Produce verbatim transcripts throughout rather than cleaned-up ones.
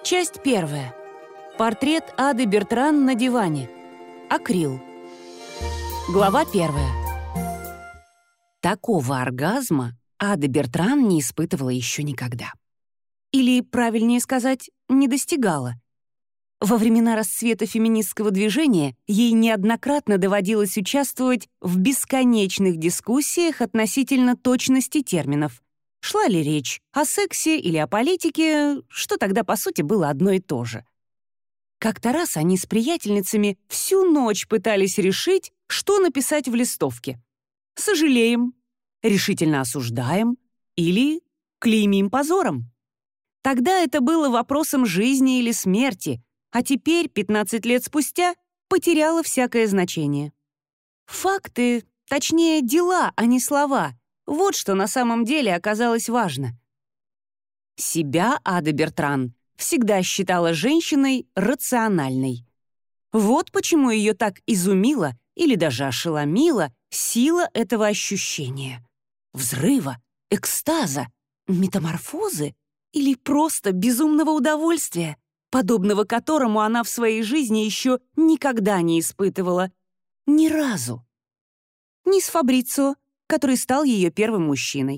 Часть первая. Портрет Ады Бертран на диване. Акрил. Глава первая. Такого оргазма Ада Бертран не испытывала еще никогда. Или, правильнее сказать, не достигала. Во времена расцвета феминистского движения ей неоднократно доводилось участвовать в бесконечных дискуссиях относительно точности терминов. Шла ли речь о сексе или о политике, что тогда, по сути, было одно и то же. Как-то раз они с приятельницами всю ночь пытались решить, что написать в листовке. «Сожалеем», «Решительно осуждаем» или «Клеймим позором». Тогда это было вопросом жизни или смерти, а теперь, пятнадцать лет спустя, потеряло всякое значение. Факты, точнее, дела, а не слова — вот что на самом деле оказалось важно. Себя Ада Бертран всегда считала женщиной рациональной. Вот почему ее так изумила или даже ошеломила сила этого ощущения. Взрыва, экстаза, метаморфозы или просто безумного удовольствия, подобного которому она в своей жизни еще никогда не испытывала. Ни разу. Ни с Фабрицио, который стал ее первым мужчиной.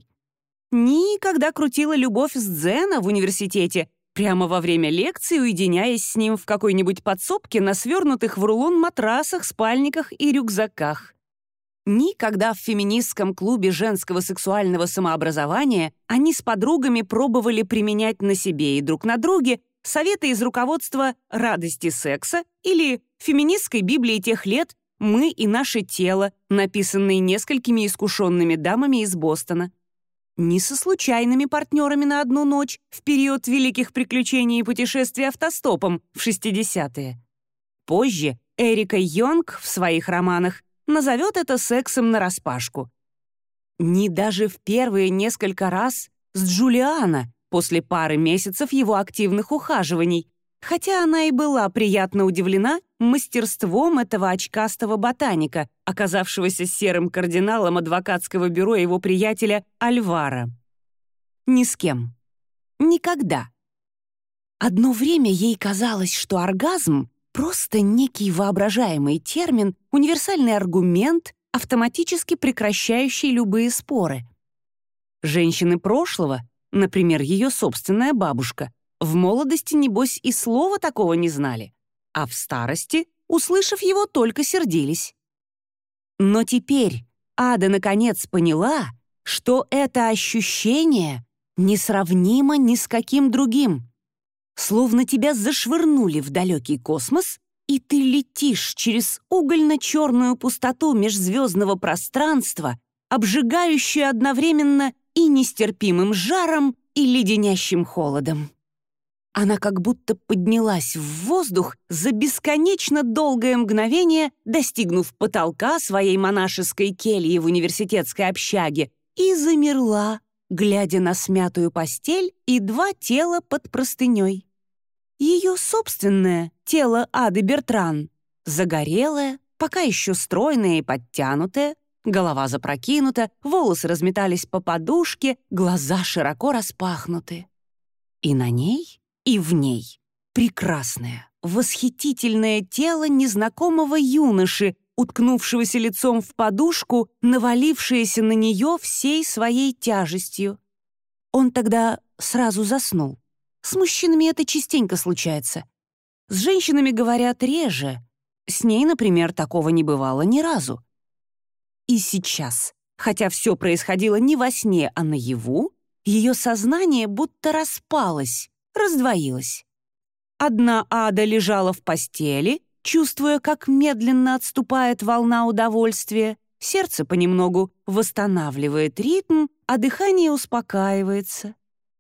Ни когда крутила любовь с Дзена в университете, прямо во время лекции уединяясь с ним в какой-нибудь подсобке на свернутых в рулон матрасах, спальниках и рюкзаках. Никогда в феминистском клубе женского сексуального самообразования они с подругами пробовали применять на себе и друг на друге советы из руководства «Радости секса» или феминистской Библии тех лет «Мы и наше тело», написанные несколькими искушенными дамами из Бостона. Не со случайными партнерами на одну ночь в период великих приключений и путешествий автостопом в шестидесятые. Позже Эрика Йонг в своих романах назовет это сексом нараспашку. Не даже в первые несколько раз с Джулиано после пары месяцев его активных ухаживаний, хотя она и была приятно удивлена мастерством этого очкастого ботаника, оказавшегося серым кардиналом адвокатского бюро его приятеля Альвара. Ни с кем. Никогда. Одно время ей казалось, что оргазм — просто некий воображаемый термин, универсальный аргумент, автоматически прекращающий любые споры. Женщины прошлого, например, ее собственная бабушка, в молодости, небось, и слова такого не знали, а в старости, услышав его, только сердились. Но теперь Ада наконец поняла, что это ощущение несравнимо ни с каким другим. Словно тебя зашвырнули в далекий космос, и ты летишь через угольно-черную пустоту межзвездного пространства, обжигающую одновременно и нестерпимым жаром, и леденящим холодом. Она как будто поднялась в воздух за бесконечно долгое мгновение, достигнув потолка своей монашеской кельи в университетской общаге, и замерла, глядя на смятую постель и два тела под простыней. Ее собственное тело Ады Бертран, загорелое, пока еще стройное и подтянутое, голова запрокинута, волосы разметались по подушке, глаза широко распахнуты. И на ней, и в ней прекрасное, восхитительное тело незнакомого юноши, уткнувшегося лицом в подушку, навалившееся на нее всей своей тяжестью. Он тогда сразу заснул. С мужчинами это частенько случается. С женщинами говорят реже. С ней, например, такого не бывало ни разу. И сейчас, хотя все происходило не во сне, а наяву, ее сознание будто распалось, раздвоилось. Одна Ада лежала в постели, чувствуя, как медленно отступает волна удовольствия, сердце понемногу восстанавливает ритм, а дыхание успокаивается.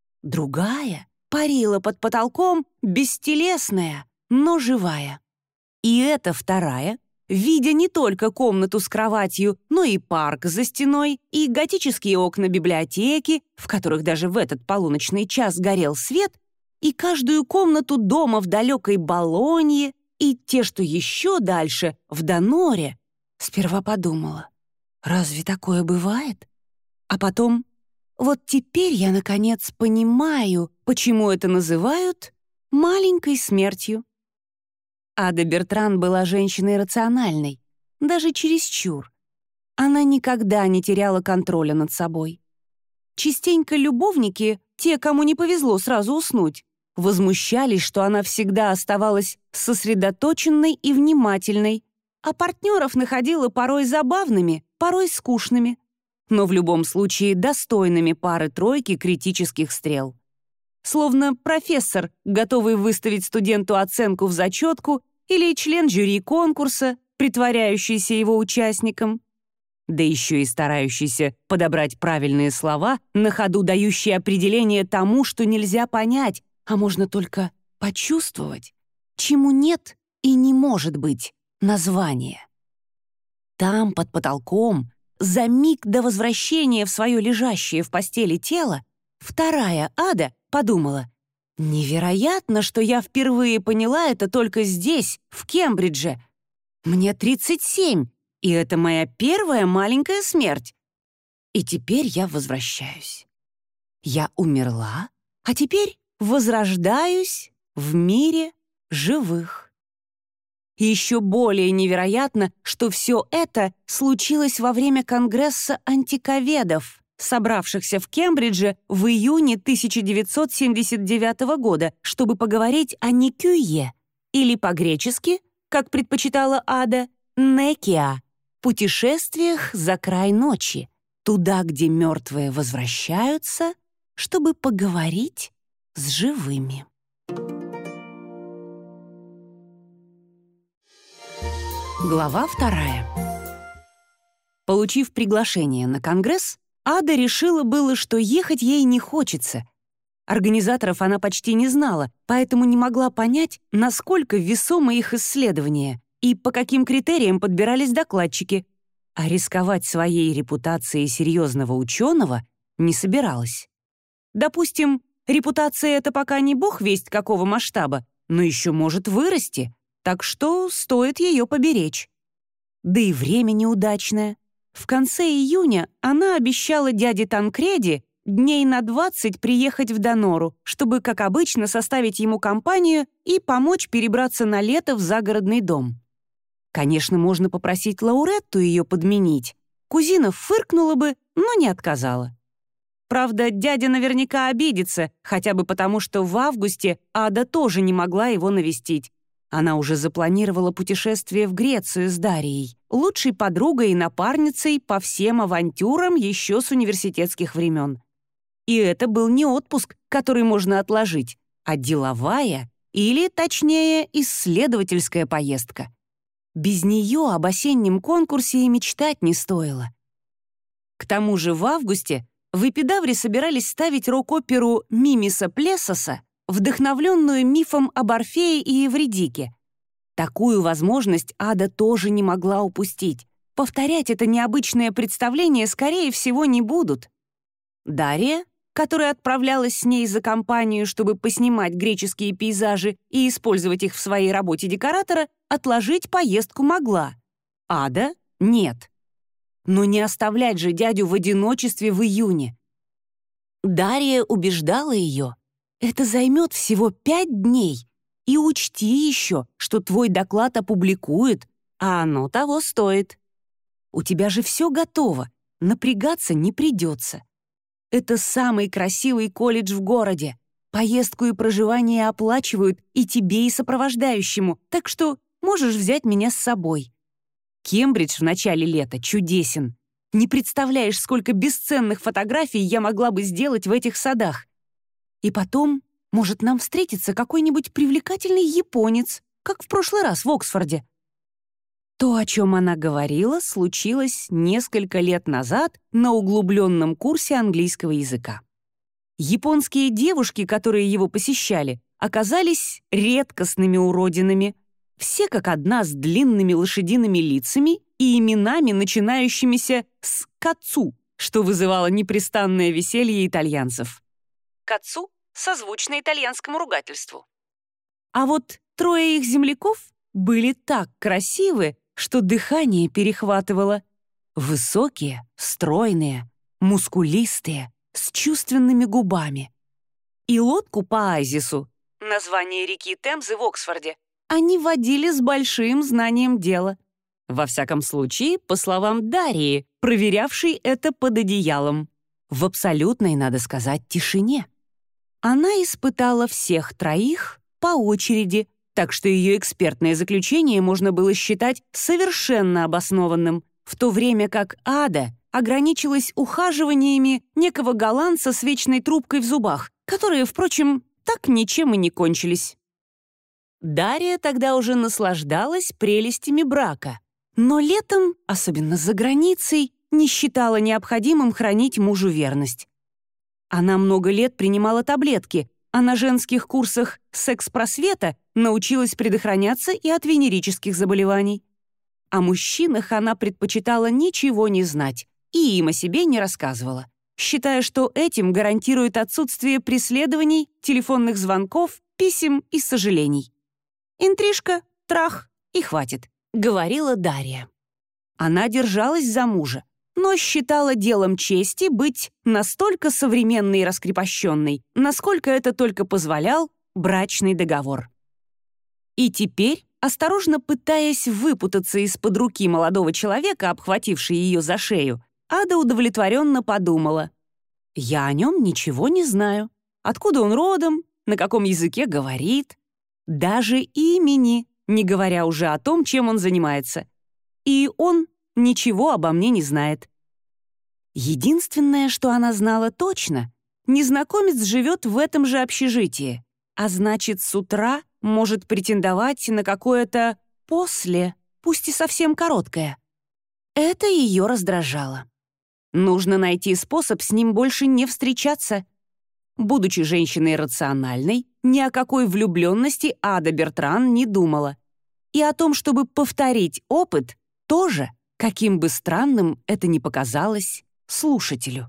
Другая парила под потолком, бестелесная, но живая. И эта вторая, видя не только комнату с кроватью, но и парк за стеной, и готические окна библиотеки, в которых даже в этот полуночный час горел свет, и каждую комнату дома в далекой Болонье, и те, что еще дальше, в Доноре, сперва подумала, разве такое бывает? А потом, вот теперь я, наконец, понимаю, почему это называют маленькой смертью. Ада Бертран была женщиной рациональной, даже чересчур. Она никогда не теряла контроля над собой. Частенько любовники, те, кому не повезло сразу уснуть, возмущались, что она всегда оставалась сосредоточенной и внимательной, а партнеров находила порой забавными, порой скучными, но в любом случае достойными пары-тройки критических стрел. Словно профессор, готовый выставить студенту оценку в зачетку, или член жюри конкурса, притворяющийся его участником. Да еще и старающийся подобрать правильные слова, на ходу дающие определение тому, что нельзя понять, а можно только почувствовать, чему нет и не может быть названия. Там, под потолком, за миг до возвращения в свое лежащее в постели тело, вторая Ада подумала: «Невероятно, что я впервые поняла это только здесь, в Кембридже. Мне тридцать семь, и это моя первая маленькая смерть. И теперь я возвращаюсь. Я умерла, а теперь возрождаюсь в мире живых». И еще более невероятно, что все это случилось во время Конгресса антиковедов, собравшихся в Кембридже в июне тысяча девятьсот семьдесят девятого года, чтобы поговорить о Никюе, или по-гречески, как предпочитала Ада, Некиа, путешествиях за край ночи, туда, где мертвые возвращаются, чтобы поговорить с живыми. Глава вторая. Получив приглашение на Конгресс, Ада решила было, что ехать ей не хочется. Организаторов она почти не знала, поэтому не могла понять, насколько весомы их исследования и по каким критериям подбирались докладчики, а рисковать своей репутацией серьезного ученого не собиралась. Допустим, репутация — это пока не бог весть какого масштаба, но еще может вырасти, так что стоит ее поберечь. Да и время неудачное. В конце июня она обещала дяде Танкреди дней на двадцать приехать в Донору, чтобы, как обычно, составить ему компанию и помочь перебраться на лето в загородный дом. Конечно, можно попросить Лауретту ее подменить. Кузина фыркнула бы, но не отказала. Правда, дядя наверняка обидится, хотя бы потому, что в августе Ада тоже не могла его навестить. Она уже запланировала путешествие в Грецию с Дарьей, лучшей подругой и напарницей по всем авантюрам еще с университетских времен. И это был не отпуск, который можно отложить, а деловая или, точнее, исследовательская поездка. Без нее об осеннем конкурсе и мечтать не стоило. К тому же в августе в Эпидавре собирались ставить рок-оперу Мимиса Плесоса, вдохновленную мифом об Орфее и Евридике. Такую возможность Ада тоже не могла упустить. Повторять это необычное представление, скорее всего, не будут. Дарья, которая отправлялась с ней за компанию, чтобы поснимать греческие пейзажи и использовать их в своей работе декоратора, отложить поездку могла. Ада — нет. Но не оставлять же дядю в одиночестве в июне. Дарья убеждала ее: «Это займет всего пять дней, и учти еще, что твой доклад опубликуют, а оно того стоит. У тебя же все готово, напрягаться не придется. Это самый красивый колледж в городе. Поездку и проживание оплачивают и тебе, и сопровождающему, так что можешь взять меня с собой. Кембридж в начале лета чудесен. Не представляешь, сколько бесценных фотографий я могла бы сделать в этих садах. И потом, может, нам встретится какой-нибудь привлекательный японец, как в прошлый раз в Оксфорде». То, о чем она говорила, случилось несколько лет назад на углубленном курсе английского языка. Японские девушки, которые его посещали, оказались редкостными уродинами, все как одна с длинными лошадиными лицами и именами, начинающимися с «кацу», что вызывало непрестанное веселье итальянцев. «Кацу» созвучно итальянскому ругательству. А вот трое их земляков были так красивы, что дыхание перехватывало. Высокие, стройные, мускулистые, с чувственными губами. И лодку по оазису название реки Темзы в Оксфорде, они водили с большим знанием дела. Во всяком случае, по словам Дарьи, проверявшей это под одеялом. В абсолютной, надо сказать, тишине. Она испытала всех троих по очереди, так что ее экспертное заключение можно было считать совершенно обоснованным, в то время как Ада ограничилась ухаживаниями некого голландца с вечной трубкой в зубах, которые, впрочем, так ничем и не кончились. Дарья тогда уже наслаждалась прелестями брака, но летом, особенно за границей, не считала необходимым хранить мужу верность. Она много лет принимала таблетки, а на женских курсах секс-просвета научилась предохраняться и от венерических заболеваний. О мужчинах она предпочитала ничего не знать и им о себе не рассказывала, считая, что этим гарантирует отсутствие преследований, телефонных звонков, писем и сожалений. «Интрижка, трах и хватит», — говорила Дарья. Она держалась за мужа, но считала делом чести быть настолько современной и раскрепощенной, насколько это только позволял брачный договор. И теперь, осторожно пытаясь выпутаться из-под руки молодого человека, обхватившей ее за шею, Ада удовлетворенно подумала: «Я о нем ничего не знаю. Откуда он родом, на каком языке говорит, даже имени, не говоря уже о том, чем он занимается. И он ничего обо мне не знает». Единственное, что она знала точно, незнакомец живет в этом же общежитии, а значит, с утра может претендовать на какое-то «после», пусть и совсем короткое. Это ее раздражало. Нужно найти способ с ним больше не встречаться. Будучи женщиной рациональной, ни о какой влюбленности Ада Бертран не думала. И о том, чтобы повторить опыт, тоже, каким бы странным это ни показалось слушателю.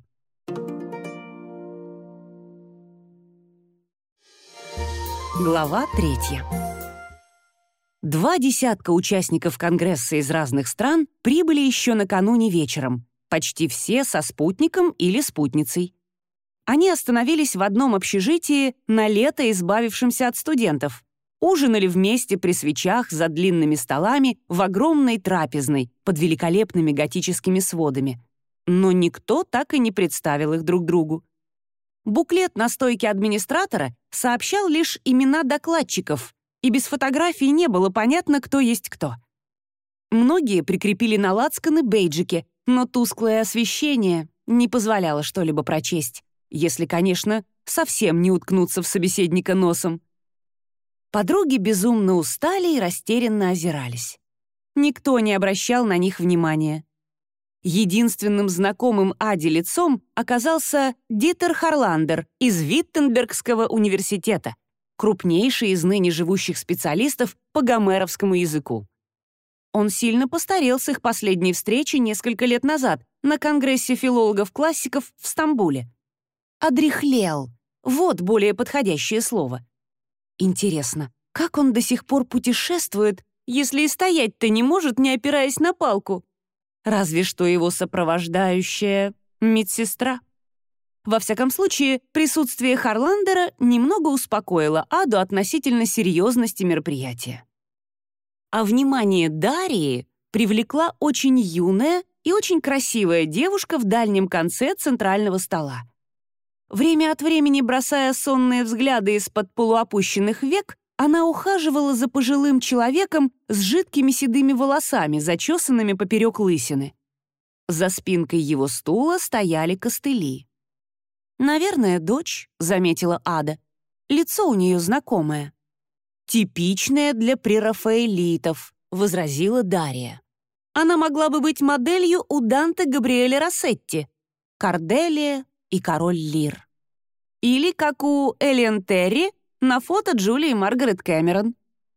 Глава третья. Два десятка участников Конгресса из разных стран прибыли еще накануне вечером, почти все со спутником или спутницей. Они остановились в одном общежитии на лето, избавившемся от студентов. Ужинали вместе при свечах за длинными столами в огромной трапезной под великолепными готическими сводами. Но никто так и не представил их друг другу. Буклет на стойке администратора сообщал лишь имена докладчиков, и без фотографий не было понятно, кто есть кто. Многие прикрепили на лацканы бейджики, но тусклое освещение не позволяло что-либо прочесть, если, конечно, совсем не уткнуться в собеседника носом. Подруги безумно устали и растерянно озирались. Никто не обращал на них внимания. Единственным знакомым Аде лицом оказался Дитер Харландер из Виттенбергского университета, крупнейший из ныне живущих специалистов по гомеровскому языку. Он сильно постарел с их последней встречи несколько лет назад на Конгрессе филологов-классиков в Стамбуле. Одряхлел — вот более подходящее слово. Интересно, как он до сих пор путешествует, если и стоять-то не может, не опираясь на палку? Разве что его сопровождающая медсестра. Во всяком случае, присутствие Харландера немного успокоило Аду относительно серьезности мероприятия. А внимание Дарьи привлекла очень юная и очень красивая девушка в дальнем конце центрального стола. Время от времени, бросая сонные взгляды из-под полуопущенных век, она ухаживала за пожилым человеком с жидкими седыми волосами, зачесанными поперек лысины. За спинкой его стула стояли костыли. «Наверное, дочь», — заметила Ада. «Лицо у нее знакомое». «Типичное для прерафаэлитов», — возразила Дарья. «Она могла бы быть моделью у Данте Габриэля Рассетти, Корделия и Король Лир. Или, как у Эллен Терри, на фото Джулии Маргарет Кэмерон».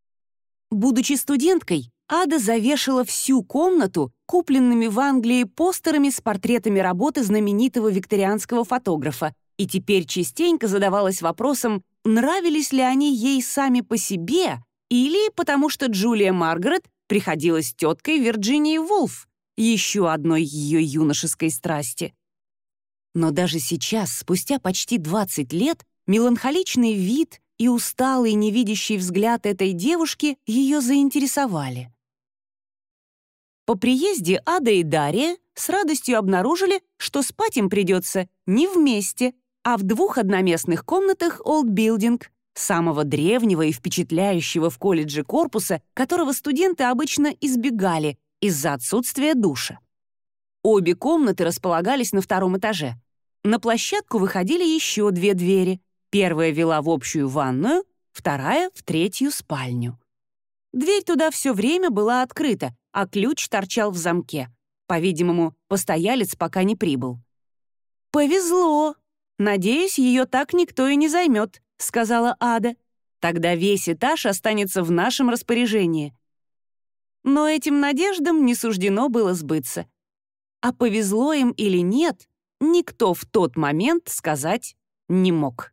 Будучи студенткой, Ада завешала всю комнату купленными в Англии постерами с портретами работы знаменитого викторианского фотографа и теперь частенько задавалась вопросом, нравились ли они ей сами по себе или потому что Джулия Маргарет приходилась теткой Вирджинии Вулф, еще одной ее юношеской страсти. Но даже сейчас, спустя почти двадцать лет, меланхоличный вид и усталый невидящий взгляд этой девушки ее заинтересовали. По приезде Ада и Дарья с радостью обнаружили, что спать им придется не вместе, а в двух одноместных комнатах Old Building, самого древнего и впечатляющего в колледже корпуса, которого студенты обычно избегали из-за отсутствия душа. Обе комнаты располагались на втором этаже. На площадку выходили еще две двери. Первая вела в общую ванную, вторая — в третью спальню. Дверь туда все время была открыта, а ключ торчал в замке. По-видимому, постоялец пока не прибыл. «Повезло! Надеюсь, ее так никто и не займет», — сказала Ада. «Тогда весь этаж останется в нашем распоряжении». Но этим надеждам не суждено было сбыться. А повезло им или нет, никто в тот момент сказать не мог.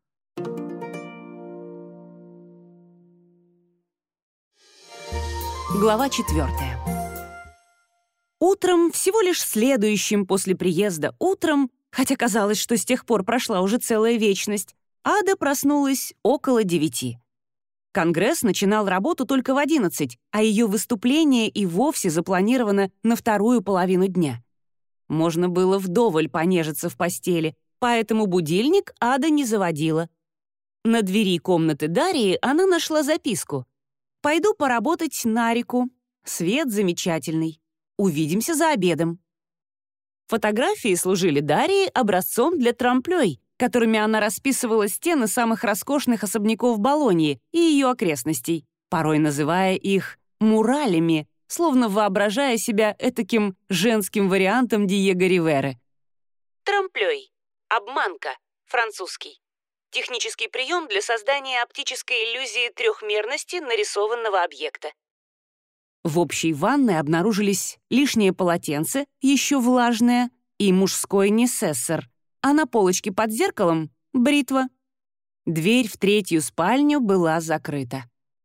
Глава четвертая. Утром, всего лишь следующим после приезда утром, хотя казалось, что с тех пор прошла уже целая вечность, Ада проснулась около девяти. Конгресс начинал работу только в одиннадцать, а ее выступление и вовсе запланировано на вторую половину дня. Можно было вдоволь понежиться в постели, поэтому будильник Ада не заводила. На двери комнаты Дарьи она нашла записку: «Пойду поработать на реку. Свет замечательный. Увидимся за обедом». Фотографии служили Дарье образцом для трамплёй, которыми она расписывала стены самых роскошных особняков Болоньи и ее окрестностей, порой называя их «муралями», словно воображая себя этаким женским вариантом Диего Риверы. Трамплёй. Обманка. Французский. Технический прием для создания оптической иллюзии трехмерности нарисованного объекта. В общей ванной обнаружились лишнее полотенце, еще влажное, и мужской несессор, а на полочке под зеркалом — бритва. Дверь в третью спальню была закрыта.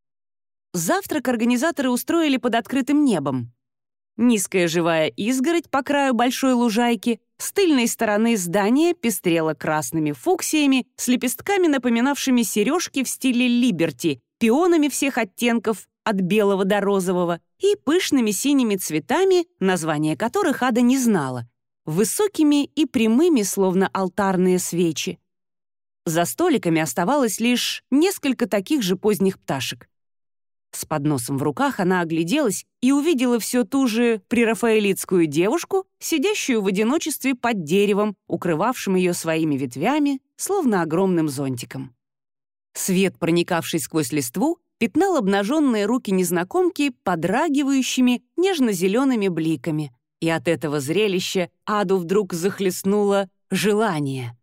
Завтрак организаторы устроили под открытым небом. Низкая живая изгородь по краю большой лужайки с тыльной стороны здания пестрела красными фуксиями с лепестками, напоминавшими сережки в стиле либерти, пионами всех оттенков, от белого до розового, и пышными синими цветами, названия которых Ада не знала, высокими и прямыми, словно алтарные свечи. За столиками оставалось лишь несколько таких же поздних пташек. С подносом в руках она огляделась и увидела все ту же прерафаэлитскую девушку, сидящую в одиночестве под деревом, укрывавшим ее своими ветвями, словно огромным зонтиком. Свет, проникавший сквозь листву, пятнал обнаженные руки незнакомки подрагивающими нежно-зелеными бликами, и от этого зрелища Аду вдруг захлестнуло желание.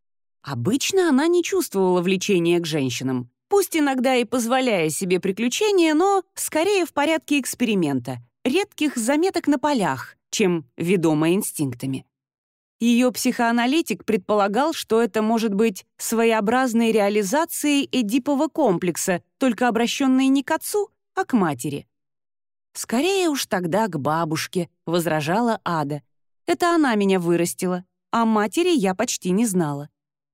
Обычно она не чувствовала влечения к женщинам, пусть иногда и позволяя себе приключения, но скорее в порядке эксперимента, редких заметок на полях, чем ведомая инстинктами. Ее психоаналитик предполагал, что это может быть своеобразной реализацией эдипового комплекса, только обращенной не к отцу, а к матери. «Скорее уж тогда к бабушке», — возражала Ада. «Это она меня вырастила, а матери я почти не знала».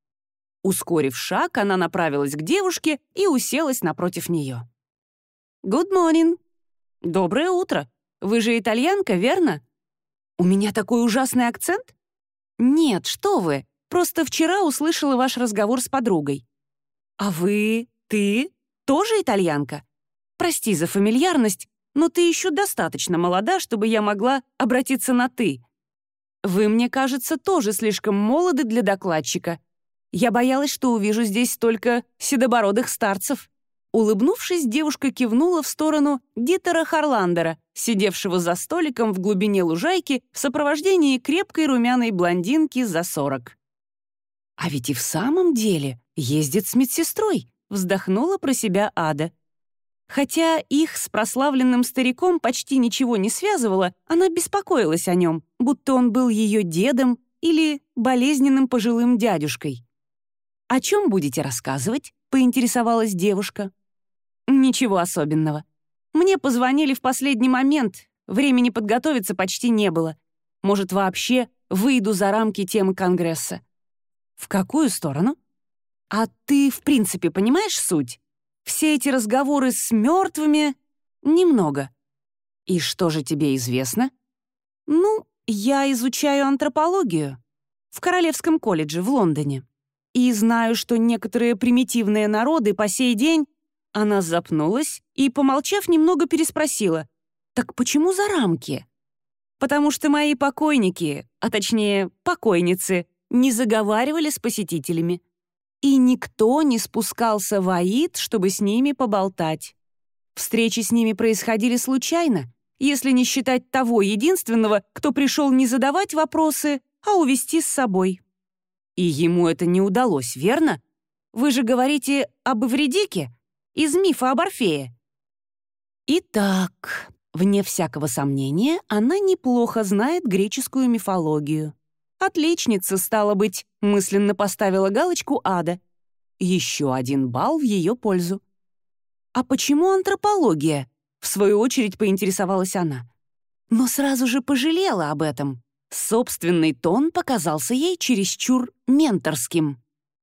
Ускорив шаг, она направилась к девушке и уселась напротив нее. «Good morning». «Доброе утро. Вы же итальянка, верно?» «У меня такой ужасный акцент?» «Нет, что вы. Просто вчера услышала ваш разговор с подругой». «А вы... ты... тоже итальянка? Прости за фамильярность, но ты еще достаточно молода, чтобы я могла обратиться на «ты». Вы, мне кажется, тоже слишком молоды для докладчика. Я боялась, что увижу здесь столько седобородых старцев». Улыбнувшись, девушка кивнула в сторону Дитера Харландера, сидевшего за столиком в глубине лужайки в сопровождении крепкой румяной блондинки за сорок. «А ведь и в самом деле ездит с медсестрой», — вздохнула про себя Ада. Хотя их с прославленным стариком почти ничего не связывало, она беспокоилась о нем, будто он был ее дедом или болезненным пожилым дядюшкой. «О чем будете рассказывать?» — поинтересовалась девушка. «Ничего особенного. Мне позвонили в последний момент, времени подготовиться почти не было. Может, вообще выйду за рамки темы Конгресса». «В какую сторону?» А ты, в принципе, понимаешь суть? Все эти разговоры с мертвыми — немного. И что же тебе известно? Ну, я изучаю антропологию в Королевском колледже в Лондоне. И знаю, что некоторые примитивные народы по сей день... Она запнулась и, помолчав, немного переспросила. «Так почему за рамки?» «Потому что мои покойники, а точнее покойницы, не заговаривали с посетителями. И никто не спускался в Аид, чтобы с ними поболтать. Встречи с ними происходили случайно, если не считать того единственного, кто пришел не задавать вопросы, а увести с собой. И ему это не удалось, верно? Вы же говорите об Эвридике из мифа об Орфее». Итак, вне всякого сомнения, она неплохо знает греческую мифологию. Отличница, стало быть, мысленно поставила галочку Ада. Еще один балл в ее пользу. «А почему антропология?» — в свою очередь поинтересовалась она. Но сразу же пожалела об этом. Собственный тон показался ей чересчур менторским.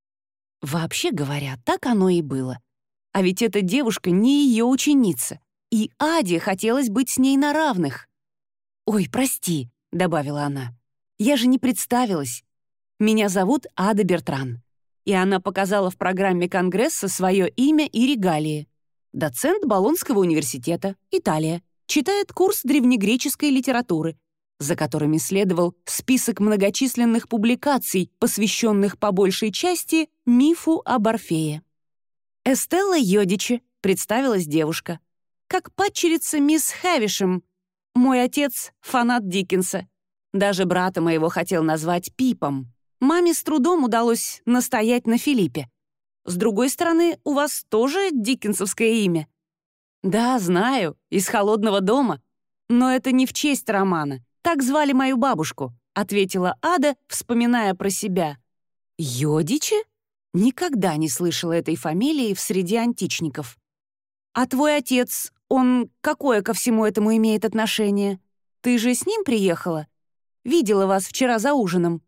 Вообще говоря, так оно и было. А ведь эта девушка не ее ученица, и Аде хотелось быть с ней на равных. «Ой, прости», — добавила она, — «я же не представилась. Меня зовут Ада Бертран». И она показала в программе Конгресса свое имя и регалии. Доцент Болонского университета, Италия, читает курс древнегреческой литературы, за которыми следовал список многочисленных публикаций, посвященных по большей части мифу об Орфее. «Эстелла Йодичи», — представилась девушка, «как падчерица мисс Хэвишем. Мой отец — фанат Диккенса. Даже брата моего хотел назвать Пипом. Маме с трудом удалось настоять на Филиппе. С другой стороны, у вас тоже диккенсовское имя?» «Да, знаю, из «Холодного дома». Но это не в честь романа. Так звали мою бабушку», — ответила Ада, вспоминая про себя. «Йодичи?» Никогда не слышала этой фамилии в среде античников. «А твой отец, он какое ко всему этому имеет отношение? Ты же с ним приехала? Видела вас вчера за ужином».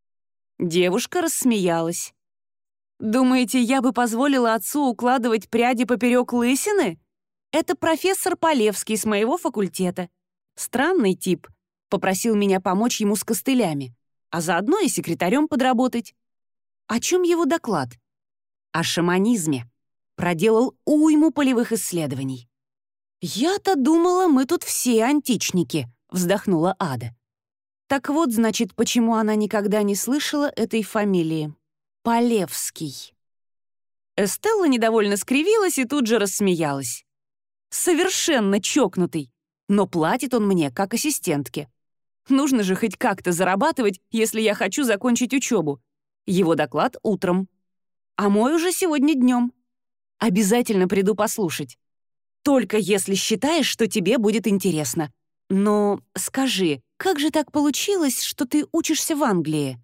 Девушка рассмеялась. «Думаете, я бы позволила отцу укладывать пряди поперек лысины? Это профессор Полевский с моего факультета. Странный тип. Попросил меня помочь ему с костылями, а заодно и секретарем подработать. О чем его доклад? О шаманизме. Проделал уйму полевых исследований. «Я-то думала, мы тут все античники», — вздохнула Ада. Так вот, значит, почему она никогда не слышала этой фамилии. Полевский. Эстелла недовольно скривилась и тут же рассмеялась. «Совершенно чокнутый, но платит он мне как ассистентке. Нужно же хоть как-то зарабатывать, если я хочу закончить учебу. Его доклад утром. А мой уже сегодня днем. Обязательно приду послушать. Только если считаешь, что тебе будет интересно. Но скажи, как же так получилось, что ты учишься в Англии?»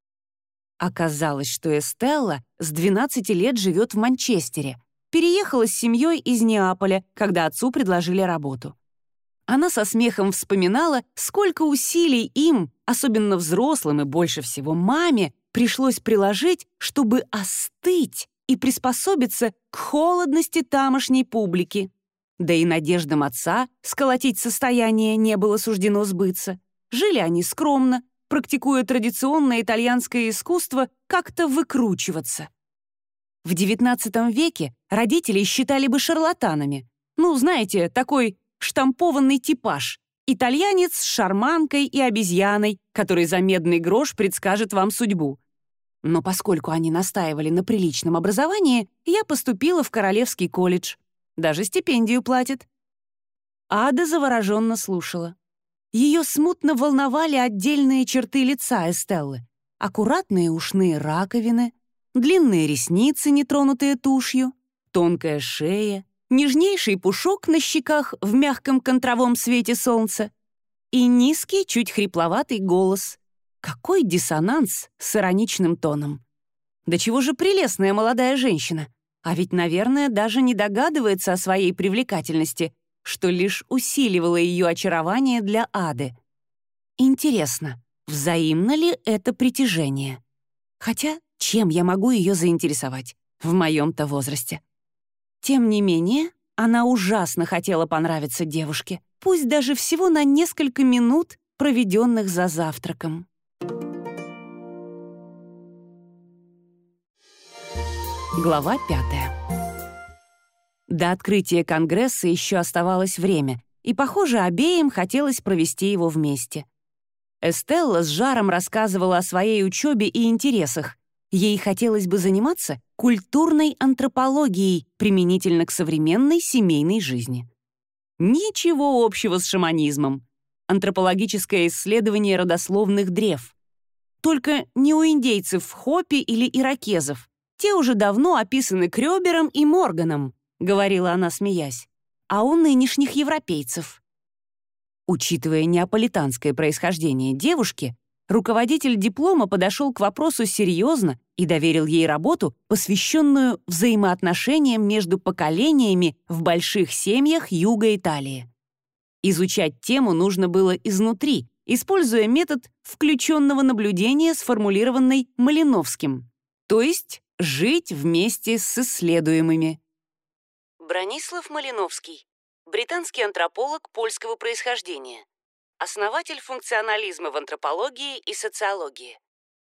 Оказалось, что Эстелла с двенадцати лет живет в Манчестере. Переехала с семьей из Неаполя, когда отцу предложили работу. Она со смехом вспоминала, сколько усилий им, особенно взрослым и больше всего маме, пришлось приложить, чтобы остыть и приспособиться к холодности тамошней публики. Да и надеждам отца сколотить состояние не было суждено сбыться. Жили они скромно, практикуя традиционное итальянское искусство как-то выкручиваться. В девятнадцатом веке родителей считали бы шарлатанами. Ну, знаете, такой штампованный типаж. Итальянец с шарманкой и обезьяной, который за медный грош предскажет вам судьбу. Но поскольку они настаивали на приличном образовании, я поступила в Королевский колледж. Даже стипендию платят. Ада завороженно слушала. Ее смутно волновали отдельные черты лица Эстеллы. Аккуратные ушные раковины, длинные ресницы, нетронутые тушью, тонкая шея, нежнейший пушок на щеках в мягком контровом свете солнца и низкий, чуть хрипловатый голос. Какой диссонанс с ироничным тоном. Да чего же прелестная молодая женщина. А ведь, наверное, даже не догадывается о своей привлекательности, что лишь усиливало ее очарование для Ады. Интересно, взаимно ли это притяжение? Хотя чем я могу ее заинтересовать в моем-то возрасте. Тем не менее, она ужасно хотела понравиться девушке, пусть даже всего на несколько минут, проведенных за завтраком. Глава пятая. До открытия Конгресса еще оставалось время, и, похоже, обеим хотелось провести его вместе. Эстелла с жаром рассказывала о своей учебе и интересах. Ей хотелось бы заниматься культурной антропологией применительно к современной семейной жизни. Ничего общего с шаманизмом. Антропологическое исследование родословных древ. Только не у индейцев Хопи или иракезов. Те уже давно описаны Крёбером и Морганом, говорила она, смеясь, а у нынешних европейцев. Учитывая неаполитанское происхождение девушки, руководитель диплома подошел к вопросу серьезно и доверил ей работу, посвященную взаимоотношениям между поколениями в больших семьях юга Италии. Изучать тему нужно было изнутри, используя метод включенного наблюдения, сформулированный Малиновским, то есть жить вместе с исследуемыми. Бронислав Малиновский, британский антрополог польского происхождения, основатель функционализма в антропологии и социологии.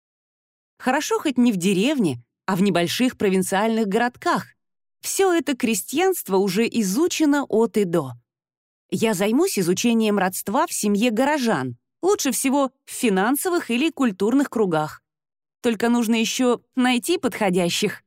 Хорошо хоть не в деревне, а в небольших провинциальных городках. Все это крестьянство уже изучено от и до. Я займусь изучением родства в семье горожан, лучше всего в финансовых или культурных кругах. Только нужно еще найти подходящих.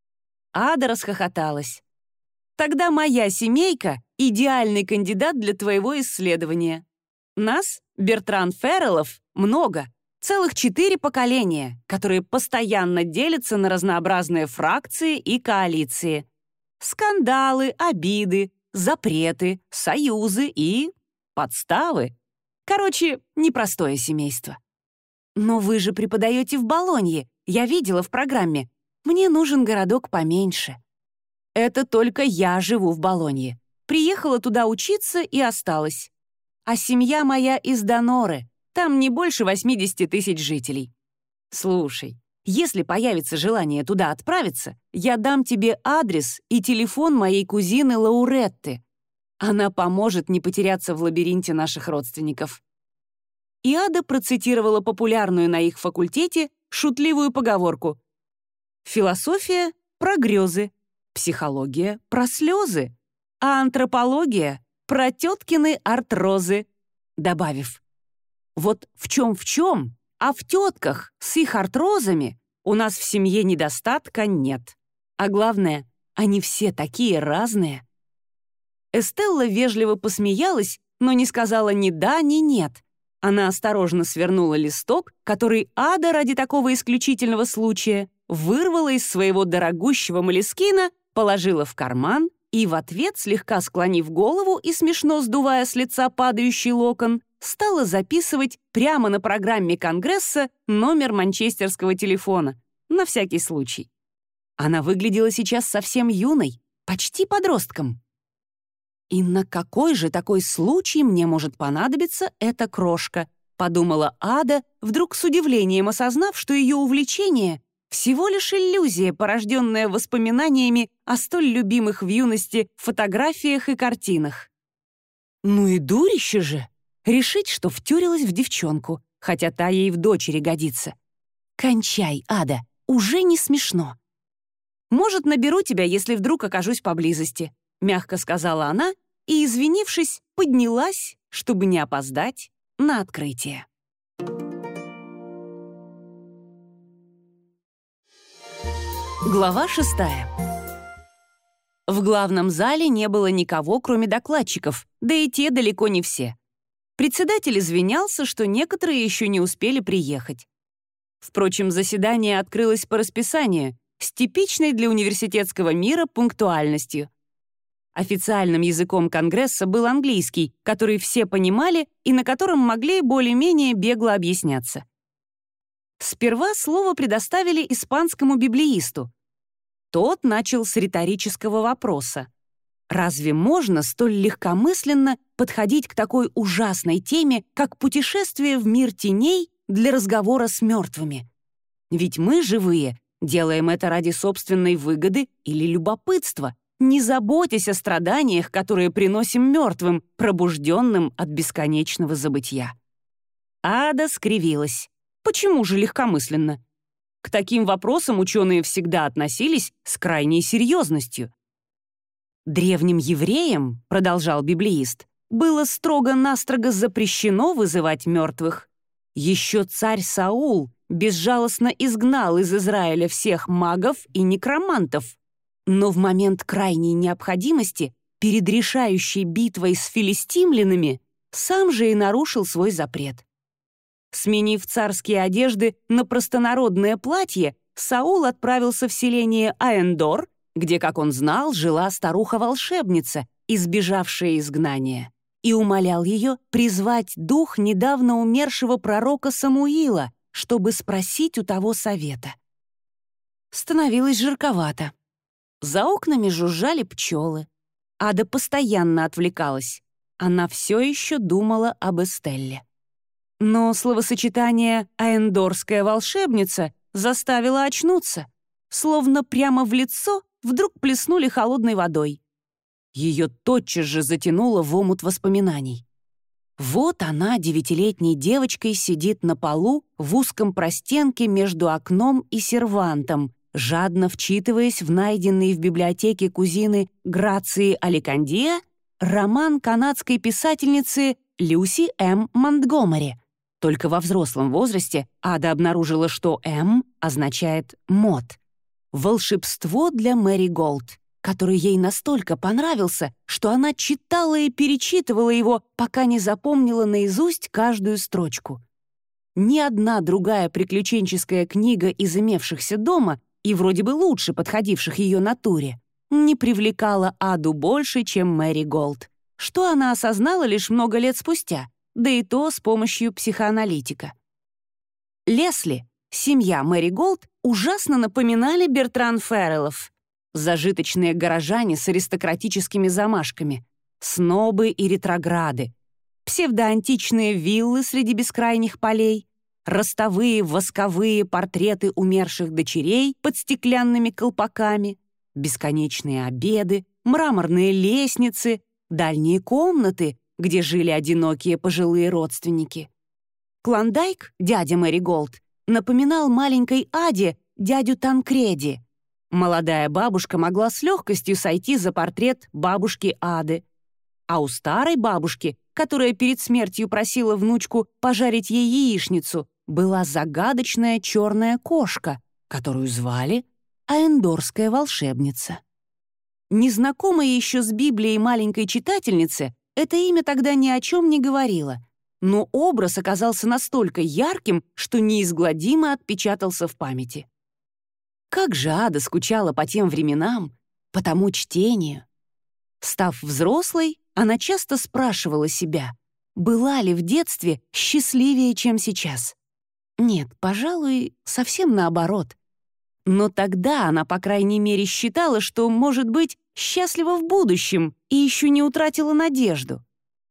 Ада расхохоталась. Тогда моя семейка — идеальный кандидат для твоего исследования. Нас, Бертран Ферреллов, много, целых четыре поколения, которые постоянно делятся на разнообразные фракции и коалиции. Скандалы, обиды, запреты, союзы и подставы. Короче, непростое семейство. Но вы же преподаете в Болонье, я видела в программе. Мне нужен городок поменьше. Это только я живу в Болонье. Приехала туда учиться и осталась. А семья моя из Доноры. Там не больше восьмидесяти тысяч жителей. Слушай, если появится желание туда отправиться, я дам тебе адрес и телефон моей кузины Лауретты. Она поможет не потеряться в лабиринте наших родственников. И Ада процитировала популярную на их факультете шутливую поговорку: «Философия — про грезы, психология — про слезы, а антропология — про теткины артрозы», добавив: «Вот в чем в чем, а в тетках с их артрозами у нас в семье недостатка нет. А главное, они все такие разные». Эстелла вежливо посмеялась, но не сказала ни да, ни нет. Она осторожно свернула листок, который Ада ради такого исключительного случая вырвала из своего дорогущего молескина, положила в карман и в ответ, слегка склонив голову и смешно сдувая с лица падающий локон, стала записывать прямо на программе Конгресса номер манчестерского телефона, на всякий случай. Она выглядела сейчас совсем юной, почти подростком. «И на какой же такой случай мне может понадобиться эта крошка?» — подумала Ада, вдруг с удивлением осознав, что ее увлечение — всего лишь иллюзия, порожденная воспоминаниями о столь любимых в юности фотографиях и картинах. Ну и дурище же! Решить, что втюрилась в девчонку, хотя та ей в дочери годится. «Кончай, Ада, уже не смешно». «Может, наберу тебя, если вдруг окажусь поблизости», — мягко сказала она и, извинившись, поднялась, чтобы не опоздать на открытие. Глава шестая. В главном зале не было никого, кроме докладчиков, да и те далеко не все. Председатель извинялся, что некоторые еще не успели приехать. Впрочем, заседание открылось по расписанию, с типичной для университетского мира пунктуальностью. Официальным языком Конгресса был английский, который все понимали и на котором могли более-менее бегло объясняться. Сперва слово предоставили испанскому библеисту. Тот начал с риторического вопроса. Разве можно столь легкомысленно подходить к такой ужасной теме, как путешествие в мир теней для разговора с мертвыми? Ведь мы, живые, Делаем это ради собственной выгоды или любопытства, не заботясь о страданиях, которые приносим мертвым, пробужденным от бесконечного забытья. Ада скривилась. Почему же легкомысленно? К таким вопросам ученые всегда относились с крайней серьезностью. «Древним евреям, — продолжал библеист, — было строго-настрого запрещено вызывать мертвых. Еще царь Саул безжалостно изгнал из Израиля всех магов и некромантов. Но в момент крайней необходимости, перед решающей битвой с филистимлянами, сам же и нарушил свой запрет. Сменив царские одежды на простонародное платье, Саул отправился в селение Аэндор, где, как он знал, жила старуха-волшебница, избежавшая изгнания, и умолял ее призвать дух недавно умершего пророка Самуила, чтобы спросить у того совета. Становилось жарковато. За окнами жужжали пчелы. Ада постоянно отвлекалась. Она все еще думала об Эстелле. Но словосочетание «аэндорская волшебница» заставило очнуться. Словно прямо в лицо вдруг плеснули холодной водой. Ее тотчас же затянуло в омут воспоминаний. Вот она, девятилетней девочкой, сидит на полу в узком простенке между окном и сервантом, жадно вчитываясь в найденный в библиотеке кузины Грации Аликандия роман канадской писательницы Люси М. Монтгомери. Только во взрослом возрасте Ада обнаружила, что «М» означает «мод». Волшебство для Мэри Голд, который ей настолько понравился, что она читала и перечитывала его, пока не запомнила наизусть каждую строчку. Ни одна другая приключенческая книга из имевшихся дома и вроде бы лучше подходивших ее натуре не привлекала Аду больше, чем Мэри Голд, что она осознала лишь много лет спустя, да и то с помощью психоаналитика. Лесли, семья Мэри Голд, ужасно напоминали Бертран Ферреллов. Зажиточные горожане с аристократическими замашками, снобы и ретрограды, псевдоантичные виллы среди бескрайних полей, ростовые восковые портреты умерших дочерей под стеклянными колпаками, бесконечные обеды, мраморные лестницы, дальние комнаты, где жили одинокие пожилые родственники. Клондайк, дядя Мэри Голд, напоминал маленькой Аде дядю Танкреди. Молодая бабушка могла с легкостью сойти за портрет бабушки Ады. А у старой бабушки, которая перед смертью просила внучку пожарить ей яичницу, была загадочная черная кошка, которую звали Аэндорская волшебница. Незнакомая еще с Библией маленькой читательнице, это имя тогда ни о чем не говорило, но образ оказался настолько ярким, что неизгладимо отпечатался в памяти. Как же Ада скучала по тем временам, по тому чтению. Став взрослой, она часто спрашивала себя, была ли в детстве счастливее, чем сейчас. Нет, пожалуй, совсем наоборот. Но тогда она, по крайней мере, считала, что, может быть, счастлива в будущем и еще не утратила надежду.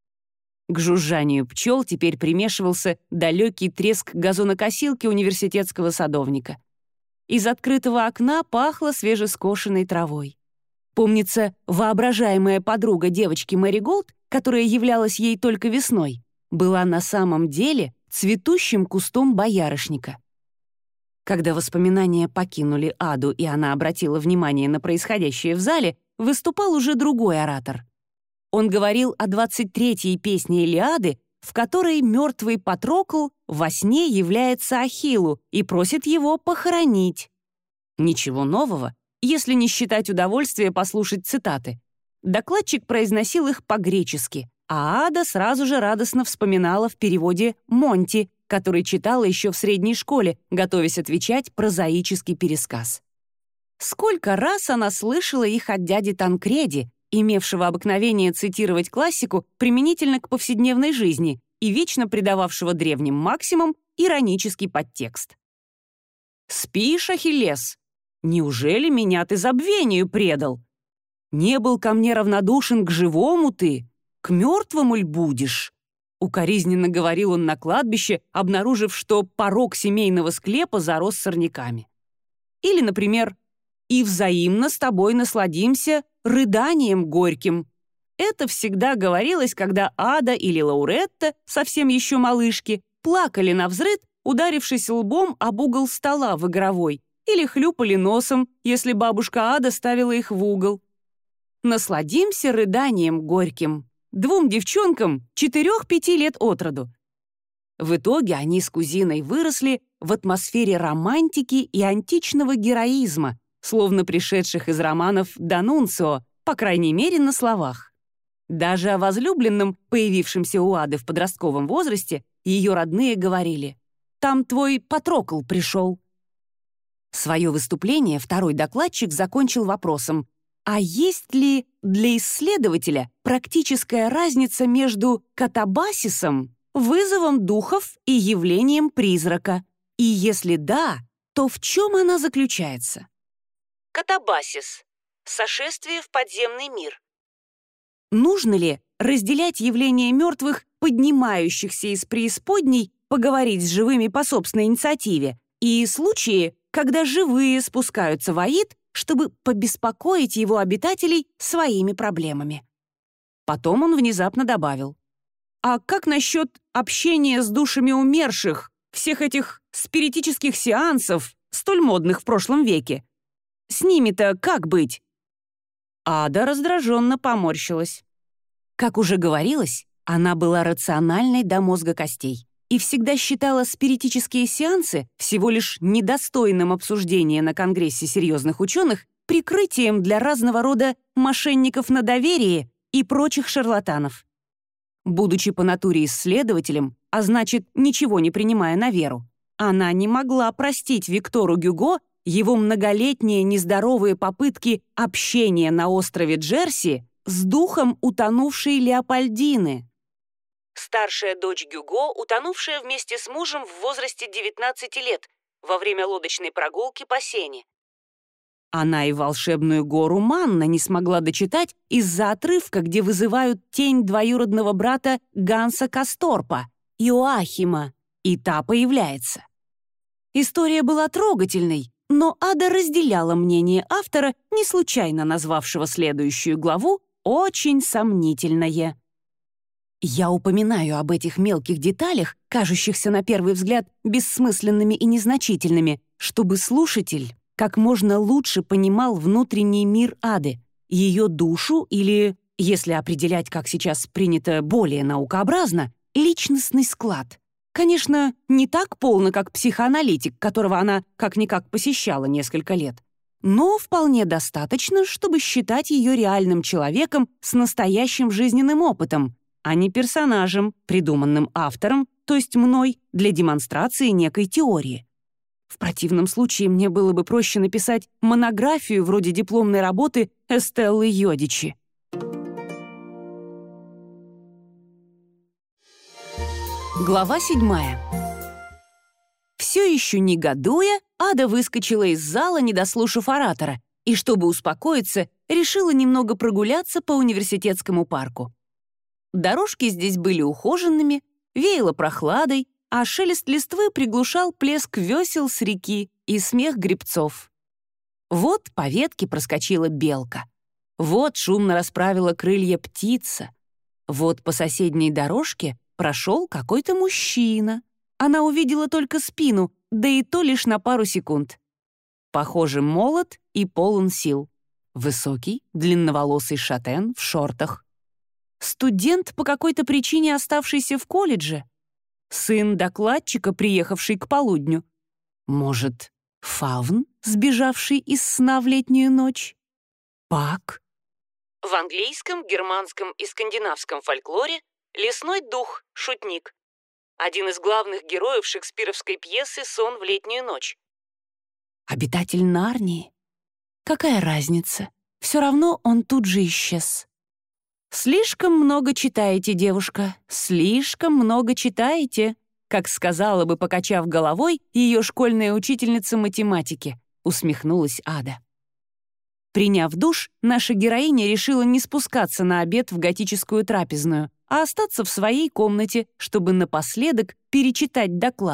К жужжанию пчел теперь примешивался далекий треск газонокосилки университетского садовника. Из открытого окна пахло свежескошенной травой. Помнится, воображаемая подруга девочки Мэри Голд, которая являлась ей только весной, была на самом деле цветущим кустом боярышника. Когда воспоминания покинули Аду, и она обратила внимание на происходящее в зале, выступал уже другой оратор. Он говорил о двадцать третьей песне Илиады, в которой мертвый Патрокл во сне является Ахиллу и просит его похоронить. Ничего нового, если не считать удовольствия послушать цитаты. Докладчик произносил их по-гречески, а Ада сразу же радостно вспоминала в переводе «Монти», который читала еще в средней школе, готовясь отвечать прозаический пересказ. Сколько раз она слышала их от дяди Танкреди, имевшего обыкновение цитировать классику применительно к повседневной жизни и вечно придававшего древним максимам иронический подтекст. «Спишь, Ахиллес? Неужели меня ты забвению предал? Не был ко мне равнодушен к живому ты, к мертвому ль будешь?» Укоризненно говорил он на кладбище, обнаружив, что порог семейного склепа зарос сорняками. Или, например, «И взаимно с тобой насладимся рыданием горьким». Это всегда говорилось, когда Ада или Лауретта, совсем еще малышки, плакали навзрыд, ударившись лбом об угол стола в игровой, или хлюпали носом, если бабушка Ада ставила их в угол. Насладимся рыданием горьким. Двум девчонкам четырех-пяти лет от роду. В итоге они с кузиной выросли в атмосфере романтики и античного героизма, словно пришедших из романов Данунцио, по крайней мере, на словах. Даже о возлюбленном, появившемся у Ады в подростковом возрасте, ее родные говорили: «Там твой Патрокл пришел». Свое выступление второй докладчик закончил вопросом: а есть ли для исследователя практическая разница между катабасисом, вызовом духов и явлением призрака? И если да, то в чем она заключается? Катабасис — сошествие в подземный мир. Нужно ли разделять явления мертвых, поднимающихся из преисподней, поговорить с живыми по собственной инициативе, и случаи, когда живые спускаются в Аид, чтобы побеспокоить его обитателей своими проблемами? Потом он внезапно добавил: «А как насчет общения с душами умерших, всех этих спиритических сеансов, столь модных в прошлом веке? С ними-то как быть?» Ада раздраженно поморщилась. Как уже говорилось, она была рациональной до мозга костей и всегда считала спиритические сеансы всего лишь недостойным обсуждения на Конгрессе серьезных ученых, прикрытием для разного рода мошенников на доверие и прочих шарлатанов. Будучи по натуре исследователем, а значит, ничего не принимая на веру, она не могла простить Виктору Гюго его многолетние нездоровые попытки общения на острове Джерси с духом утонувшей Леопольдины. Старшая дочь Гюго, утонувшая вместе с мужем в возрасте девятнадцати лет во время лодочной прогулки по Сене. Она и волшебную гору Манна не смогла дочитать из-за отрывка, где вызывают тень двоюродного брата Ганса Касторпа, Иоахима, и та появляется. История была трогательной, но Ада разделяла мнение автора, не случайно назвавшего следующую главу «Очень сомнительное». Я упоминаю об этих мелких деталях, кажущихся на первый взгляд бессмысленными и незначительными, чтобы слушатель как можно лучше понимал внутренний мир Ады, ее душу или, если определять, как сейчас принято более наукообразно, личностный склад. Конечно, не так полно, как психоаналитик, которого она как-никак посещала несколько лет, но вполне достаточно, чтобы считать ее реальным человеком с настоящим жизненным опытом, а не персонажем, придуманным автором, то есть мной, для демонстрации некой теории. В противном случае мне было бы проще написать монографию вроде дипломной работы Эстеллы Йодичи. Глава седьмая. Все еще негодуя, Ада выскочила из зала, не дослушав оратора, и, чтобы успокоиться, решила немного прогуляться по университетскому парку. Дорожки здесь были ухоженными, веяло прохладой, а шелест листвы приглушал плеск весел с реки и смех гребцов. Вот по ветке проскочила белка. Вот шумно расправила крылья птица. Вот по соседней дорожке прошел какой-то мужчина. Она увидела только спину, да и то лишь на пару секунд. Похоже, молод и полон сил. Высокий, длинноволосый шатен в шортах. Студент, по какой-то причине оставшийся в колледже. Сын докладчика, приехавший к полудню. Может, фавн, сбежавший из сна в летнюю ночь? Пак? В английском, германском и скандинавском фольклоре лесной дух, шутник. Один из главных героев шекспировской пьесы «Сон в летнюю ночь». Обитатель Нарнии? Какая разница? Все равно он тут же исчез. «Слишком много читаете, девушка, слишком много читаете», как сказала бы, покачав головой, ее школьная учительница математики, усмехнулась Ада. Приняв душ, наша героиня решила не спускаться на обед в готическую трапезную, а остаться в своей комнате, чтобы напоследок перечитать доклад,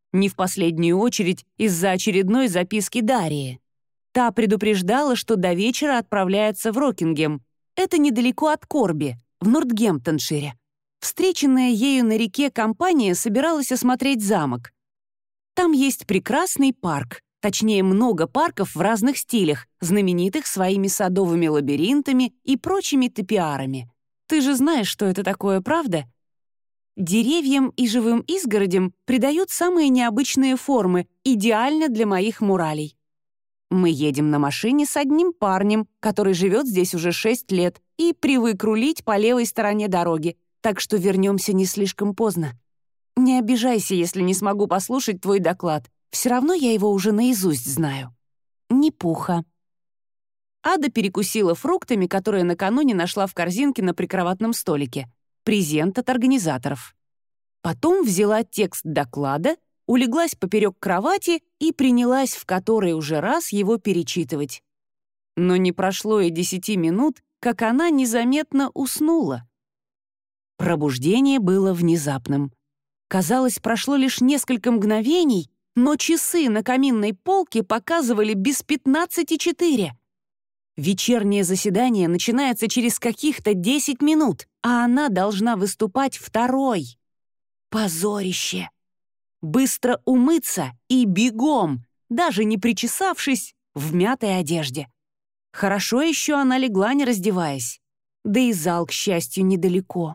Не в последнюю очередь из-за очередной записки Дарьи. Та предупреждала, что до вечера отправляется в Рокингем. Это недалеко от Корби, в Нортгемптоншире. Встреченная ею на реке компания собиралась осмотреть замок. Там есть прекрасный парк, точнее, много парков в разных стилях, знаменитых своими садовыми лабиринтами и прочими топиарами. Ты же знаешь, что это такое, правда? Деревьям и живым изгородям придают самые необычные формы, идеально для моих муралей. Мы едем на машине с одним парнем, который живет здесь уже шесть лет и привык рулить по левой стороне дороги, так что вернемся не слишком поздно. Не обижайся, если не смогу послушать твой доклад. Все равно я его уже наизусть знаю. Ни пуха. Ада перекусила фруктами, которые накануне нашла в корзинке на прикроватном столике. Презент от организаторов. Потом взяла текст доклада, улеглась поперек кровати и принялась в который уже раз его перечитывать. Но не прошло и десяти минут, как она незаметно уснула. Пробуждение было внезапным. Казалось, прошло лишь несколько мгновений, но часы на каминной полке показывали без пятнадцати четыре. Вечернее заседание начинается через каких-то десять минут, а она должна выступать второй. Позорище! Быстро умыться и бегом, даже не причесавшись, в мятой одежде. Хорошо еще она легла, не раздеваясь. Да и зал, к счастью, недалеко.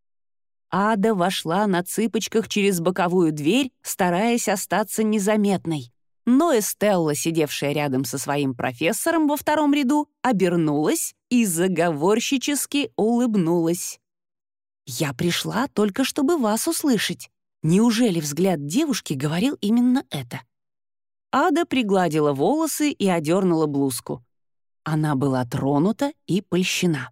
Ада вошла на цыпочках через боковую дверь, стараясь остаться незаметной. Но Эстелла, сидевшая рядом со своим профессором во втором ряду, обернулась и заговорщически улыбнулась. «Я пришла только чтобы вас услышать. Неужели взгляд девушки говорил именно это?» Ада пригладила волосы и одернула блузку. Она была тронута и польщена.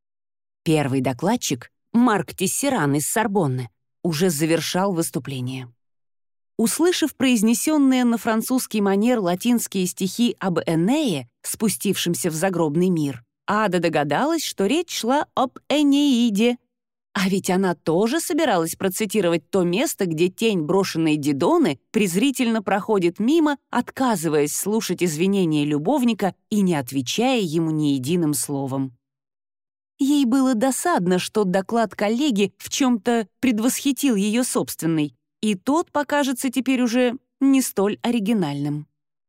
Первый докладчик, Марк Тессеран из Сорбонны, уже завершал выступление. Услышав произнесенные на французский манер латинские стихи об Энее, спустившемся в загробный мир, Ада догадалась, что речь шла об Энеиде. А ведь она тоже собиралась процитировать то место, где тень брошенной Дидоны презрительно проходит мимо, отказываясь слушать извинения любовника и не отвечая ему ни единым словом. Ей было досадно, что доклад коллеги в чем-то предвосхитил ее собственный, и тот покажется теперь уже не столь оригинальным.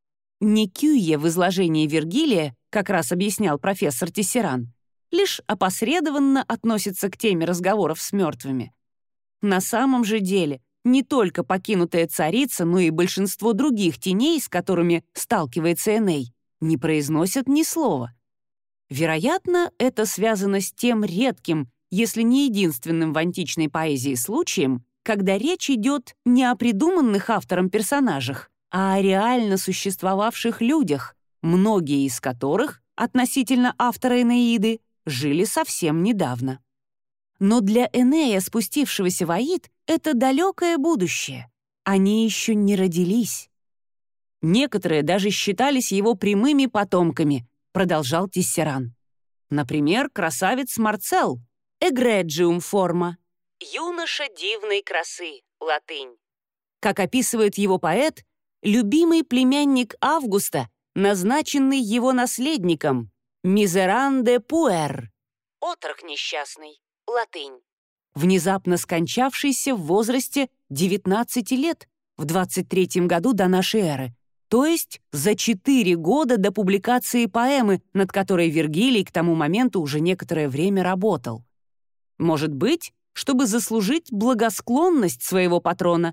Некюе в изложении Вергилия, как раз объяснял профессор Тессеран, лишь опосредованно относится к теме разговоров с мертвыми. На самом же деле, не только покинутая царица, но и большинство других теней, с которыми сталкивается Эней, не произносят ни слова. Вероятно, это связано с тем редким, если не единственным в античной поэзии случаем, когда речь идет не о придуманных автором персонажах, а о реально существовавших людях, многие из которых, относительно автора Энеиды, жили совсем недавно. Но для Энея, спустившегося в Аид, это далекое будущее. Они еще не родились. Некоторые даже считались его прямыми потомками, продолжал Тессеран. Например, красавец Марцел, эгреджиум форма, юноша дивной красы, латынь. Как описывает его поэт, любимый племянник Августа, назначенный его наследником, мизеранде пуэр, отрок несчастный, латынь. Внезапно скончавшийся в возрасте девятнадцати лет, в двадцать третьем году до нашей эры, то есть за четыре года до публикации поэмы, над которой Вергилий к тому моменту уже некоторое время работал. Может быть, чтобы заслужить благосклонность своего патрона.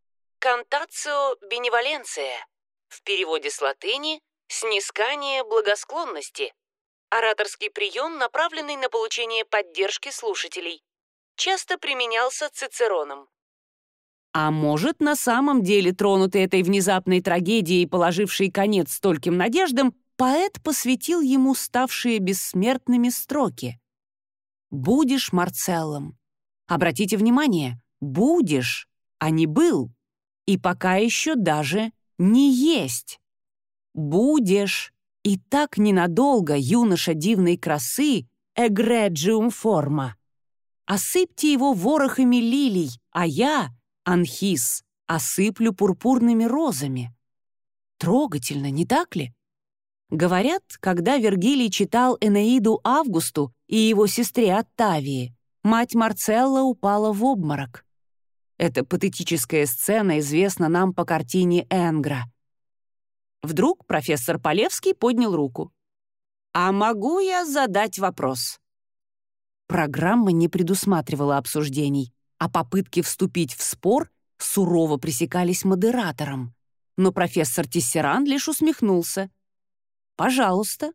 «Кантацио беневоленция», в переводе с латыни «снискание благосклонности», ораторский прием, направленный на получение поддержки слушателей, часто применялся Цицероном. А может, на самом деле, тронутый этой внезапной трагедией, положивший конец стольким надеждам, поэт посвятил ему ставшие бессмертными строки. «Будешь Марцеллом». Обратите внимание, «будешь», а не «был». И пока еще даже «не есть». «Будешь». И так ненадолго, юноша дивной красы, эгреджиум форма. Осыпьте его ворохами лилий, а я, Анхис, осыплю пурпурными розами. Трогательно, не так ли? Говорят, когда Вергилий читал Энеиду Августу и его сестре Оттавии, мать Марцелла упала в обморок. Эта патетическая сцена известна нам по картине Энгра. Вдруг профессор Полевский поднял руку. «А могу я задать вопрос?» Программа не предусматривала обсуждений, а попытки вступить в спор сурово пресекались модератором. Но профессор Тессеран лишь усмехнулся. «Пожалуйста.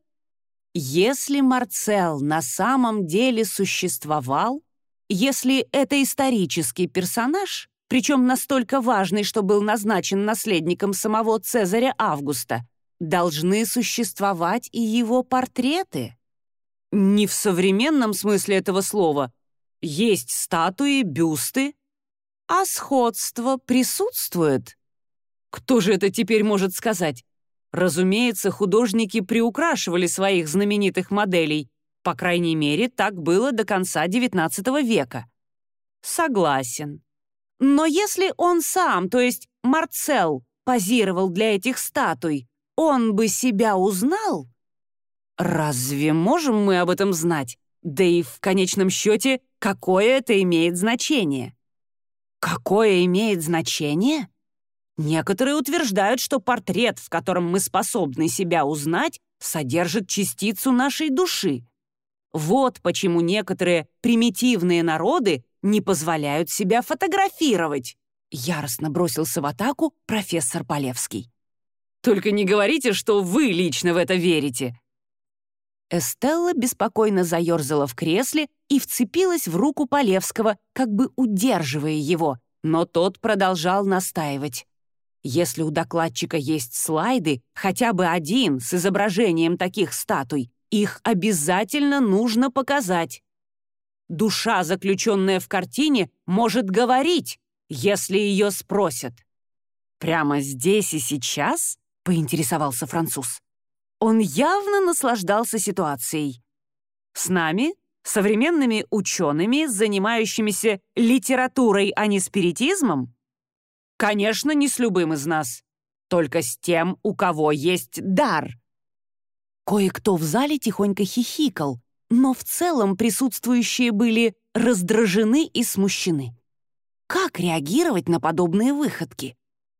Если Марцелл на самом деле существовал, если это исторический персонаж, причем настолько важный, что был назначен наследником самого Цезаря Августа, должны существовать и его портреты. Не в современном смысле этого слова. Есть статуи, бюсты, а сходство присутствует. Кто же это теперь может сказать? Разумеется, художники приукрашивали своих знаменитых моделей. По крайней мере, так было до конца девятнадцатого века. Согласен. Но если он сам, то есть Марцелл, позировал для этих статуй, он бы себя узнал? Разве можем мы об этом знать? Да и в конечном счете, какое это имеет значение? Какое имеет значение? Некоторые утверждают, что портрет, в котором мы способны себя узнать, содержит частицу нашей души. Вот почему некоторые примитивные народы не позволяют себя фотографировать. Яростно бросился в атаку профессор Полевский. Только не говорите, что вы лично в это верите. Эстелла беспокойно заерзала в кресле и вцепилась в руку Полевского, как бы удерживая его, но тот продолжал настаивать. Если у докладчика есть слайды, хотя бы один с изображением таких статуй, их обязательно нужно показать. Душа, заключенная в картине, может говорить, если ее спросят. «Прямо здесь и сейчас?» — поинтересовался француз. Он явно наслаждался ситуацией. С нами, современными учеными, занимающимися литературой, а не спиритизмом? Конечно, не с любым из нас. Только с тем, у кого есть дар. Кое-кто в зале тихонько хихикал, но в целом присутствующие были раздражены и смущены. Как реагировать на подобные выходки?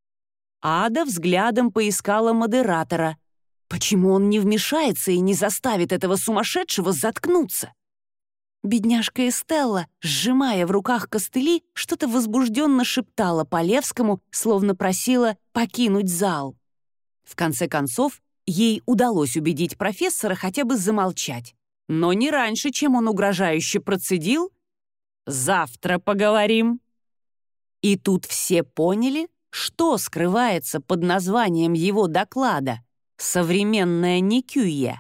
Ада взглядом поискала модератора. Почему он не вмешается и не заставит этого сумасшедшего заткнуться? Бедняжка Эстелла, сжимая в руках костыли, что-то возбужденно шептала Полевскому, словно просила покинуть зал. В конце концов, ей удалось убедить профессора хотя бы замолчать. Но не раньше, чем он угрожающе процедил: «Завтра поговорим». И тут все поняли, что скрывается под названием его доклада «Современная Никюя».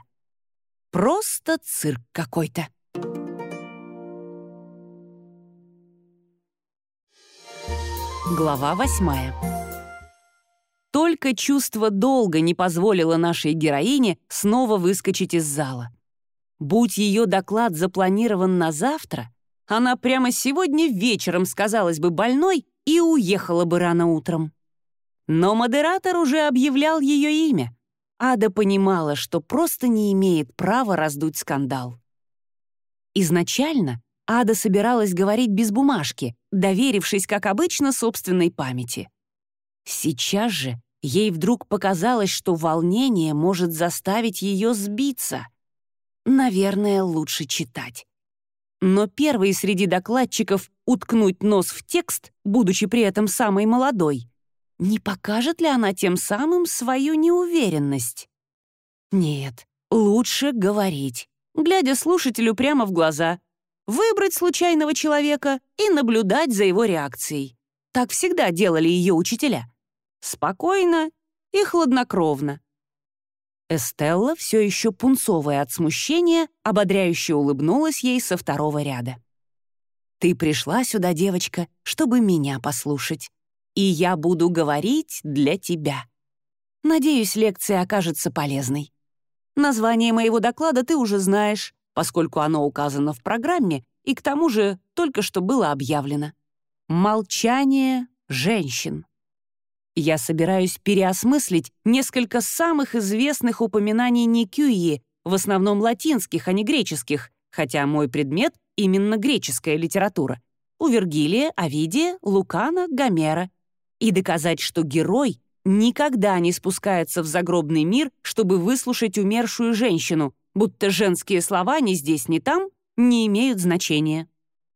Просто цирк какой-то. Глава восьмая. Только чувство долга не позволило нашей героине снова выскочить из зала. Будь ее доклад запланирован на завтра, она прямо сегодня вечером сказалась бы больной и уехала бы рано утром. Но модератор уже объявлял ее имя. Ада понимала, что просто не имеет права раздуть скандал. Изначально Ада собиралась говорить без бумажки, доверившись, как обычно, собственной памяти. Сейчас же ей вдруг показалось, что волнение может заставить ее сбиться. Наверное, лучше читать. Но первой среди докладчиков уткнуть нос в текст, будучи при этом самой молодой, не покажет ли она тем самым свою неуверенность? Нет, лучше говорить, глядя слушателю прямо в глаза, выбрать случайного человека и наблюдать за его реакцией. Так всегда делали ее учителя. Спокойно и хладнокровно. Эстелла, все еще пунцовая от смущения, ободряюще улыбнулась ей со второго ряда. «Ты пришла сюда, девочка, чтобы меня послушать. И я буду говорить для тебя. Надеюсь, лекция окажется полезной. Название моего доклада ты уже знаешь, поскольку оно указано в программе и к тому же только что было объявлено. «Молчание женщин». Я собираюсь переосмыслить несколько самых известных упоминаний Никюи, в основном латинских, а не греческих, хотя мой предмет — именно греческая литература, у Вергилия, Овидия, Лукана, Гомера, и доказать, что герой никогда не спускается в загробный мир, чтобы выслушать умершую женщину, будто женские слова ни здесь, ни там не имеют значения.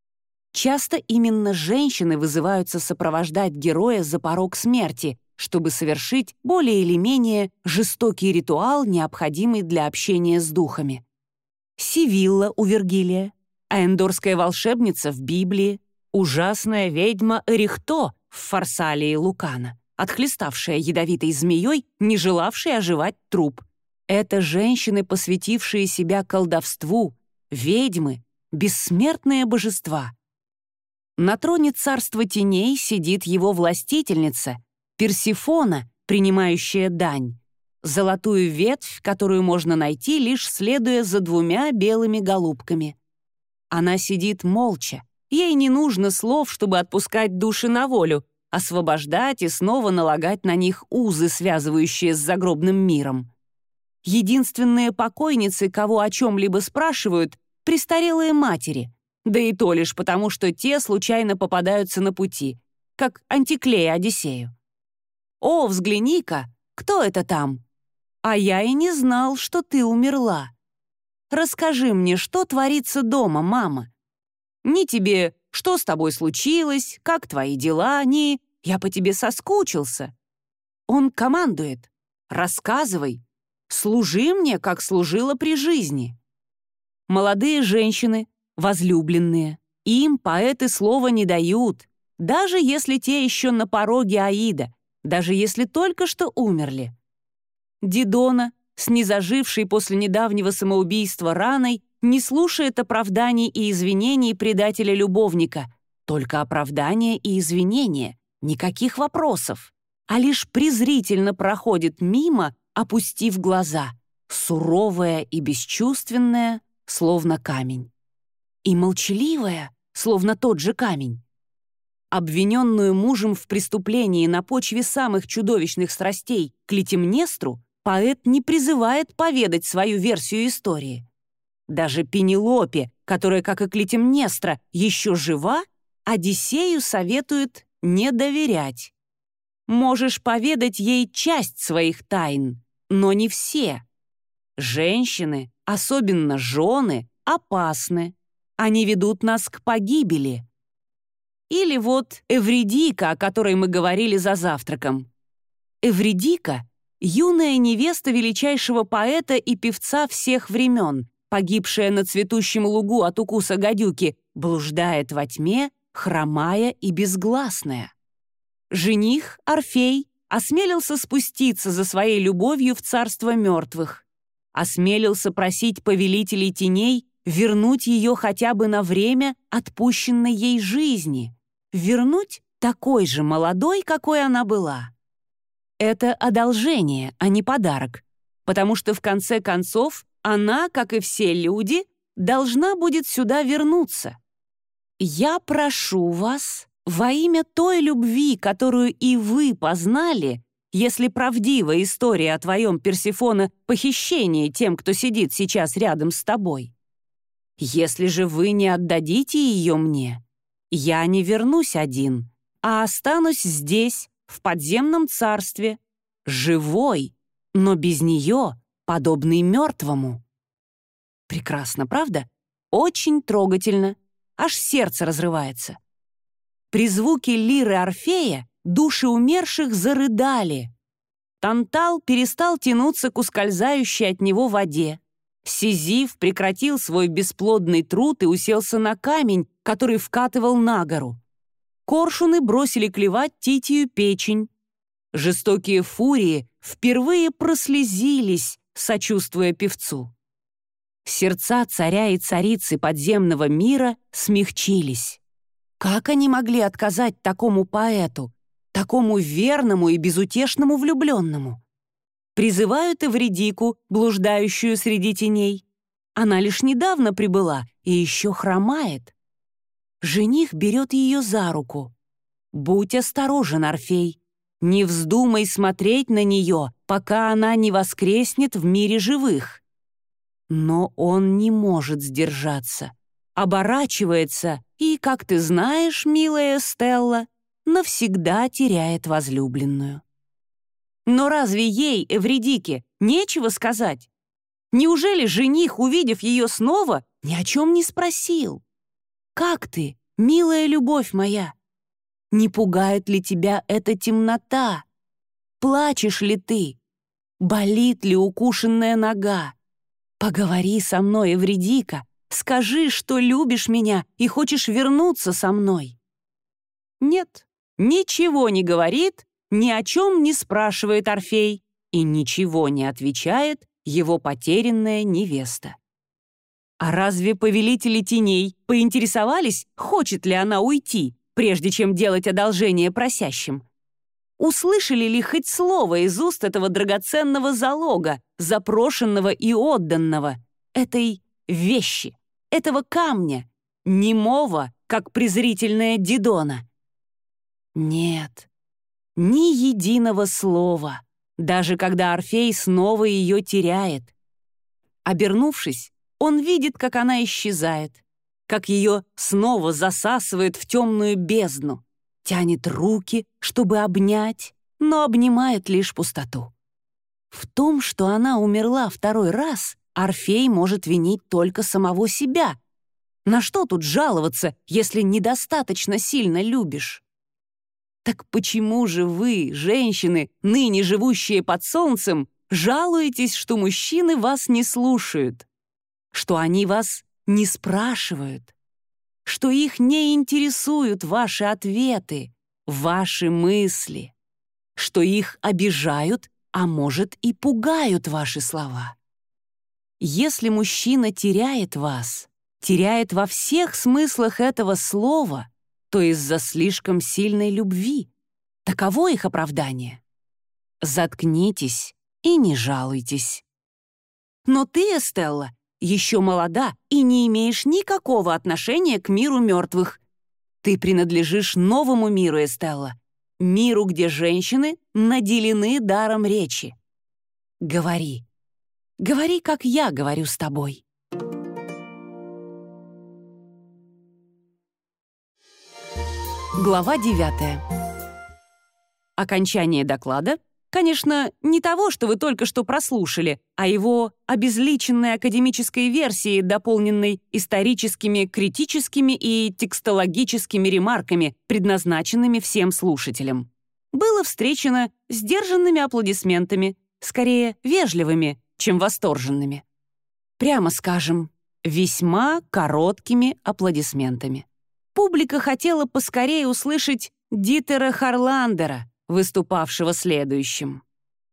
Часто именно женщины вызываются сопровождать героя за порог смерти, чтобы совершить более или менее жестокий ритуал, необходимый для общения с духами. Сивилла у Вергилия, а эндорская волшебница в Библии, ужасная ведьма Эрихто в Фарсалии Лукана, отхлеставшая ядовитой змеей, не желавшей оживать труп. Это женщины, посвятившие себя колдовству, ведьмы, бессмертные божества. На троне царства теней сидит его властительница, Персифона, принимающая дань, золотую ветвь, которую можно найти, лишь следуя за двумя белыми голубками. Она сидит молча, ей не нужно слов, чтобы отпускать души на волю, освобождать и снова налагать на них узы, связывающие с загробным миром. Единственные покойницы, кого о чем-либо спрашивают, престарелые матери, да и то лишь потому, что те случайно попадаются на пути, как Антиклея Одиссею. «О, взгляни-ка, кто это там? А я и не знал, что ты умерла. Расскажи мне, что творится дома, мама? Ни тебе, что с тобой случилось, как твои дела, ни я по тебе соскучился». Он командует: «Рассказывай, служи мне, как служила при жизни». Молодые женщины, возлюбленные, им поэты слова не дают, даже если те еще на пороге Аида, даже если только что умерли. Дидона, с незажившей после недавнего самоубийства раной, не слушает оправданий и извинений предателя-любовника, только оправдания и извинения, никаких вопросов, а лишь презрительно проходит мимо, опустив глаза, суровая и бесчувственная, словно камень. И молчаливая, словно тот же камень. Обвиненную мужем в преступлении на почве самых чудовищных страстей Клитемнестру поэт не призывает поведать свою версию истории. Даже Пенелопе, которая, как и Клитемнестра, еще жива, Одиссею советует не доверять. Можешь поведать ей часть своих тайн, но не все. Женщины, особенно жены, опасны. Они ведут нас к погибели. Или вот Эвридика, о которой мы говорили за завтраком. Эвридика — юная невеста величайшего поэта и певца всех времен, погибшая на цветущем лугу от укуса гадюки, блуждает во тьме, хромая и безгласная. Жених, Орфей, осмелился спуститься за своей любовью в царство мертвых, осмелился просить повелителей теней вернуть ее хотя бы на время отпущенной ей жизни, вернуть такой же молодой, какой она была. Это одолжение, а не подарок, потому что в конце концов она, как и все люди, должна будет сюда вернуться. Я прошу вас во имя той любви, которую и вы познали, если правдива история о твоем, Персифона, похищении тем, кто сидит сейчас рядом с тобой. Если же вы не отдадите ее мне, я не вернусь один, а останусь здесь, в подземном царстве, живой, но без нее, подобный мертвому». Прекрасно, правда? Очень трогательно. Аж сердце разрывается. При звуке лиры Орфея души умерших зарыдали. Тантал перестал тянуться к ускользающей от него воде. Сизиф прекратил свой бесплодный труд и уселся на камень, который вкатывал на гору. Коршуны бросили клевать Титию печень. Жестокие фурии впервые прослезились, сочувствуя певцу. Сердца царя и царицы подземного мира смягчились. Как они могли отказать такому поэту, такому верному и безутешному влюбленному? Призывают Эвридику, блуждающую среди теней. Она лишь недавно прибыла и еще хромает. Жених берет ее за руку. «Будь осторожен, Орфей. Не вздумай смотреть на нее, пока она не воскреснет в мире живых. Но он не может сдержаться, оборачивается и, как ты знаешь, милая Стелла, навсегда теряет возлюбленную. Но разве ей, Эвридике, нечего сказать? Неужели жених, увидев ее снова, ни о чем не спросил? «Как ты, милая любовь моя? Не пугает ли тебя эта темнота? Плачешь ли ты? Болит ли укушенная нога? Поговори со мной, Эвридика, скажи, что любишь меня и хочешь вернуться со мной». Нет, ничего не говорит, ни о чем не спрашивает Орфей, и ничего не отвечает его потерянная невеста. А разве повелители теней поинтересовались, хочет ли она уйти, прежде чем делать одолжение просящим? Услышали ли хоть слово из уст этого драгоценного залога, запрошенного и отданного, этой вещи, этого камня, немого, как презрительная Дидона? Нет, ни единого слова, даже когда Орфей снова ее теряет. Обернувшись, он видит, как она исчезает, как ее снова засасывает в темную бездну, тянет руки, чтобы обнять, но обнимает лишь пустоту. В том, что она умерла второй раз, Орфей может винить только самого себя. На что тут жаловаться, если недостаточно сильно любишь? Так почему же вы, женщины, ныне живущие под солнцем, жалуетесь, что мужчины вас не слушают, что они вас не спрашивают, что их не интересуют ваши ответы, ваши мысли, что их обижают, а может и пугают ваши слова? Если мужчина теряет вас, теряет во всех смыслах этого слова, то из-за слишком сильной любви. Таково их оправдание. Заткнитесь и не жалуйтесь. Но ты, Эстелла, еще молода и не имеешь никакого отношения к миру мертвых. Ты принадлежишь новому миру, Эстелла, миру, где женщины наделены даром речи. Говори. Говори, как я говорю с тобой. Глава девятая. Окончание доклада, конечно, не того, что вы только что прослушали, а его обезличенной академической версии, дополненной историческими, критическими и текстологическими ремарками, предназначенными всем слушателям, было встречено сдержанными аплодисментами, скорее вежливыми, чем восторженными. Прямо скажем, весьма короткими аплодисментами. Публика хотела поскорее услышать Дитера Харландера, выступавшего следующим.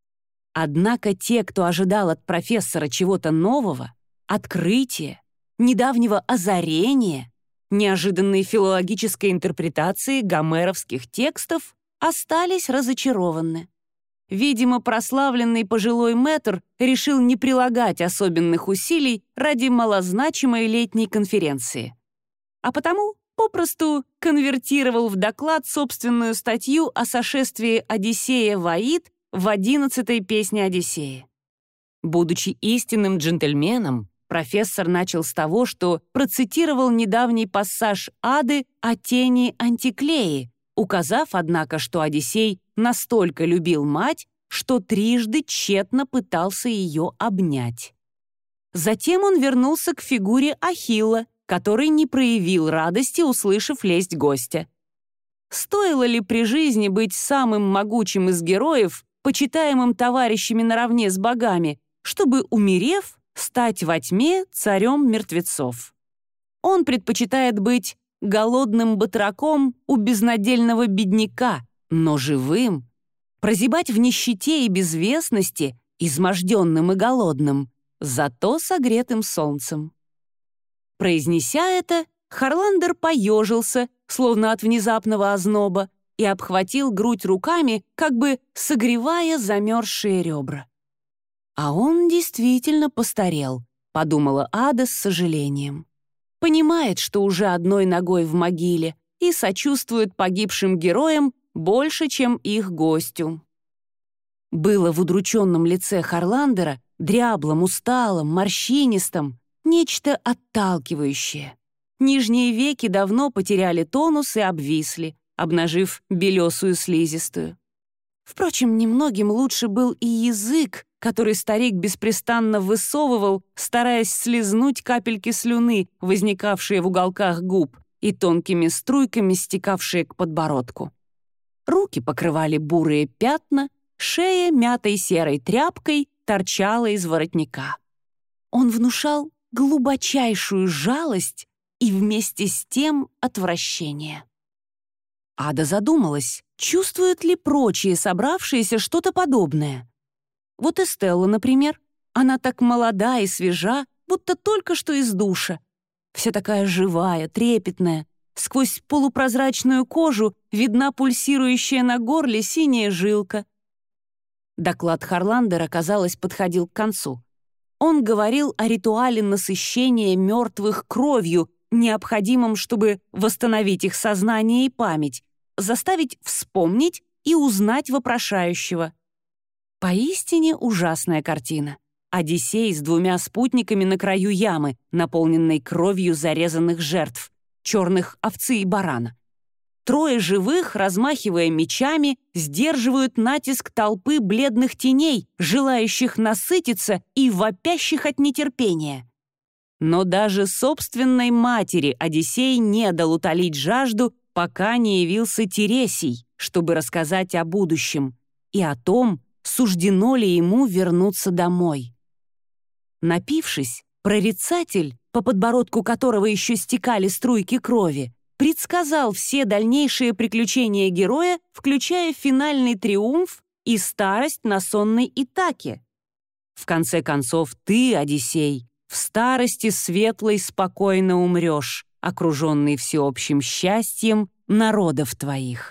Однако те, кто ожидал от профессора чего-то нового, открытия, недавнего озарения, неожиданной филологической интерпретации гомеровских текстов, остались разочарованы. Видимо, прославленный пожилой мэтр решил не прилагать особенных усилий ради малозначимой летней конференции. А потому попросту конвертировал в доклад собственную статью о сошествии Одиссея в Аид в одиннадцатой песне Одиссея. Будучи истинным джентльменом, профессор начал с того, что процитировал недавний пассаж Ады о тени Антиклеи, указав, однако, что Одиссей настолько любил мать, что трижды тщетно пытался ее обнять. Затем он вернулся к фигуре Ахилла, который не проявил радости, услышав лесть гостя. Стоило ли при жизни быть самым могучим из героев, почитаемым товарищами наравне с богами, чтобы, умерев, стать во тьме царем мертвецов? Он предпочитает быть голодным батраком у безнадельного бедняка, но живым, прозябать в нищете и безвестности, изможденным и голодным, зато согретым солнцем. Произнеся это, Харландер поежился, словно от внезапного озноба, и обхватил грудь руками, как бы согревая замерзшие ребра. «А он действительно постарел», — подумала Ада с сожалением. «Понимает, что уже одной ногой в могиле, и сочувствует погибшим героям больше, чем их гостю. Было в удрученном лице Харландера, дряблом, усталом, морщинистом, нечто отталкивающее. Нижние веки давно потеряли тонус и обвисли, обнажив белесую слизистую. Впрочем, немногим лучше был и язык, который старик беспрестанно высовывал, стараясь слизнуть капельки слюны, возникавшие в уголках губ, и тонкими струйками стекавшие к подбородку. Руки покрывали бурые пятна, шея, мятой серой тряпкой, торчала из воротника. Он внушал глубочайшую жалость и вместе с тем отвращение. Ада задумалась, чувствуют ли прочие собравшиеся что-то подобное. Вот Эстелла, например, она так молода и свежа, будто только что из душа. Вся такая живая, трепетная. Сквозь полупрозрачную кожу видна пульсирующая на горле синяя жилка. Доклад Харландера, казалось, подходил к концу. Он говорил о ритуале насыщения мертвых кровью, необходимом, чтобы восстановить их сознание и память, заставить вспомнить и узнать вопрошающего. Поистине ужасная картина. Одиссей с двумя спутниками на краю ямы, наполненной кровью зарезанных жертв, черных овцы и барана. Трое живых, размахивая мечами, сдерживают натиск толпы бледных теней, желающих насытиться и вопящих от нетерпения. Но даже собственной матери Одиссей не дал утолить жажду, пока не явился Тересий, чтобы рассказать о будущем и о том, суждено ли ему вернуться домой. Напившись, прорицатель, по подбородку которого еще стекали струйки крови, предсказал все дальнейшие приключения героя, включая финальный триумф и старость на сонной Итаке. В конце концов, ты, Одиссей, в старости светлой спокойно умрешь, окруженный всеобщим счастьем народов твоих.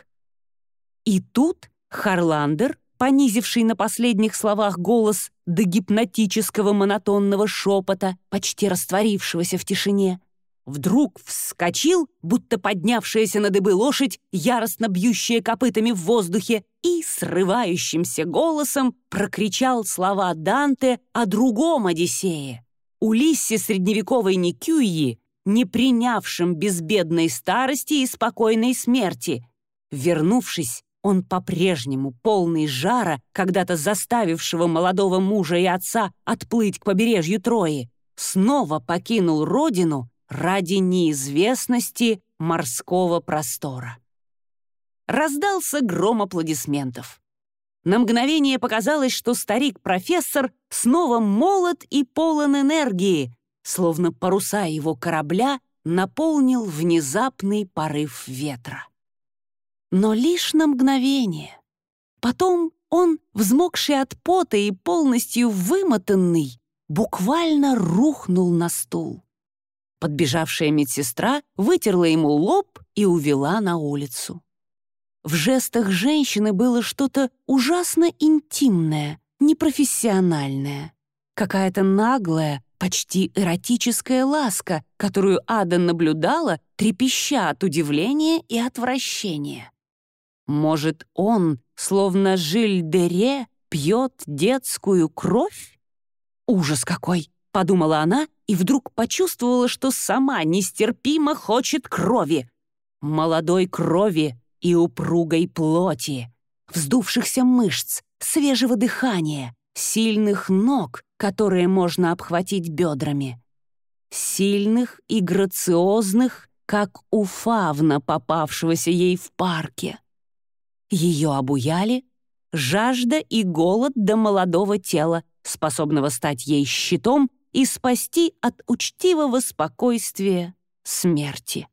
И тут Харландер, понизивший на последних словах голос до гипнотического монотонного шепота, почти растворившегося в тишине, вдруг вскочил, будто поднявшаяся на дыбы лошадь, яростно бьющая копытами в воздухе, и срывающимся голосом прокричал слова Данте о другом Одиссее, Улиссе средневековой Никюи, не принявшем безбедной старости и спокойной смерти. Вернувшись, он по-прежнему, полный жара, когда-то заставившего молодого мужа и отца отплыть к побережью Трои, снова покинул родину ради неизвестности морского простора. Раздался гром аплодисментов. На мгновение показалось, что старик-профессор снова молод и полон энергии, словно паруса его корабля наполнил внезапный порыв ветра. Но лишь на мгновение. Потом он, взмокший от пота и полностью вымотанный, буквально рухнул на стул. Подбежавшая медсестра вытерла ему лоб и увела на улицу. В жестах женщины было что-то ужасно интимное, непрофессиональное. Какая-то наглая, почти эротическая ласка, которую Ада наблюдала, трепеща от удивления и отвращения. Может, он, словно Жиль де Ре, пьет детскую кровь? Ужас какой! — подумала она и вдруг почувствовала, что сама нестерпимо хочет крови. Молодой крови и упругой плоти, вздувшихся мышц, свежего дыхания, сильных ног, которые можно обхватить бедрами. Сильных и грациозных, как у фавна, попавшегося ей в парке. Ее обуяли жажда и голод до молодого тела, способного стать ей щитом и спасти от учтивого спокойствия смерти.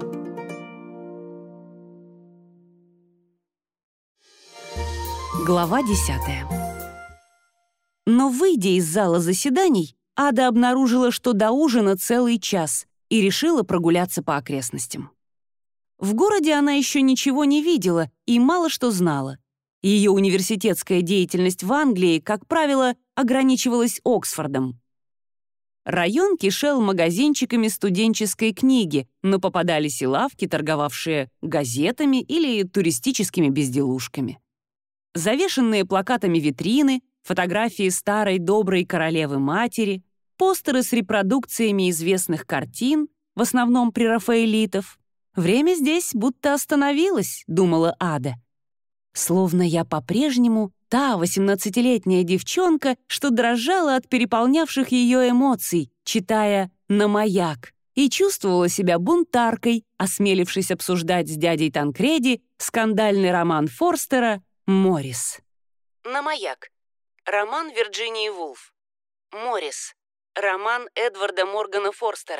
Глава десятая. Но, выйдя из зала заседаний, Ада обнаружила, что до ужина целый час, и решила прогуляться по окрестностям. В городе она еще ничего не видела и мало что знала. Ее университетская деятельность в Англии, как правило, ограничивалась Оксфордом. Район кишел магазинчиками студенческой книги, но попадались и лавки, торговавшие газетами или туристическими безделушками. Завешенные плакатами витрины, фотографии старой доброй королевы-матери, постеры с репродукциями известных картин, в основном прерафаэлитов. «Время здесь будто остановилось», — думала Ада. Словно я по-прежнему та восемнадцатилетняя девчонка, что дрожала от переполнявших ее эмоций, читая «На маяк», и чувствовала себя бунтаркой, осмелившись обсуждать с дядей Танкреди скандальный роман Форстера «Моррис». «На маяк». Роман Вирджинии Вулф. «Моррис». Роман Эдварда Моргана Форстера.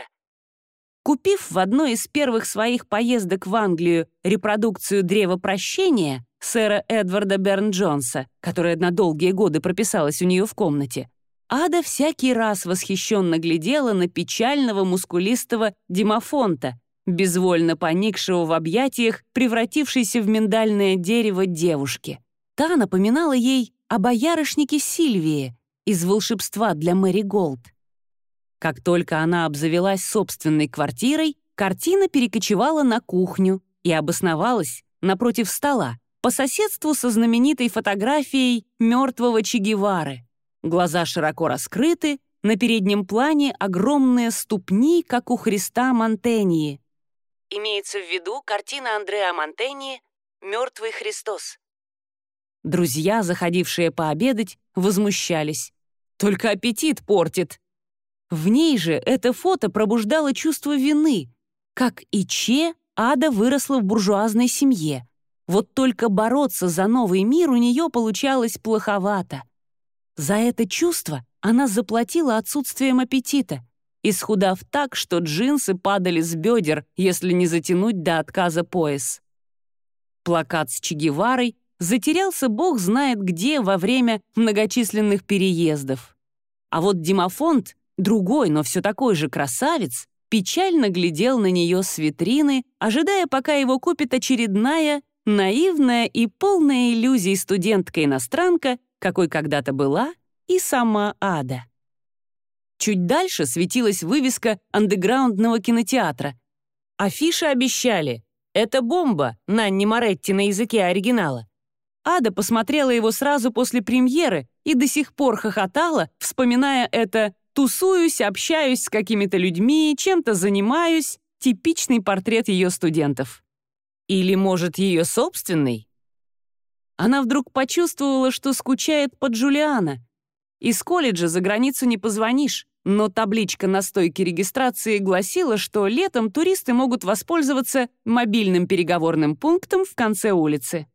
Купив в одной из первых своих поездок в Англию репродукцию «Древа прощения» сэра Эдварда Берн-Джонса, которая на долгие годы прописалась у нее в комнате, Ада всякий раз восхищенно глядела на печального мускулистого Димафонта, безвольно поникшего в объятиях, превратившейся в миндальное дерево девушки. Та напоминала ей о боярышнике Сильвии из «Волшебства для Мэри Голд». Как только она обзавелась собственной квартирой, картина перекочевала на кухню и обосновалась напротив стола, по соседству со знаменитой фотографией мертвого Че Гевары. Глаза широко раскрыты, на переднем плане огромные ступни, как у Христа Монтеньи. Имеется в виду картина Андреа Монтеньи «Мертвый Христос». Друзья, заходившие пообедать, возмущались. «Только аппетит портит». В ней же это фото пробуждало чувство вины. Как и Че, Ада выросла в буржуазной семье. Вот только бороться за новый мир у нее получалось плоховато. За это чувство она заплатила отсутствием аппетита, исхудав так, что джинсы падали с бедер, если не затянуть до отказа пояс. Плакат с Че Геварой затерялся бог знает где во время многочисленных переездов. А вот Димафонт, другой, но все такой же красавец, печально глядел на нее с витрины, ожидая, пока его купит очередная, наивная и полная иллюзий студентка-иностранка, какой когда-то была и сама Ада. Чуть дальше светилась вывеска андеграундного кинотеатра. Афиши обещали «Это бомба» Нанни Моретти на языке оригинала. Ада посмотрела его сразу после премьеры и до сих пор хохотала, вспоминая это «тусуюсь, общаюсь с какими-то людьми, чем-то занимаюсь», типичный портрет ее студентов. Или, может, ее собственный? Она вдруг почувствовала, что скучает по Джулиано. Из колледжа за границу не позвонишь, но табличка на стойке регистрации гласила, что летом туристы могут воспользоваться мобильным переговорным пунктом в конце улицы.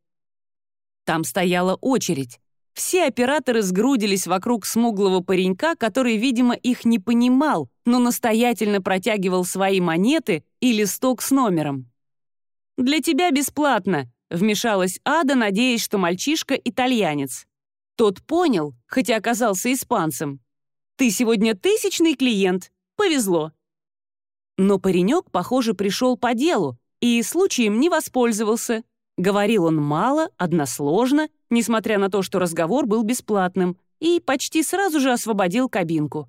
Там стояла очередь. Все операторы сгрудились вокруг смуглого паренька, который, видимо, их не понимал, но настоятельно протягивал свои монеты и листок с номером. «Для тебя бесплатно», — вмешалась Ада, надеясь, что мальчишка итальянец. Тот понял, хотя оказался испанцем. «Ты сегодня тысячный клиент. Повезло». Но паренек, похоже, пришел по делу и случаем не воспользовался. Говорил он мало, односложно, несмотря на то, что разговор был бесплатным, и почти сразу же освободил кабинку.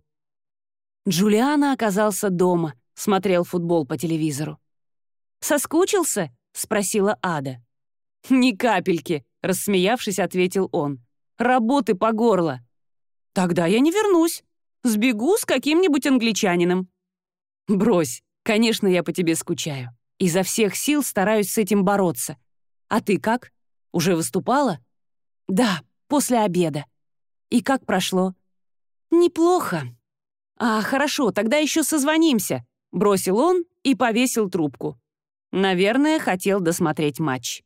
Джулиано оказался дома, смотрел футбол по телевизору. «Соскучился?» — спросила Ада. «Ни капельки», — рассмеявшись, ответил он. «Работы по горло». «Тогда я не вернусь. Сбегу с каким-нибудь англичанином». «Брось, конечно, я по тебе скучаю. Изо всех сил стараюсь с этим бороться. А ты как? Уже выступала?» «Да, после обеда». «И как прошло?» «Неплохо». «А, хорошо, тогда еще созвонимся», — бросил он и повесил трубку. Наверное, хотел досмотреть матч.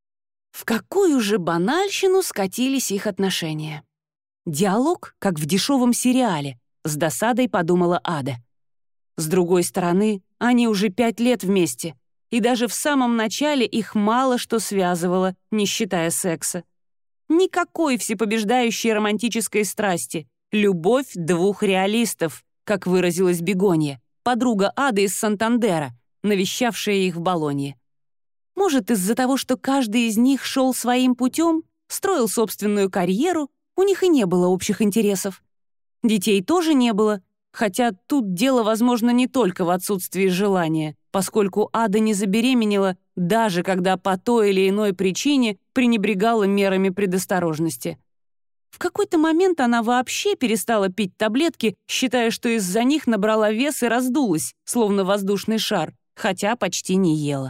В какую же банальщину скатились их отношения? Диалог, как в дешевом сериале, с досадой подумала Ада. С другой стороны, они уже пять лет вместе, и даже в самом начале их мало что связывало, не считая секса. Никакой всепобеждающей романтической страсти. Любовь двух реалистов, как выразилась Бегонья, подруга Ады из Сантандера, навещавшая их в Болонье. Может, из-за того, что каждый из них шел своим путем, строил собственную карьеру, у них и не было общих интересов. Детей тоже не было, Хотя тут дело, возможно, не только в отсутствии желания, поскольку Ада не забеременела, даже когда по той или иной причине пренебрегала мерами предосторожности. В какой-то момент она вообще перестала пить таблетки, считая, что из-за них набрала вес и раздулась, словно воздушный шар, хотя почти не ела.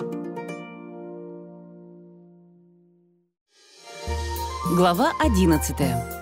Глава одиннадцатая.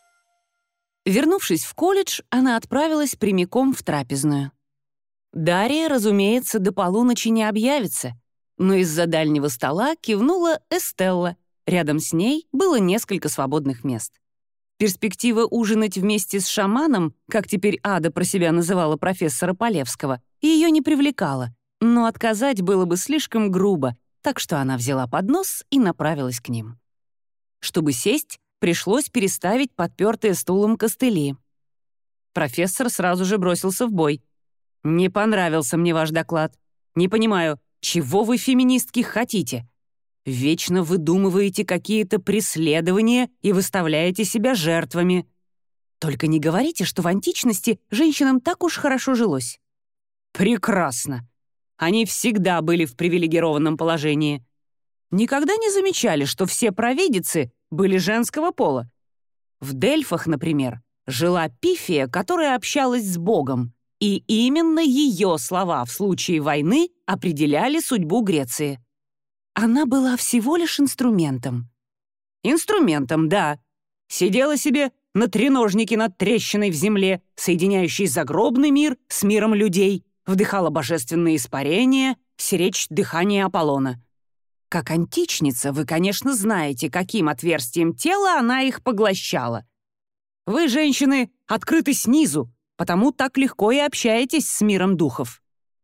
Вернувшись в колледж, она отправилась прямиком в трапезную. Дарья, разумеется, до полуночи не объявится, но из-за дальнего стола кивнула Эстелла. Рядом с ней было несколько свободных мест. Перспектива ужинать вместе с шаманом, как теперь Ада про себя называла профессора Полевского, ее не привлекала, но отказать было бы слишком грубо, так что она взяла поднос и направилась к ним. Чтобы сесть, пришлось переставить подпертые стулом костыли. Профессор сразу же бросился в бой. «Не понравился мне ваш доклад. Не понимаю, чего вы, феминистки, хотите? Вечно выдумываете какие-то преследования и выставляете себя жертвами. Только не говорите, что в античности женщинам так уж хорошо жилось». «Прекрасно. Они всегда были в привилегированном положении. Никогда не замечали, что все провидицы были женского пола. В Дельфах, например, жила Пифия, которая общалась с Богом, и именно ее слова в случае войны определяли судьбу Греции. Она была всего лишь инструментом. Инструментом, да. Сидела себе на треножнике над трещиной в земле, соединяющей загробный мир с миром людей, вдыхала божественные испарения, сиречь дыхание Аполлона. Как античница, вы, конечно, знаете, каким отверстием тела она их поглощала. Вы, женщины, открыты снизу, потому так легко и общаетесь с миром духов».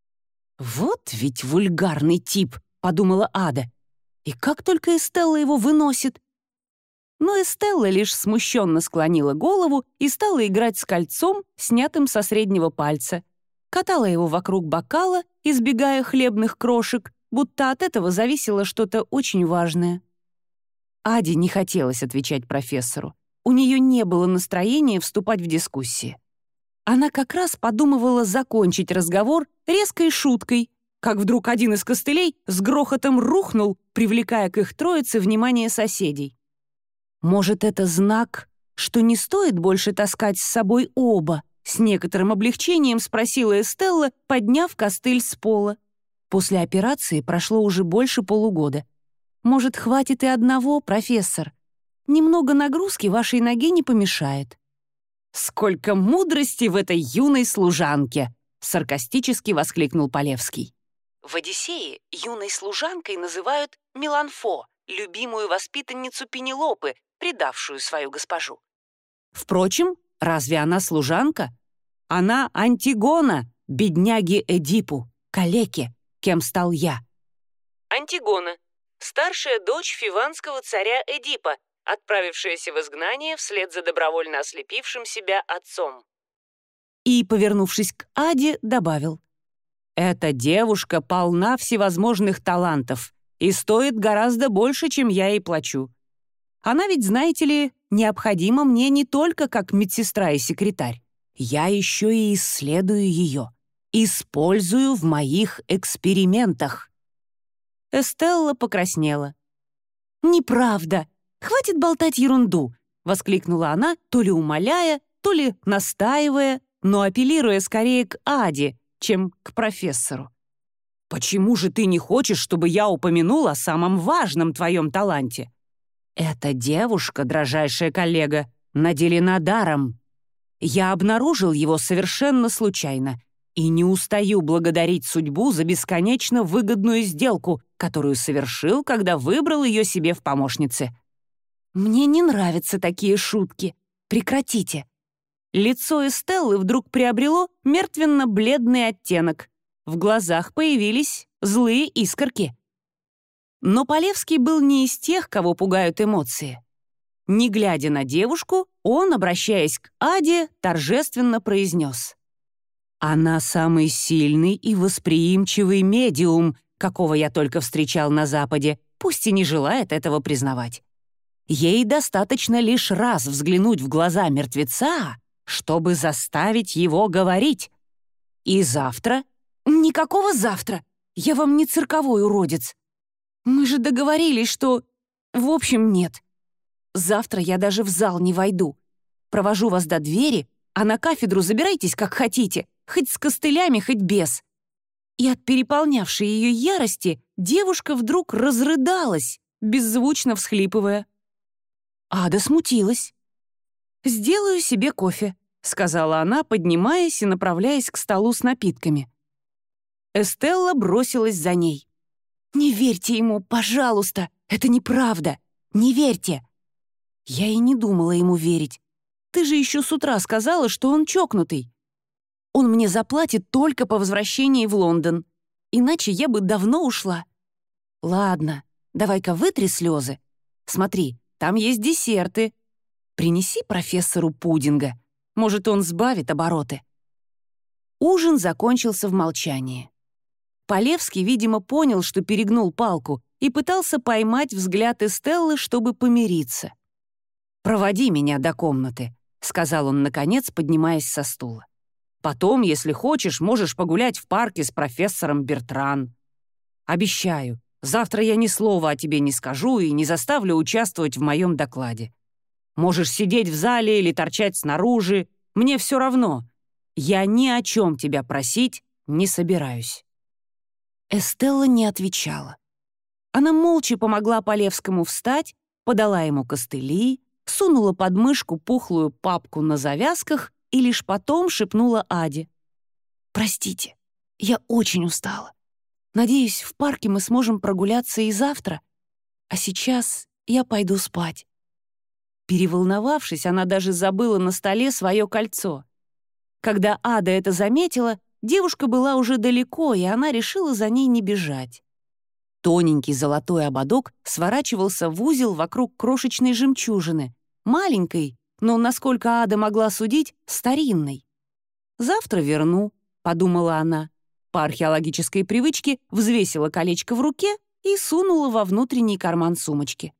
«Вот ведь вульгарный тип», — подумала Ада. «И как только Эстелла его выносит». Но Эстелла лишь смущенно склонила голову и стала играть с кольцом, снятым со среднего пальца. Катала его вокруг бокала, избегая хлебных крошек, будто от этого зависело что-то очень важное. Аде не хотелось отвечать профессору. У нее не было настроения вступать в дискуссии. Она как раз подумывала закончить разговор резкой шуткой, как вдруг один из костылей с грохотом рухнул, привлекая к их троице внимание соседей. «Может, это знак, что не стоит больше таскать с собой оба?» С некоторым облегчением спросила Эстелла, подняв костыль с пола. После операции прошло уже больше полугода. Может, хватит и одного, профессор? Немного нагрузки вашей ноге не помешает». «Сколько мудрости в этой юной служанке!» — саркастически воскликнул Полевский. В «Одиссее» юной служанкой называют Меланфо, любимую воспитанницу Пенелопы, предавшую свою госпожу. Впрочем, разве она служанка? Она Антигона, бедняги Эдипу, калеке, кем стал я. Антигона — старшая дочь фиванского царя Эдипа, отправившаяся в изгнание вслед за добровольно ослепившим себя отцом. И, повернувшись к Аде, добавил: «Эта девушка полна всевозможных талантов и стоит гораздо больше, чем я ей плачу. Она ведь, знаете ли, необходима мне не только как медсестра и секретарь. Я еще и исследую ее, использую в моих экспериментах». Эстелла покраснела. «Неправда! Хватит болтать ерунду!» — воскликнула она, то ли умоляя, то ли настаивая, но апеллируя скорее к Аде, чем к профессору. «Почему же ты не хочешь, чтобы я упомянул о самом важном твоем таланте? Эта девушка, дрожайшая коллега, наделена даром. Я обнаружил его совершенно случайно и не устаю благодарить судьбу за бесконечно выгодную сделку, которую совершил, когда выбрал ее себе в помощнице». «Мне не нравятся такие шутки. Прекратите». Лицо Эстеллы вдруг приобрело мертвенно-бледный оттенок. В глазах появились злые искорки. Но Полевский был не из тех, кого пугают эмоции. Не глядя на девушку, он, обращаясь к Аде, торжественно произнес: «Она самый сильный и восприимчивый медиум, какого я только встречал на Западе, пусть и не желает этого признавать. Ей достаточно лишь раз взглянуть в глаза мертвеца, чтобы заставить его говорить. И завтра? Никакого завтра. Я вам не цирковой уродец. Мы же договорились, что... В общем, нет. Завтра я даже в зал не войду. Провожу вас до двери, а на кафедру забирайтесь как хотите, хоть с костылями, хоть без». И от переполнявшей ее ярости девушка вдруг разрыдалась, беззвучно всхлипывая. Ада смутилась. «Сделаю себе кофе», — сказала она, поднимаясь и направляясь к столу с напитками. Эстелла бросилась за ней. «Не верьте ему, пожалуйста, это неправда. Не верьте». Я и не думала ему верить. Ты же еще с утра сказала, что он чокнутый. Он мне заплатит только по возвращении в Лондон. Иначе я бы давно ушла. Ладно, давай-ка вытри слезы. Смотри, там есть десерты. Принеси профессору пудинга. Может, он сбавит обороты. Ужин закончился в молчании. Полевский, видимо, понял, что перегнул палку, и пытался поймать взгляд Эстеллы, чтобы помириться. «Проводи меня до комнаты», — сказал он, наконец, поднимаясь со стула. «Потом, если хочешь, можешь погулять в парке с профессором Бертран. Обещаю, завтра я ни слова о тебе не скажу и не заставлю участвовать в моем докладе. Можешь сидеть в зале или торчать снаружи, мне все равно. Я ни о чем тебя просить не собираюсь». Эстелла не отвечала. Она молча помогла Полевскому встать, подала ему костыли, сунула под мышку пухлую папку на завязках и лишь потом шепнула Аде. «Простите, я очень устала. Надеюсь, в парке мы сможем прогуляться и завтра. А сейчас я пойду спать». Переволновавшись, она даже забыла на столе свое кольцо. Когда Ада это заметила, девушка была уже далеко, и она решила за ней не бежать. Тоненький золотой ободок сворачивался в узел вокруг крошечной жемчужины, маленькой, но, насколько Ада могла судить, старинной. «Завтра верну», — подумала она. По археологической привычке взвесила колечко в руке и сунула во внутренний карман сумочки.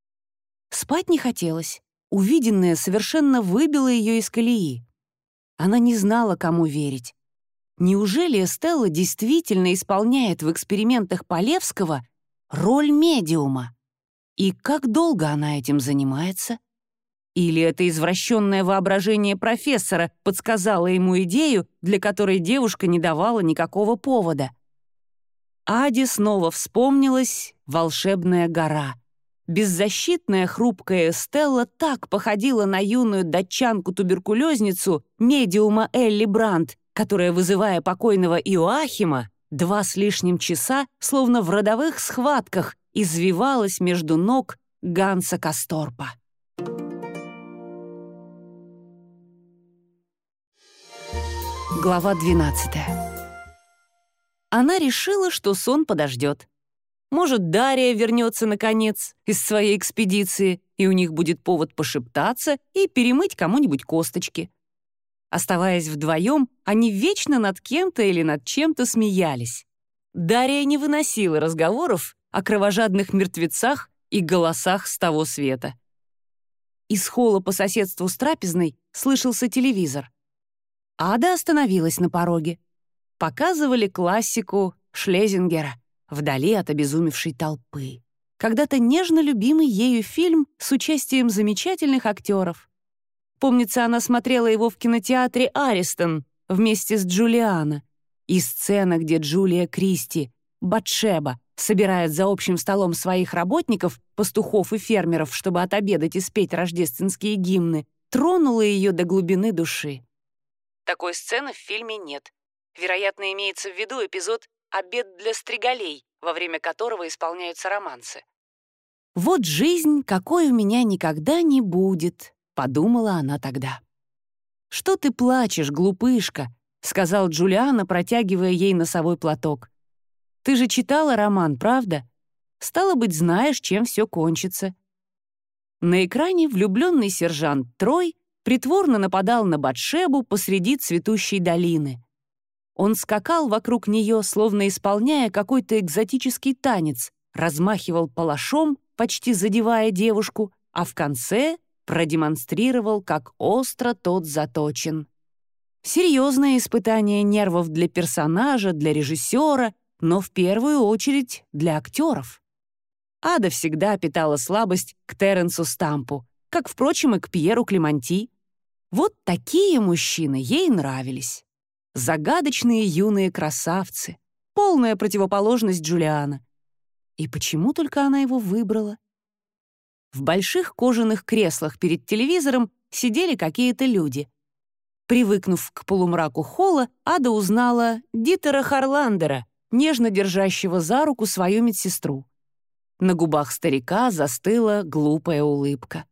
Спать не хотелось. Увиденное совершенно выбило ее из колеи. Она не знала, кому верить. Неужели Эстелла действительно исполняет в экспериментах Полевского роль медиума? И как долго она этим занимается? Или это извращенное воображение профессора подсказало ему идею, для которой девушка не давала никакого повода? Аде снова вспомнилась волшебная гора. Беззащитная хрупкая Эстелла так походила на юную датчанку-туберкулезницу, медиума Элли Брандт, которая, вызывая покойного Иоахима, два с лишним часа, словно в родовых схватках, извивалась между ног Ганса Касторпа. Глава двенадцатая. Она решила, что сон подождет. Может, Дарья вернется, наконец, из своей экспедиции, и у них будет повод пошептаться и перемыть кому-нибудь косточки. Оставаясь вдвоем, они вечно над кем-то или над чем-то смеялись. Дарья не выносила разговоров о кровожадных мертвецах и голосах с того света. Из холла по соседству с трапезной слышался телевизор. Ада остановилась на пороге. Показывали классику Шлезингера «Вдали от обезумевшей толпы». Когда-то нежно любимый ею фильм с участием замечательных актеров. Помнится, она смотрела его в кинотеатре «Аристон» вместе с Джулиано. И сцена, где Джулия Кристи, Батшеба, собирает за общим столом своих работников, пастухов и фермеров, чтобы отобедать и спеть рождественские гимны, тронула ее до глубины души. Такой сцены в фильме нет. Вероятно, имеется в виду эпизод «Обед для стригалей», во время которого исполняются романсы. «Вот жизнь, какой у меня никогда не будет», — подумала она тогда. «Что ты плачешь, глупышка?» — сказал Джулиано, протягивая ей носовой платок. «Ты же читала роман, правда? Стало быть, знаешь, чем все кончится». На экране влюбленный сержант Трой притворно нападал на Батшебу посреди цветущей долины. Он скакал вокруг нее, словно исполняя какой-то экзотический танец, размахивал палашом, почти задевая девушку, а в конце продемонстрировал, как остро тот заточен. Серьезное испытание нервов для персонажа, для режиссера, но в первую очередь для актеров. Ада всегда питала слабость к Теренсу Стампу, как, впрочем, и к Пьеру Клеманти. Вот такие мужчины ей нравились. Загадочные юные красавцы, полная противоположность Джулиана. И почему только она его выбрала? В больших кожаных креслах перед телевизором сидели какие-то люди. Привыкнув к полумраку холла, Ада узнала Дитера Харландера, нежно держащего за руку свою медсестру. На губах старика застыла глупая улыбка.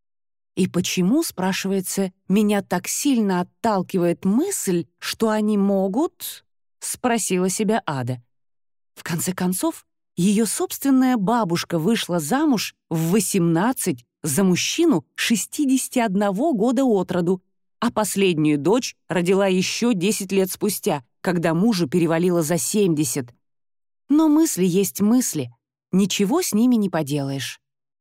И почему, спрашивается, меня так сильно отталкивает мысль, что они могут? Спросила себя Ада. В конце концов, ее собственная бабушка вышла замуж в восемнадцать за мужчину шестидесяти одного года от роду, а последнюю дочь родила еще десять лет спустя, когда мужу перевалило за семьдесят. Но мысли есть мысли, ничего с ними не поделаешь.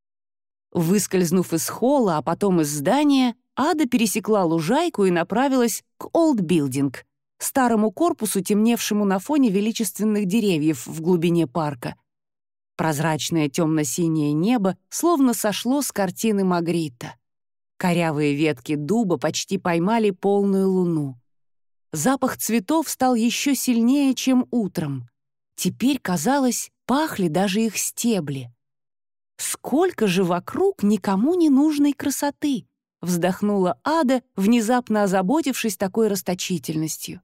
Выскользнув из холла, а потом из здания, Ада пересекла лужайку и направилась к Олд Билдинг, старому корпусу, темневшему на фоне величественных деревьев в глубине парка. Прозрачное темно-синее небо словно сошло с картины Магрита. Корявые ветки дуба почти поймали полную луну. Запах цветов стал еще сильнее, чем утром. Теперь, казалось, пахли даже их стебли. «Сколько же вокруг никому не нужной красоты!» — вздохнула Ада, внезапно озаботившись такой расточительностью.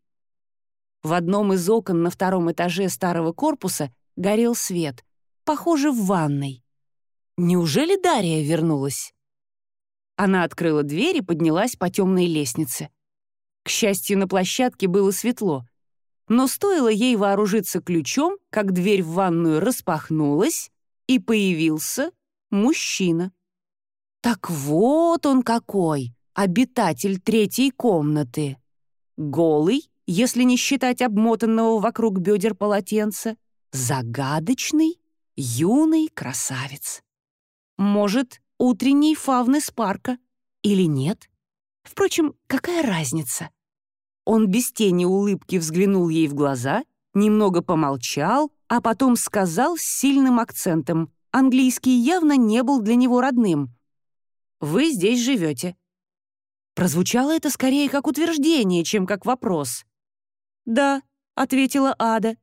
В одном из окон на втором этаже старого корпуса горел свет, похоже, в ванной. Неужели Дарья вернулась? Она открыла дверь и поднялась по темной лестнице. К счастью, на площадке было светло. Но стоило ей вооружиться ключом, как дверь в ванную распахнулась, и появился мужчина. Так вот он какой, обитатель третьей комнаты. Голый, если не считать обмотанного вокруг бедер полотенца, загадочный, юный красавец. Может, утренний фавн из парка или нет? Впрочем, какая разница? Он без тени улыбки взглянул ей в глаза, немного помолчал, а потом сказал с сильным акцентом. Английский явно не был для него родным. «Вы здесь живете». Прозвучало это скорее как утверждение, чем как вопрос. «Да», — ответила Ада.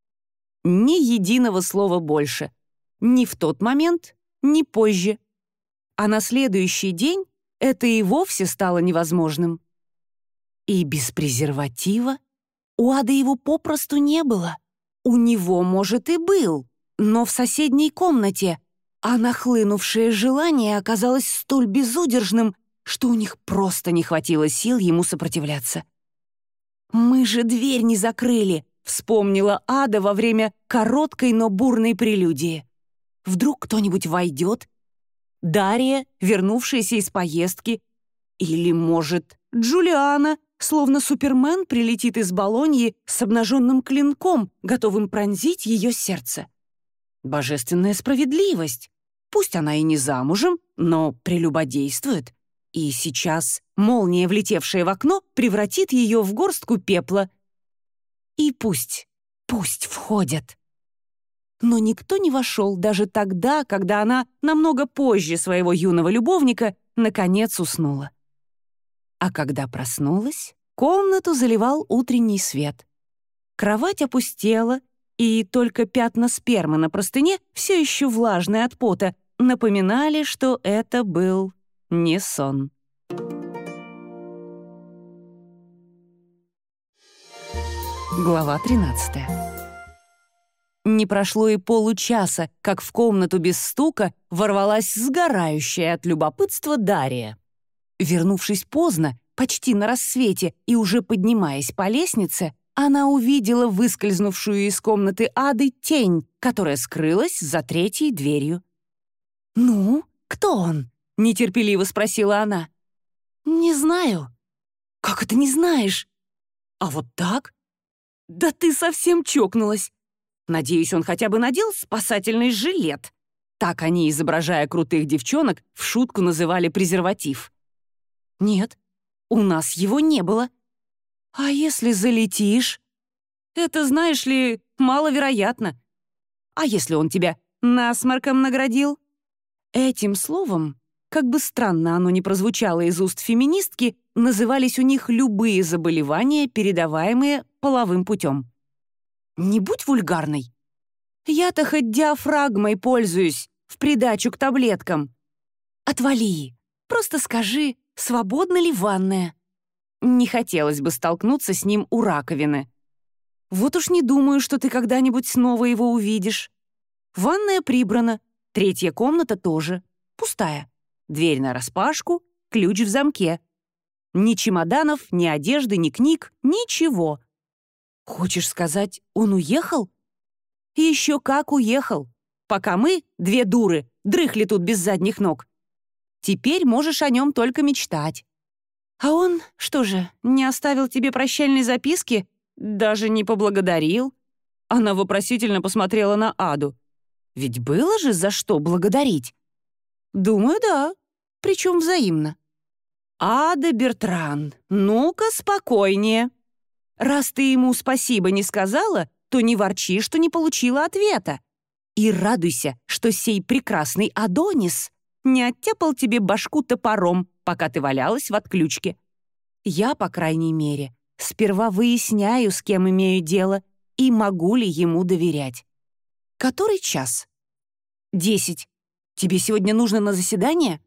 Ни единого слова больше. Ни в тот момент, ни позже. А на следующий день это и вовсе стало невозможным. И без презерватива у Ады его попросту не было. У него, может, и был, но в соседней комнате, а нахлынувшее желание оказалось столь безудержным, что у них просто не хватило сил ему сопротивляться. «Мы же дверь не закрыли», — вспомнила Ада во время короткой, но бурной прелюдии. «Вдруг кто-нибудь войдет? Дарья, вернувшаяся из поездки? Или, может, Джулиана, словно Супермен, прилетит из Болоньи с обнаженным клинком, готовым пронзить ее сердце? Божественная справедливость. Пусть она и не замужем, но прелюбодействует. И сейчас молния, влетевшая в окно, превратит ее в горстку пепла. И пусть, пусть входят». Но никто не вошел даже тогда, когда она намного позже своего юного любовника наконец уснула. А когда проснулась, комнату заливал утренний свет. Кровать опустела, и только пятна спермы на простыне, все еще влажные от пота, напоминали, что это был не сон. Глава тринадцатая. Не прошло и получаса, как в комнату без стука ворвалась сгорающая от любопытства Дарья. Вернувшись поздно, почти на рассвете и уже поднимаясь по лестнице, она увидела выскользнувшую из комнаты Ады тень, которая скрылась за третьей дверью. «Ну, кто он?» — нетерпеливо спросила она. «Не знаю». «Как это не знаешь?» «А вот так?» «Да ты совсем чокнулась. Надеюсь, он хотя бы надел спасательный жилет. Так они, изображая крутых девчонок, в шутку называли презерватив. «Нет, у нас его не было». «А если залетишь?» «Это, знаешь ли, маловероятно». «А если он тебя насморком наградил?» Этим словом, как бы странно оно ни прозвучало из уст феминистки, назывались у них любые заболевания, передаваемые половым путем. «Не будь вульгарной. Я-то хоть диафрагмой пользуюсь, в придачу к таблеткам». «Отвали. Просто скажи, свободна ли ванная?» Не хотелось бы столкнуться с ним у раковины. «Вот уж не думаю, что ты когда-нибудь снова его увидишь. Ванная прибрана, третья комната тоже, пустая. Дверь нараспашку, ключ в замке. Ни чемоданов, ни одежды, ни книг, ничего». «Хочешь сказать, он уехал?» «Еще как уехал, пока мы, две дуры, дрыхли тут без задних ног. Теперь можешь о нем только мечтать». «А он, что же, не оставил тебе прощальной записки? Даже не поблагодарил?» Она вопросительно посмотрела на Аду. «Ведь было же за что благодарить?» «Думаю, да. Причем взаимно». «Ада Бертран, ну-ка спокойнее. Раз ты ему спасибо не сказала, то не ворчи, что не получила ответа. И радуйся, что сей прекрасный Адонис не оттяпал тебе башку топором, пока ты валялась в отключке. Я, по крайней мере, сперва выясняю, с кем имею дело и могу ли ему доверять. Который час?» «Десять. Тебе сегодня нужно на заседание?»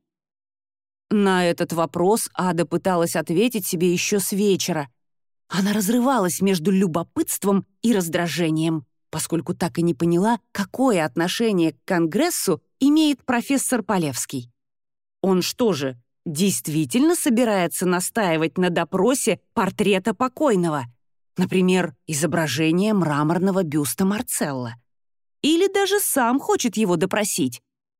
На этот вопрос Ада пыталась ответить себе еще с вечера. Она разрывалась между любопытством и раздражением, поскольку так и не поняла, какое отношение к Конгрессу имеет профессор Полевский. Он что же, действительно собирается настаивать на допросе портрета покойного? Например, изображение мраморного бюста Марцелла. Или даже сам хочет его допросить?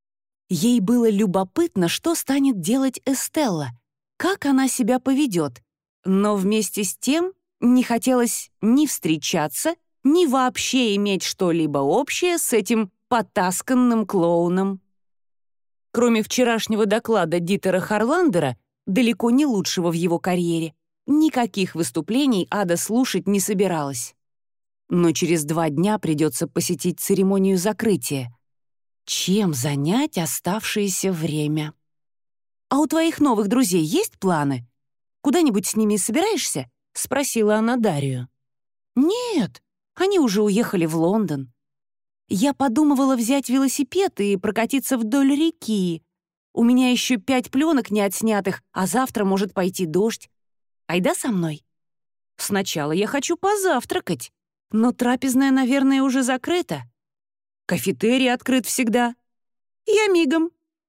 Ей было любопытно, что станет делать Эстелла, как она себя поведет, но вместе с тем не хотелось ни встречаться, ни вообще иметь что-либо общее с этим потасканным клоуном. Кроме вчерашнего доклада Дитера Харландера, далеко не лучшего в его карьере, никаких выступлений Ада слушать не собиралась. Но через два дня придется посетить церемонию закрытия. Чем занять оставшееся время? «А у твоих новых друзей есть планы? Куда-нибудь с ними собираешься?» — спросила она Дарью. «Нет, они уже уехали в Лондон. Я подумывала взять велосипед и прокатиться вдоль реки. У меня еще пять пленок не отснятых, а завтра может пойти дождь. Айда со мной? Сначала я хочу позавтракать, но трапезная, наверное, уже закрыта. Кафетерий открыт всегда. Я мигом».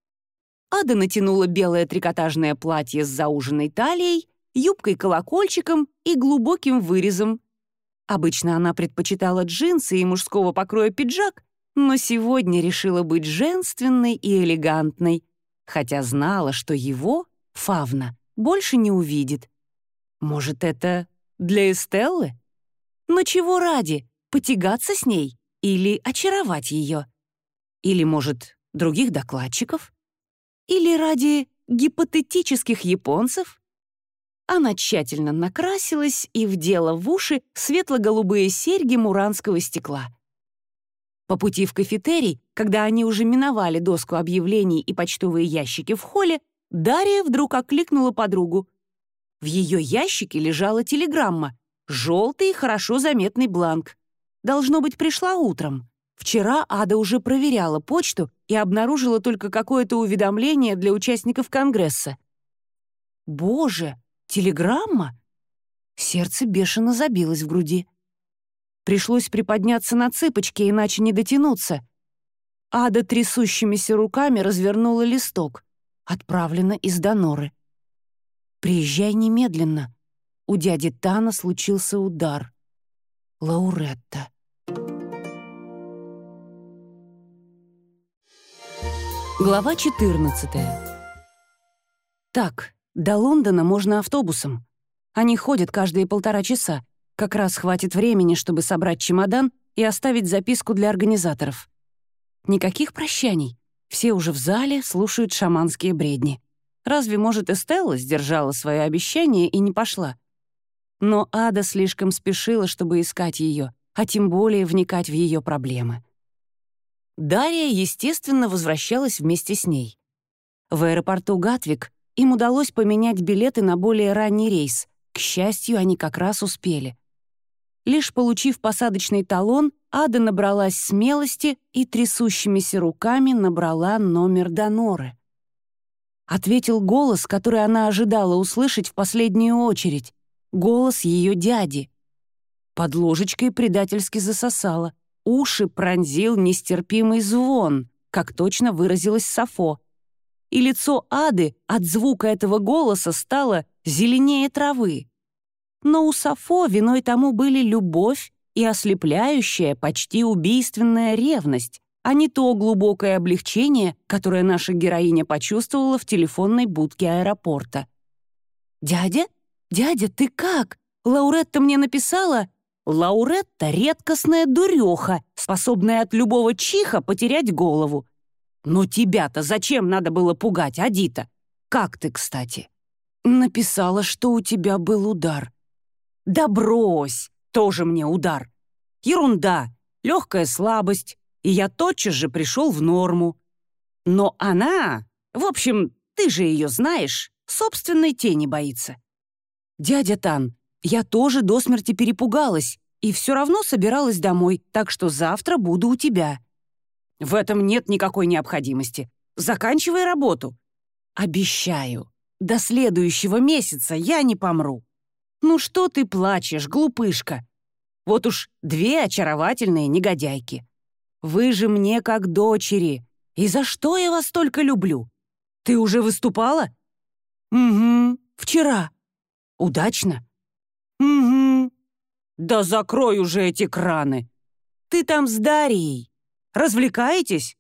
Ада натянула белое трикотажное платье с зауженной талией, юбкой-колокольчиком и глубоким вырезом. Обычно она предпочитала джинсы и мужского покроя пиджак, но сегодня решила быть женственной и элегантной, хотя знала, что его, Фавна, больше не увидит. Может, это для Эстеллы? Но чего ради? Потягаться с ней? Или очаровать ее? Или, может, других докладчиков? Или ради гипотетических японцев? Она тщательно накрасилась и вдела в уши светло-голубые серьги муранского стекла. По пути в кафетерий, когда они уже миновали доску объявлений и почтовые ящики в холле, Дарья вдруг окликнула подругу. В ее ящике лежала телеграмма, желтый, хорошо заметный бланк. Должно быть, пришла утром. Вчера Ада уже проверяла почту и обнаружила только какое-то уведомление для участников Конгресса. «Боже, телеграмма?» Сердце бешено забилось в груди. Пришлось приподняться на цыпочки, иначе не дотянуться. Ада трясущимися руками развернула листок. Отправлено из Доноры. «Приезжай немедленно. У дяди Тана случился удар. Лауретта». Глава четырнадцатая. Так, до Лондона можно автобусом. Они ходят каждые полтора часа. Как раз хватит времени, чтобы собрать чемодан и оставить записку для организаторов. Никаких прощаний. Все уже в зале слушают шаманские бредни. Разве, может, Эстелла сдержала свое обещание и не пошла? Но Ада слишком спешила, чтобы искать ее, а тем более вникать в ее проблемы. Дарья, естественно, возвращалась вместе с ней. В аэропорту Гатвик им удалось поменять билеты на более ранний рейс. К счастью, они как раз успели. Лишь получив посадочный талон, Ада набралась смелости и трясущимися руками набрала номер Доноры. Ответил голос, который она ожидала услышать в последнюю очередь. Голос ее дяди. Под ложечкой предательски засосала. Уши пронзил нестерпимый звон, как точно выразилась Сафо. И лицо Ады от звука этого голоса стало зеленее травы. Но у Сафо виной тому были любовь и ослепляющая, почти убийственная ревность, а не то глубокое облегчение, которое наша героиня почувствовала в телефонной будке аэропорта. «Дядя? Дядя, ты как? Лауретта мне написала...» Лауретта — редкостная дуреха, способная от любого чиха потерять голову. «Но тебя-то зачем надо было пугать, Адита? Как ты, кстати?» «Написала, что у тебя был удар». «Да брось! Тоже мне удар. Ерунда, легкая слабость, и я тотчас же пришел в норму. Но она, в общем, ты же ее знаешь, собственной тени боится». «Дядя Тан, я тоже до смерти перепугалась и все равно собиралась домой, так что завтра буду у тебя». «В этом нет никакой необходимости. Заканчивай работу». «Обещаю, до следующего месяца я не помру». «Ну что ты плачешь, глупышка? Вот уж две очаровательные негодяйки. Вы же мне как дочери. И за что я вас только люблю? Ты уже выступала?» «Угу, вчера». «Удачно?» «Угу». «Да закрой уже эти краны. Ты там с Дарьей. Развлекаетесь?»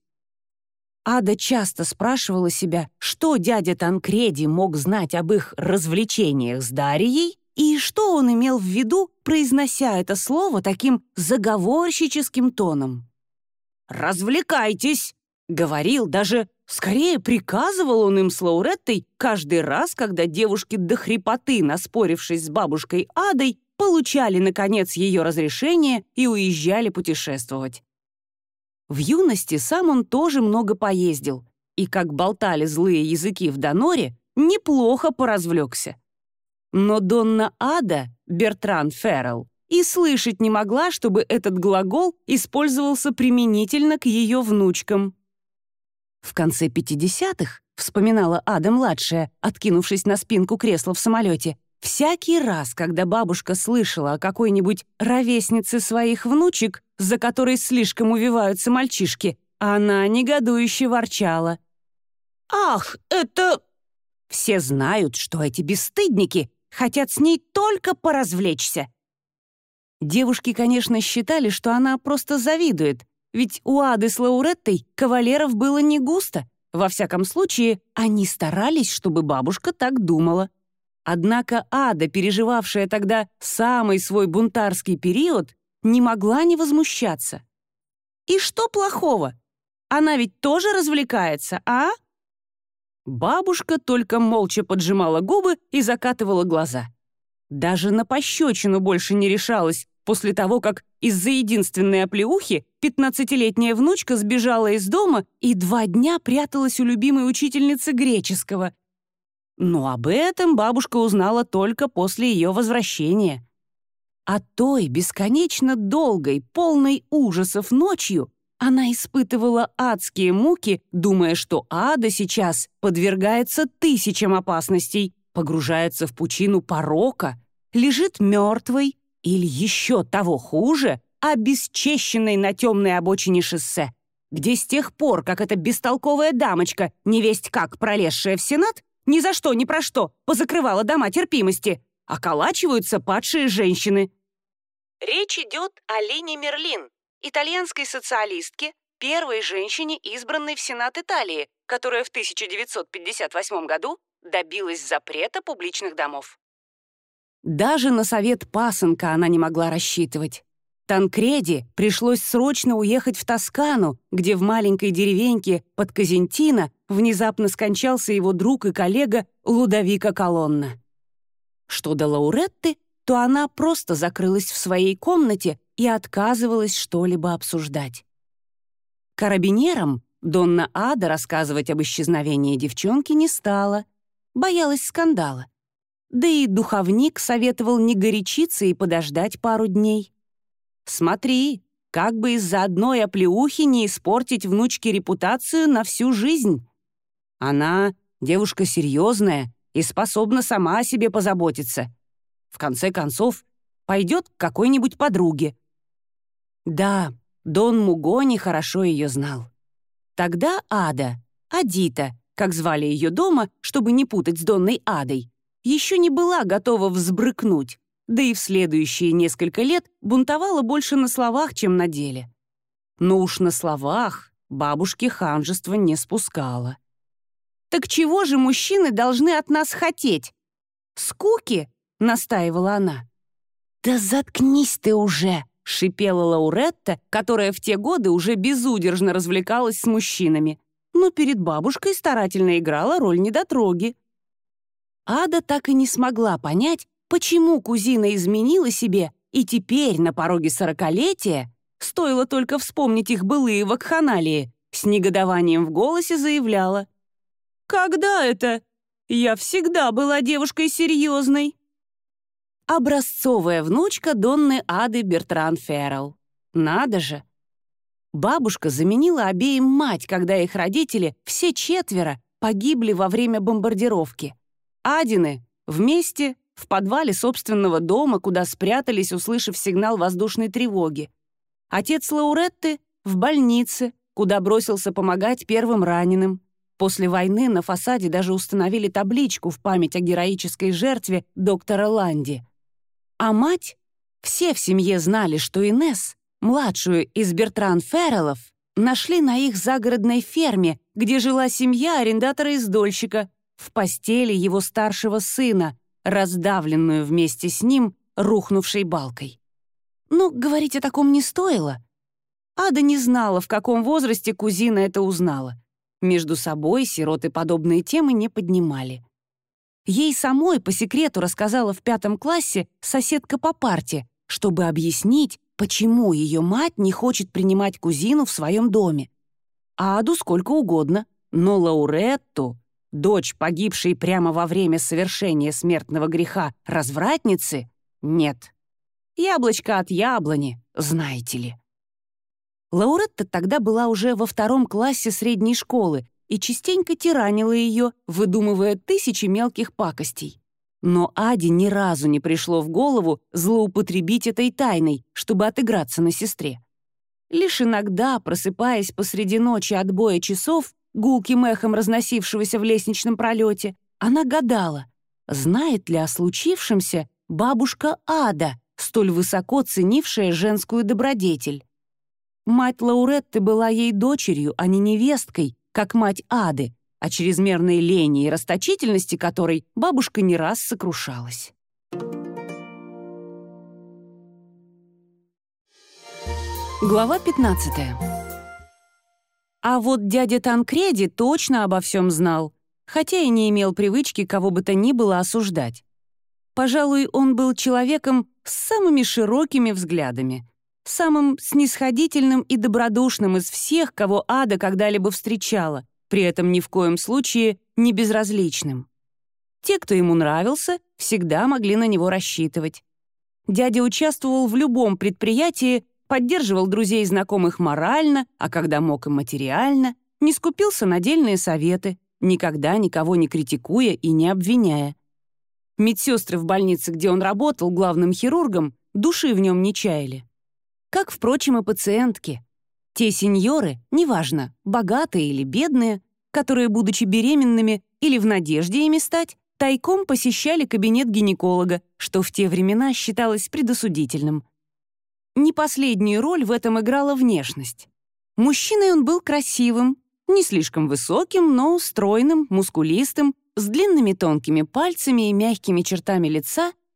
Ада часто спрашивала себя, что дядя Танкреди мог знать об их развлечениях с Дарьей и что он имел в виду, произнося это слово таким заговорщическим тоном. «Развлекайтесь!» — говорил, даже скорее приказывал он им с Лауреттой каждый раз, когда девушки до хрипоты, наспорившись с бабушкой Адой, получали, наконец, ее разрешение и уезжали путешествовать. В юности сам он тоже много поездил, и, как болтали злые языки в Доноре, неплохо поразвлекся. Но Донна Ада, Бертран Феррелл, и слышать не могла, чтобы этот глагол использовался применительно к ее внучкам. В конце пятидесятых, вспоминала Ада-младшая, откинувшись на спинку кресла в самолете, всякий раз, когда бабушка слышала о какой-нибудь ровеснице своих внучек, за которой слишком увиваются мальчишки, она негодующе ворчала. «Ах, это...» Все знают, что эти бесстыдники хотят с ней только поразвлечься. Девушки, конечно, считали, что она просто завидует, ведь у Ады с Лауреттой кавалеров было не густо. Во всяком случае, они старались, чтобы бабушка так думала. Однако Ада, переживавшая тогда самый свой бунтарский период, не могла не возмущаться. И что плохого? Она ведь тоже развлекается, а? Бабушка только молча поджимала губы и закатывала глаза. Даже на пощечину больше не решалась после того, как из-за единственной оплеухи пятнадцатилетняя внучка сбежала из дома и два дня пряталась у любимой учительницы греческого. Но об этом бабушка узнала только после ее возвращения. А той бесконечно долгой, полной ужасов ночью она испытывала адские муки, думая, что Ада сейчас подвергается тысячам опасностей, погружается в пучину порока, лежит мертвой или еще того хуже, обесчещенной на темной обочине шоссе, где с тех пор, как эта бестолковая дамочка, невесть как пролезшая в Сенат, ни за что, ни про что позакрывала дома терпимости, околачиваются падшие женщины. Речь идет о Лине Мерлин, итальянской социалистке, первой женщине, избранной в Сенат Италии, которая в тысяча девятьсот пятьдесят восьмом году добилась запрета публичных домов. Даже на совет пасынка она не могла рассчитывать. Танкреди пришлось срочно уехать в Тоскану, где в маленькой деревеньке под Козентино внезапно скончался его друг и коллега Лудовико Колонна. Что до Лауретты, то она просто закрылась в своей комнате и отказывалась что-либо обсуждать. Карабинерам Донна Ада рассказывать об исчезновении девчонки не стала, боялась скандала. Да и духовник советовал не горячиться и подождать пару дней. Смотри, как бы из-за одной оплеухи не испортить внучке репутацию на всю жизнь. Она девушка серьезная и способна сама о себе позаботиться. В конце концов, пойдет к какой-нибудь подруге. Да, Дон Мугони хорошо ее знал. Тогда Ада, Адита, как звали ее дома, чтобы не путать с Донной Адой, еще не была готова взбрыкнуть, да и в следующие несколько лет бунтовала больше на словах, чем на деле. Но уж на словах бабушке ханжества не спускала. «Так чего же мужчины должны от нас хотеть? Скуки?» — настаивала она. «Да заткнись ты уже!» — шипела Лауретта, которая в те годы уже безудержно развлекалась с мужчинами, но перед бабушкой старательно играла роль недотроги. Ада так и не смогла понять, почему кузина изменила себе, и теперь на пороге сорокалетия, стоило только вспомнить их былые вакханалии, с негодованием в голосе заявляла: «Когда это? Я всегда была девушкой серьезной». Образцовая внучка Донны Ады Бертран Феррелл. Надо же! Бабушка заменила обеим мать, когда их родители, все четверо, погибли во время бомбардировки. Адины вместе в подвале собственного дома, куда спрятались, услышав сигнал воздушной тревоги. Отец Лауретты в больнице, куда бросился помогать первым раненым. После войны на фасаде даже установили табличку в память о героической жертве доктора Ланди. А мать? Все в семье знали, что Инесс, младшую из Бертран Ферреллов, нашли на их загородной ферме, где жила семья арендатора-издольщика, в постели его старшего сына, раздавленную вместе с ним рухнувшей балкой. Но говорить о таком не стоило. Ада не знала, в каком возрасте кузина это узнала. Между собой сироты подобные темы не поднимали. Ей самой по секрету рассказала в пятом классе соседка по парте, чтобы объяснить, почему ее мать не хочет принимать кузину в своем доме. Аду сколько угодно, но Лауретту, дочь погибшей прямо во время совершения смертного греха развратницы, нет. Яблочко от яблони, знаете ли. Лауретта тогда была уже во втором классе средней школы и частенько тиранила ее, выдумывая тысячи мелких пакостей. Но Аде ни разу не пришло в голову злоупотребить этой тайной, чтобы отыграться на сестре. Лишь иногда, просыпаясь посреди ночи от боя часов, гулким эхом разносившегося в лестничном пролете, она гадала, знает ли о случившемся бабушка Ада, столь высоко ценившая женскую добродетель. Мать Лауретты была ей дочерью, а не невесткой, как мать Ады, о чрезмерной лени и расточительности которой бабушка не раз сокрушалась. Глава пятнадцатая. А вот дядя Танкреди точно обо всем знал, хотя и не имел привычки кого бы то ни было осуждать. Пожалуй, он был человеком с самыми широкими взглядами, самым снисходительным и добродушным из всех, кого Ада когда-либо встречала, при этом ни в коем случае не безразличным. Те, кто ему нравился, всегда могли на него рассчитывать. Дядя участвовал в любом предприятии, поддерживал друзей и знакомых морально, а когда мог и материально, не скупился на дельные советы, никогда никого не критикуя и не обвиняя. Медсестры в больнице, где он работал главным хирургом, души в нем не чаяли. Как, впрочем, и пациентки. Те сеньоры, неважно, богатые или бедные, которые, будучи беременными или в надежде ими стать, тайком посещали кабинет гинеколога, что в те времена считалось предосудительным. Не последнюю роль в этом играла внешность. Мужчиной он был красивым, не слишком высоким, но стройным, мускулистым, с длинными тонкими пальцами и мягкими чертами лица,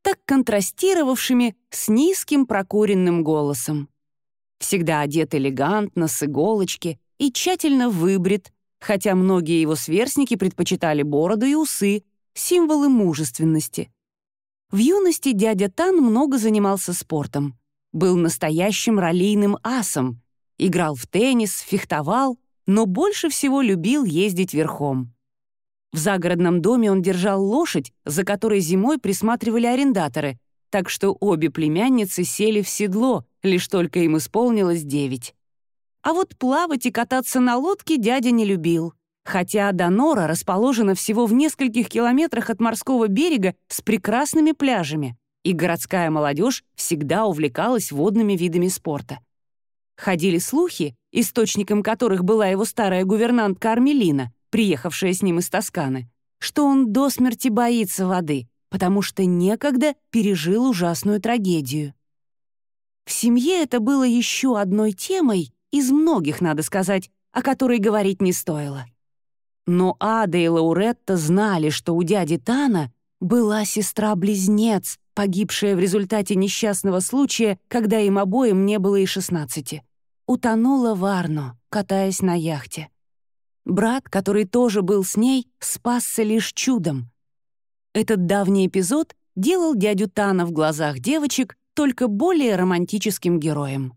так контрастировавшими с низким прокуренным голосом. Всегда одет элегантно, с иголочки и тщательно выбрит, хотя многие его сверстники предпочитали бороду и усы, символы мужественности. В юности дядя Тан много занимался спортом. Был настоящим раллийным асом, играл в теннис, фехтовал, но больше всего любил ездить верхом. В загородном доме он держал лошадь, за которой зимой присматривали арендаторы, так что обе племянницы сели в седло, лишь только им исполнилось девять. А вот плавать и кататься на лодке дядя не любил, хотя Донора расположена всего в нескольких километрах от морского берега с прекрасными пляжами, и городская молодежь всегда увлекалась водными видами спорта. Ходили слухи, источником которых была его старая гувернантка Армелина, приехавшая с ним из Тосканы, что он до смерти боится воды, потому что некогда пережил ужасную трагедию. В семье это было еще одной темой, из многих, надо сказать, о которой говорить не стоило. Но Ада и Лауретта знали, что у дяди Тана была сестра-близнец, погибшая в результате несчастного случая, когда им обоим не было и шестнадцати. Утонула в Арно, катаясь на яхте. Брат, который тоже был с ней, спасся лишь чудом. Этот давний эпизод делал дядю Тана в глазах девочек только более романтическим героем.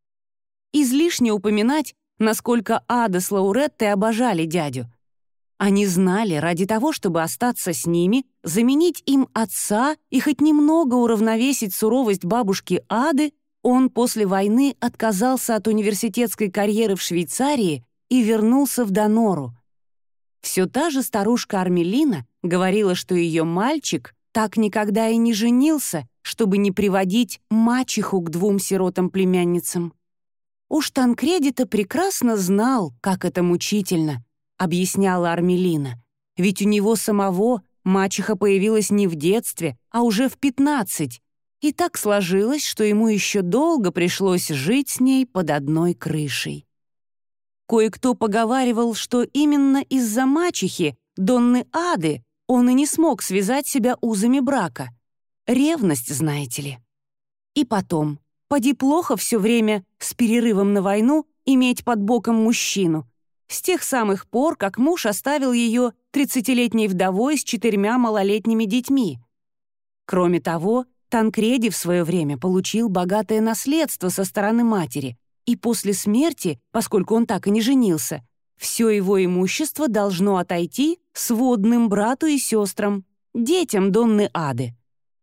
Излишне упоминать, насколько Ада с Лауреттой обожали дядю. Они знали, ради того, чтобы остаться с ними, заменить им отца и хоть немного уравновесить суровость бабушки Ады, он после войны отказался от университетской карьеры в Швейцарии и вернулся в Донору. Все та же старушка Армелина говорила, что ее мальчик так никогда и не женился, чтобы не приводить мачеху к двум сиротам-племянницам. Уж Танкреди-то прекрасно знал, как это мучительно, объясняла Армелина, ведь у него самого мачеха появилась не в детстве, а уже в пятнадцать, и так сложилось, что ему еще долго пришлось жить с ней под одной крышей. Кое-кто поговаривал, что именно из-за мачехи, Донны Ады, он и не смог связать себя узами брака. Ревность, знаете ли. И потом, поди плохо все время с перерывом на войну иметь под боком мужчину, с тех самых пор, как муж оставил ее тридцатилетней вдовой с четырьмя малолетними детьми. Кроме того, Танкреди в свое время получил богатое наследство со стороны матери, и после смерти, поскольку он так и не женился, все его имущество должно отойти сводным брату и сестрам, детям Донны Ады.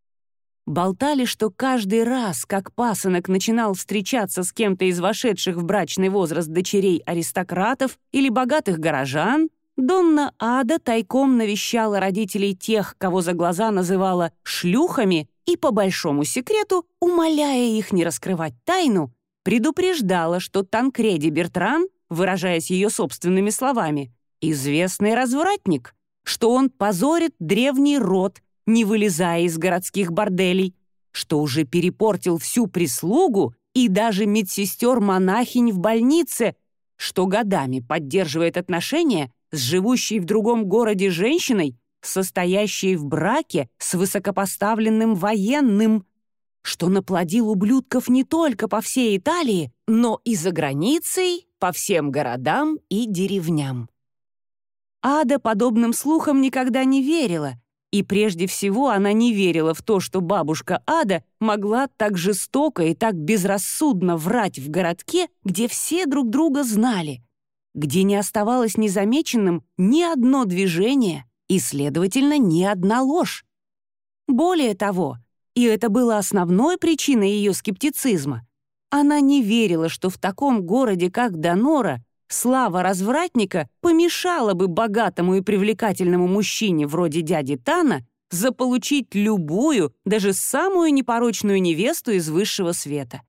Болтали, что каждый раз, как пасынок начинал встречаться с кем-то из вошедших в брачный возраст дочерей аристократов или богатых горожан, Донна Ада тайком навещала родителей тех, кого за глаза называла «шлюхами», и по большому секрету, умоляя их не раскрывать тайну, предупреждала, что Танкреди Бертран, выражаясь ее собственными словами, известный развратник, что он позорит древний род, не вылезая из городских борделей, что уже перепортил всю прислугу и даже медсестер-монахинь в больнице, что годами поддерживает отношения с живущей в другом городе женщиной, состоящей в браке с высокопоставленным военным, что наплодил ублюдков не только по всей Италии, но и за границей, по всем городам и деревням. Ада подобным слухам никогда не верила, и прежде всего она не верила в то, что бабушка Ада могла так жестоко и так безрассудно врать в городке, где все друг друга знали, где не оставалось незамеченным ни одно движение и, следовательно, ни одна ложь. Более того, и это было основной причиной ее скептицизма, она не верила, что в таком городе, как Донора, слава развратника помешала бы богатому и привлекательному мужчине вроде дяди Тана заполучить любую, даже самую непорочную невесту из высшего света.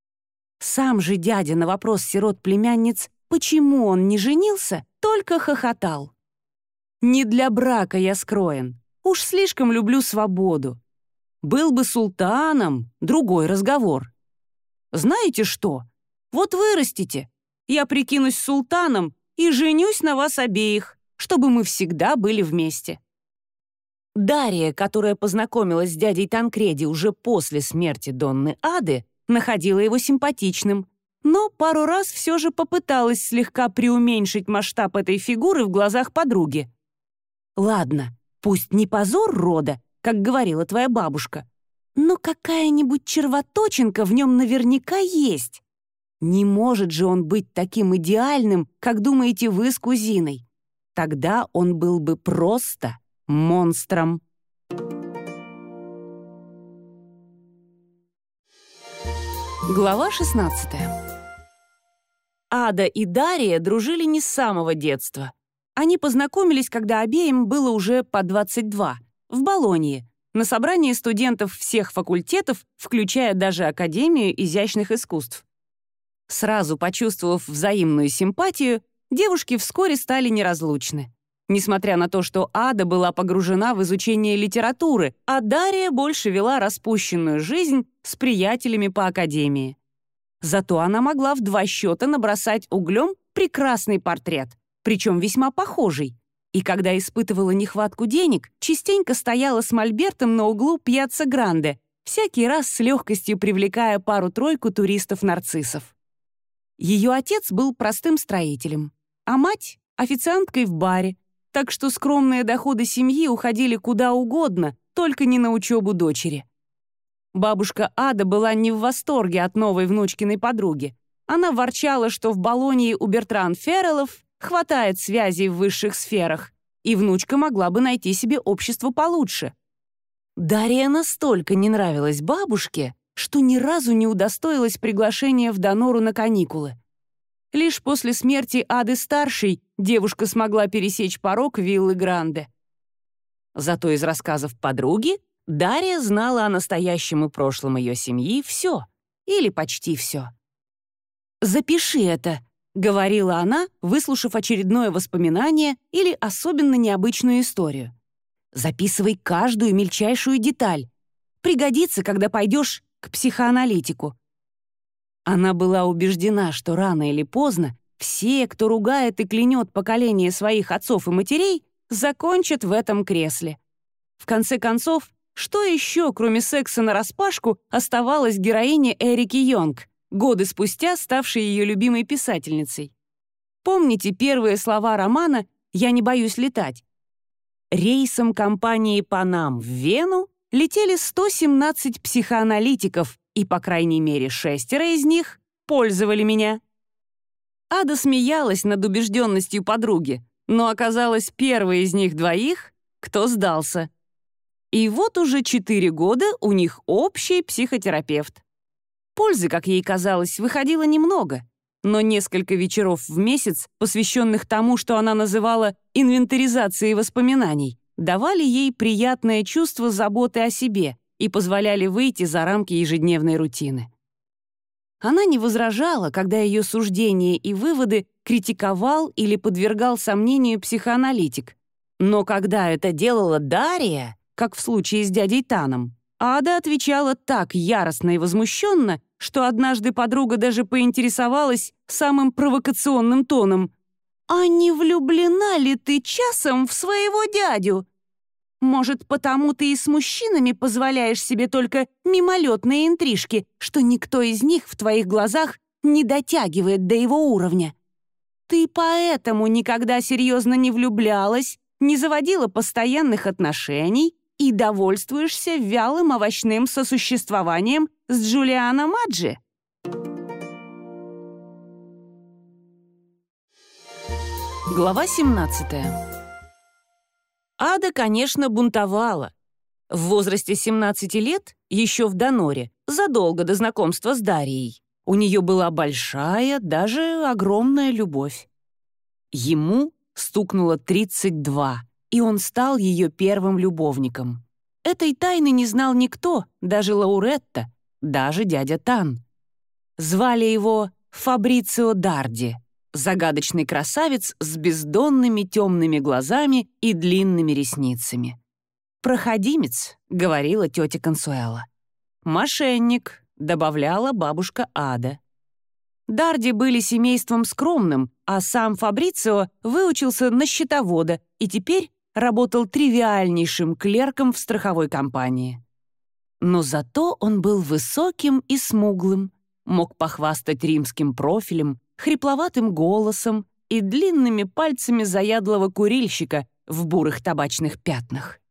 Сам же дядя на вопрос сирот-племянниц, почему он не женился, только хохотал. «Не для брака я скроен, уж слишком люблю свободу. Был бы султаном, другой разговор. Знаете что? Вот вырастите, я прикинусь султаном и женюсь на вас обеих, чтобы мы всегда были вместе». Дарья, которая познакомилась с дядей Танкреди уже после смерти Донны Ады, находила его симпатичным, но пару раз все же попыталась слегка преуменьшить масштаб этой фигуры в глазах подруги. Ладно, пусть не позор рода, как говорила твоя бабушка, но какая-нибудь червоточинка в нем наверняка есть. Не может же он быть таким идеальным, как думаете вы с кузиной. Тогда он был бы просто монстром. Глава шестнадцатая. Ада и Дарья дружили не с самого детства. Они познакомились, когда обеим было уже по двадцать два, в Болонье, на собрании студентов всех факультетов, включая даже Академию изящных искусств. Сразу почувствовав взаимную симпатию, девушки вскоре стали неразлучны. Несмотря на то, что Ада была погружена в изучение литературы, а Дарья больше вела распущенную жизнь с приятелями по академии. Зато она могла в два счета набросать углем прекрасный портрет, причем весьма похожий. И когда испытывала нехватку денег, частенько стояла с мольбертом на углу Пьяцца Гранде, всякий раз с легкостью привлекая пару-тройку туристов-нарциссов. Ее отец был простым строителем, а мать — официанткой в баре, так что скромные доходы семьи уходили куда угодно, только не на учебу дочери. Бабушка Ада была не в восторге от новой внучкиной подруги. Она ворчала, что в Болонье у Бертран Феррелов хватает связей в высших сферах, и внучка могла бы найти себе общество получше. Дарья настолько не нравилась бабушке, что ни разу не удостоилась приглашения в Донору на каникулы. Лишь после смерти Ады-старшей девушка смогла пересечь порог виллы Гранде. Зато из рассказов подруги Дарья знала о настоящем и прошлом ее семьи все, или почти все. «Запиши это», — говорила она, выслушав очередное воспоминание или особенно необычную историю. «Записывай каждую мельчайшую деталь. Пригодится, когда пойдешь к психоаналитику». Она была убеждена, что рано или поздно все, кто ругает и клянет поколение своих отцов и матерей, закончат в этом кресле. В конце концов, что еще, кроме секса нараспашку, оставалось героине Эрики Йонг, годы спустя ставшей ее любимой писательницей? Помните первые слова романа «Я не боюсь летать»? Рейсом компании «Панам» в Вену летели сто семнадцать психоаналитиков, и, по крайней мере, шестеро из них пользовали меня. Ада смеялась над убежденностью подруги, но оказалась первой из них двоих, кто сдался. И вот уже четыре года у них общий психотерапевт. Пользы, как ей казалось, выходило немного, но несколько вечеров в месяц, посвященных тому, что она называла инвентаризацией воспоминаний, давали ей приятное чувство заботы о себе и позволяли выйти за рамки ежедневной рутины. Она не возражала, когда ее суждения и выводы критиковал или подвергал сомнению психоаналитик. Но когда это делала Дарья, как в случае с дядей Таном, Ада отвечала так яростно и возмущенно, что однажды подруга даже поинтересовалась самым провокационным тоном: «А не влюблена ли ты часом в своего дядю? Может, потому ты и с мужчинами позволяешь себе только мимолетные интрижки, что никто из них в твоих глазах не дотягивает до его уровня? Ты поэтому никогда серьезно не влюблялась, не заводила постоянных отношений и довольствуешься вялым овощным сосуществованием с Джулиано Маджи?» Глава семнадцатая. Ада, конечно, бунтовала. В возрасте семнадцати лет, еще в Доноре, задолго до знакомства с Дарьей, у нее была большая, даже огромная любовь. Ему стукнуло тридцать два, и он стал ее первым любовником. Этой тайны не знал никто, даже Лауретта, даже дядя Тан. Звали его Фабрицио Дарди, загадочный красавец с бездонными темными глазами и длинными ресницами. «Проходимец», — говорила тетя Консуэла. «Мошенник», — добавляла бабушка Ада. Дарди были семейством скромным, а сам Фабрицио выучился на счетовода и теперь работал тривиальнейшим клерком в страховой компании. Но зато он был высоким и смуглым, мог похвастать римским профилем, хрипловатым голосом и длинными пальцами заядлого курильщика в бурых табачных пятнах.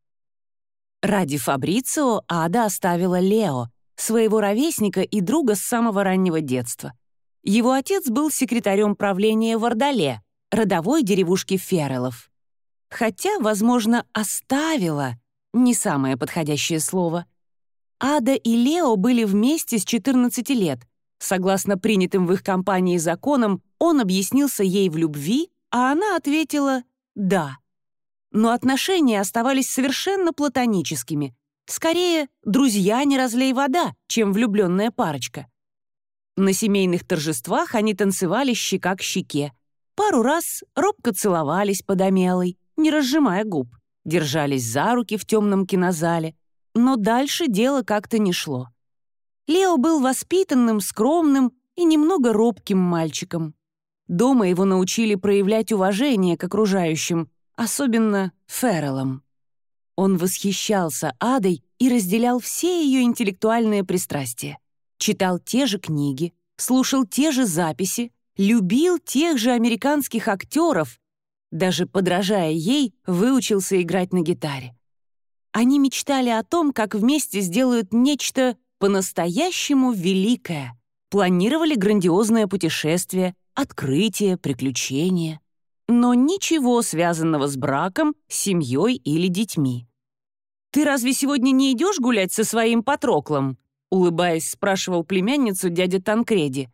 Ради Фабрицио Ада оставила Лео, своего ровесника и друга с самого раннего детства. Его отец был секретарем правления в Ордале, родовой деревушке Феррелов. Хотя, возможно, «оставила» — не самое подходящее слово. Ада и Лео были вместе с четырнадцати лет. Согласно принятым в их компании законам, он объяснился ей в любви, а она ответила «да». Но отношения оставались совершенно платоническими. Скорее, друзья не разлей вода, чем влюбленная парочка. На семейных торжествах они танцевали щека к щеке. Пару раз робко целовались под омелой, не разжимая губ, держались за руки в темном кинозале. Но дальше дело как-то не шло. Лео был воспитанным, скромным и немного робким мальчиком. Дома его научили проявлять уважение к окружающим, особенно Феррелам. Он восхищался Адой и разделял все ее интеллектуальные пристрастия. Читал те же книги, слушал те же записи, любил тех же американских актеров, даже, подражая ей, выучился играть на гитаре. Они мечтали о том, как вместе сделают нечто по-настоящему великое, планировали грандиозное путешествие, открытие, приключения. Но ничего связанного с браком, семьей или детьми. «Ты разве сегодня не идешь гулять со своим Патроклом?» улыбаясь, спрашивал племянницу дядя Танкреди.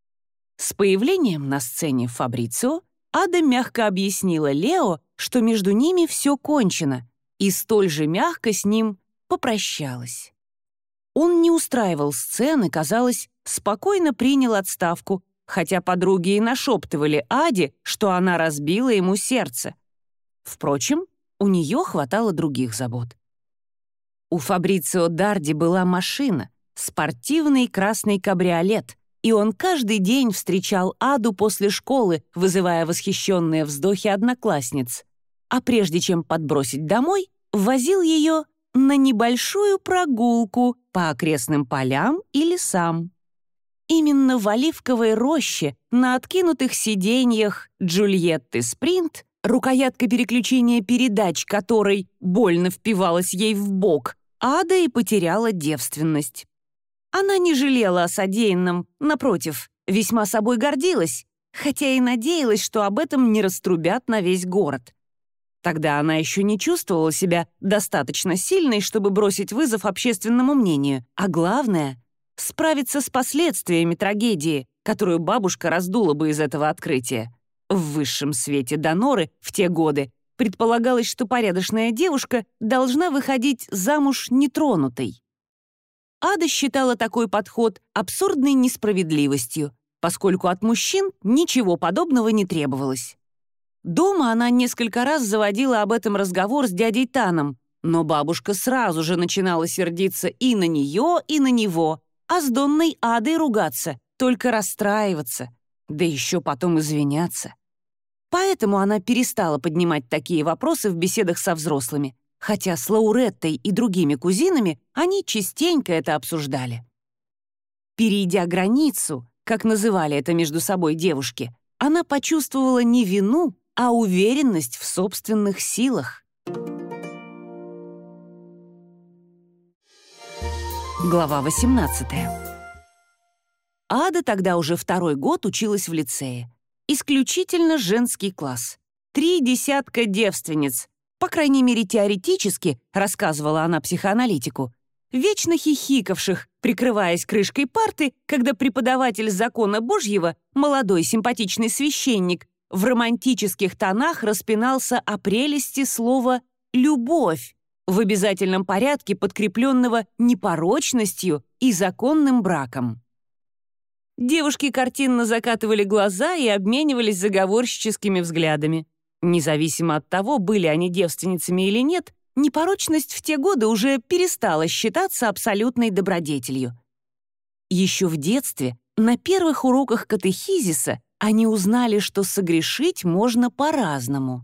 С появлением на сцене Фабрицио Ада мягко объяснила Лео, что между ними все кончено, и столь же мягко с ним попрощалась. Он не устраивал сцены, казалось, спокойно принял отставку, хотя подруги и нашептывали Аде, что она разбила ему сердце. Впрочем, у нее хватало других забот. У Фабрицио Дарди была машина, спортивный красный кабриолет, и он каждый день встречал Аду после школы, вызывая восхищенные вздохи одноклассниц. А прежде чем подбросить домой, возил ее на небольшую прогулку по окрестным полям и лесам. Именно в оливковой роще, на откинутых сиденьях Джульетты Спринт, рукоятка переключения передач которой больно впивалась ей в бок, Ада и потеряла девственность. Она не жалела о содеянном, напротив, весьма собой гордилась, хотя и надеялась, что об этом не раструбят на весь город. Тогда она еще не чувствовала себя достаточно сильной, чтобы бросить вызов общественному мнению, а главное — справиться с последствиями трагедии, которую бабушка раздула бы из этого открытия. В высшем свете Доноры в те годы предполагалось, что порядочная девушка должна выходить замуж нетронутой. Ада считала такой подход абсурдной несправедливостью, поскольку от мужчин ничего подобного не требовалось. Дома она несколько раз заводила об этом разговор с дядей Таном, но бабушка сразу же начинала сердиться и на нее, и на него, а с Донной Адой ругаться, только расстраиваться, да еще потом извиняться. Поэтому она перестала поднимать такие вопросы в беседах со взрослыми, хотя с Лауреттой и другими кузинами они частенько это обсуждали. Перейдя границу, как называли это между собой девушки, она почувствовала не вину, а уверенность в собственных силах. Глава восемнадцатая. Ада тогда уже второй год училась в лицее. Исключительно женский класс. Три десятка девственниц. По крайней мере, теоретически, рассказывала она психоаналитику, вечно хихикавших, прикрываясь крышкой парты, когда преподаватель закона Божьего, молодой симпатичный священник, в романтических тонах распинался о прелести слова «любовь», в обязательном порядке подкрепленного непорочностью и законным браком. Девушки картинно закатывали глаза и обменивались заговорщическими взглядами. Независимо от того, были они девственницами или нет, непорочность в те годы уже перестала считаться абсолютной добродетелью. Еще в детстве, на первых уроках катехизиса, они узнали, что согрешить можно по-разному.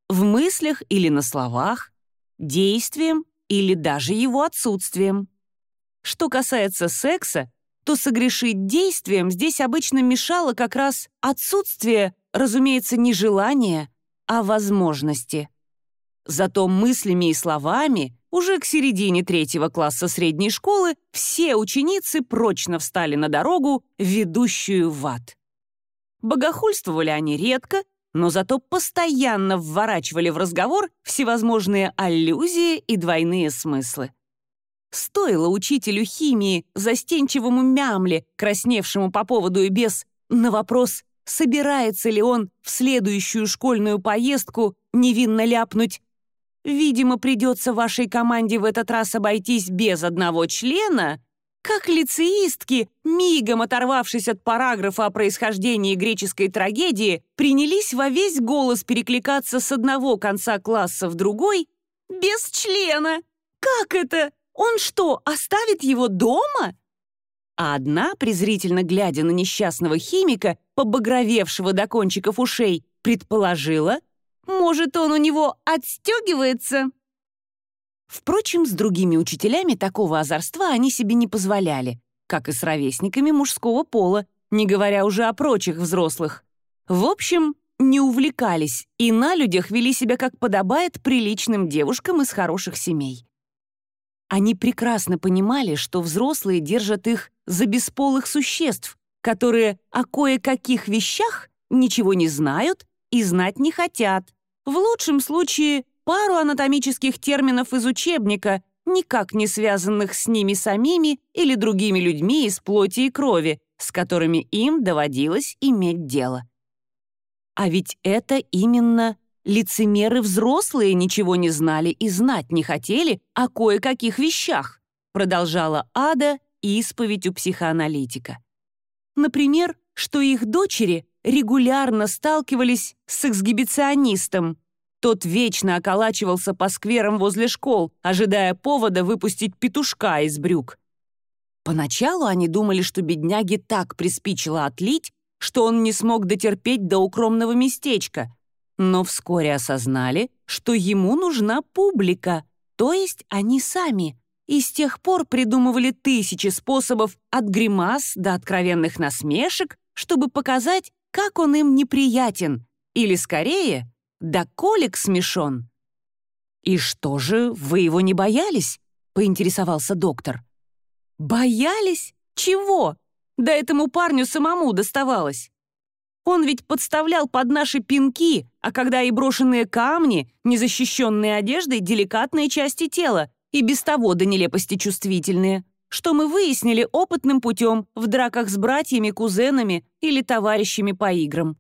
в мыслях или на словах, действием или даже его отсутствием. Что касается секса, то согрешить действием здесь обычно мешало как раз отсутствие, разумеется, не желания, а возможности. Зато мыслями и словами уже к середине третьего класса средней школы все ученицы прочно встали на дорогу, ведущую в ад. Богохульствовали они редко, но зато постоянно вворачивали в разговор всевозможные аллюзии и двойные смыслы. Стоило учителю химии, застенчивому мямле, красневшему по поводу и без, на вопрос, собирается ли он в следующую школьную поездку, невинно ляпнуть: «Видимо, придется вашей команде в этот раз обойтись без одного члена», как лицеистки, мигом оторвавшись от параграфа о происхождении греческой трагедии, принялись во весь голос перекликаться с одного конца класса в другой: «Без члена! Как это? Он что, оставит его дома?» А одна, презрительно глядя на несчастного химика, побагровевшего до кончиков ушей, предположила: «Может, он у него отстегивается?» Впрочем, с другими учителями такого озорства они себе не позволяли, как и с ровесниками мужского пола, не говоря уже о прочих взрослых. В общем, не увлекались и на людях вели себя, как подобает приличным девушкам из хороших семей. Они прекрасно понимали, что взрослые держат их за бесполых существ, которые о кое-каких вещах ничего не знают и знать не хотят. В лучшем случае пару анатомических терминов из учебника, никак не связанных с ними самими или другими людьми из плоти и крови, с которыми им доводилось иметь дело. А ведь это именно лицемеры взрослые ничего не знали и знать не хотели о кое-каких вещах, продолжала Ада исповедь у психоаналитика. Например, что их дочери регулярно сталкивались с эксгибиционистом. Тот вечно околачивался по скверам возле школ, ожидая повода выпустить петушка из брюк. Поначалу они думали, что бедняге так приспичило отлить, что он не смог дотерпеть до укромного местечка, но вскоре осознали, что ему нужна публика, то есть они сами, и с тех пор придумывали тысячи способов от гримас до откровенных насмешек, чтобы показать, как он им неприятен, или, скорее, да колик смешон. «И что же, вы его не боялись?» — поинтересовался доктор. «Боялись? Чего? Да этому парню самому доставалось. Он ведь подставлял под наши пинки, а когда и брошенные камни, незащищенные одеждой, деликатные части тела, и без того до нелепости чувствительные, что мы выяснили опытным путем в драках с братьями, кузенами или товарищами по играм.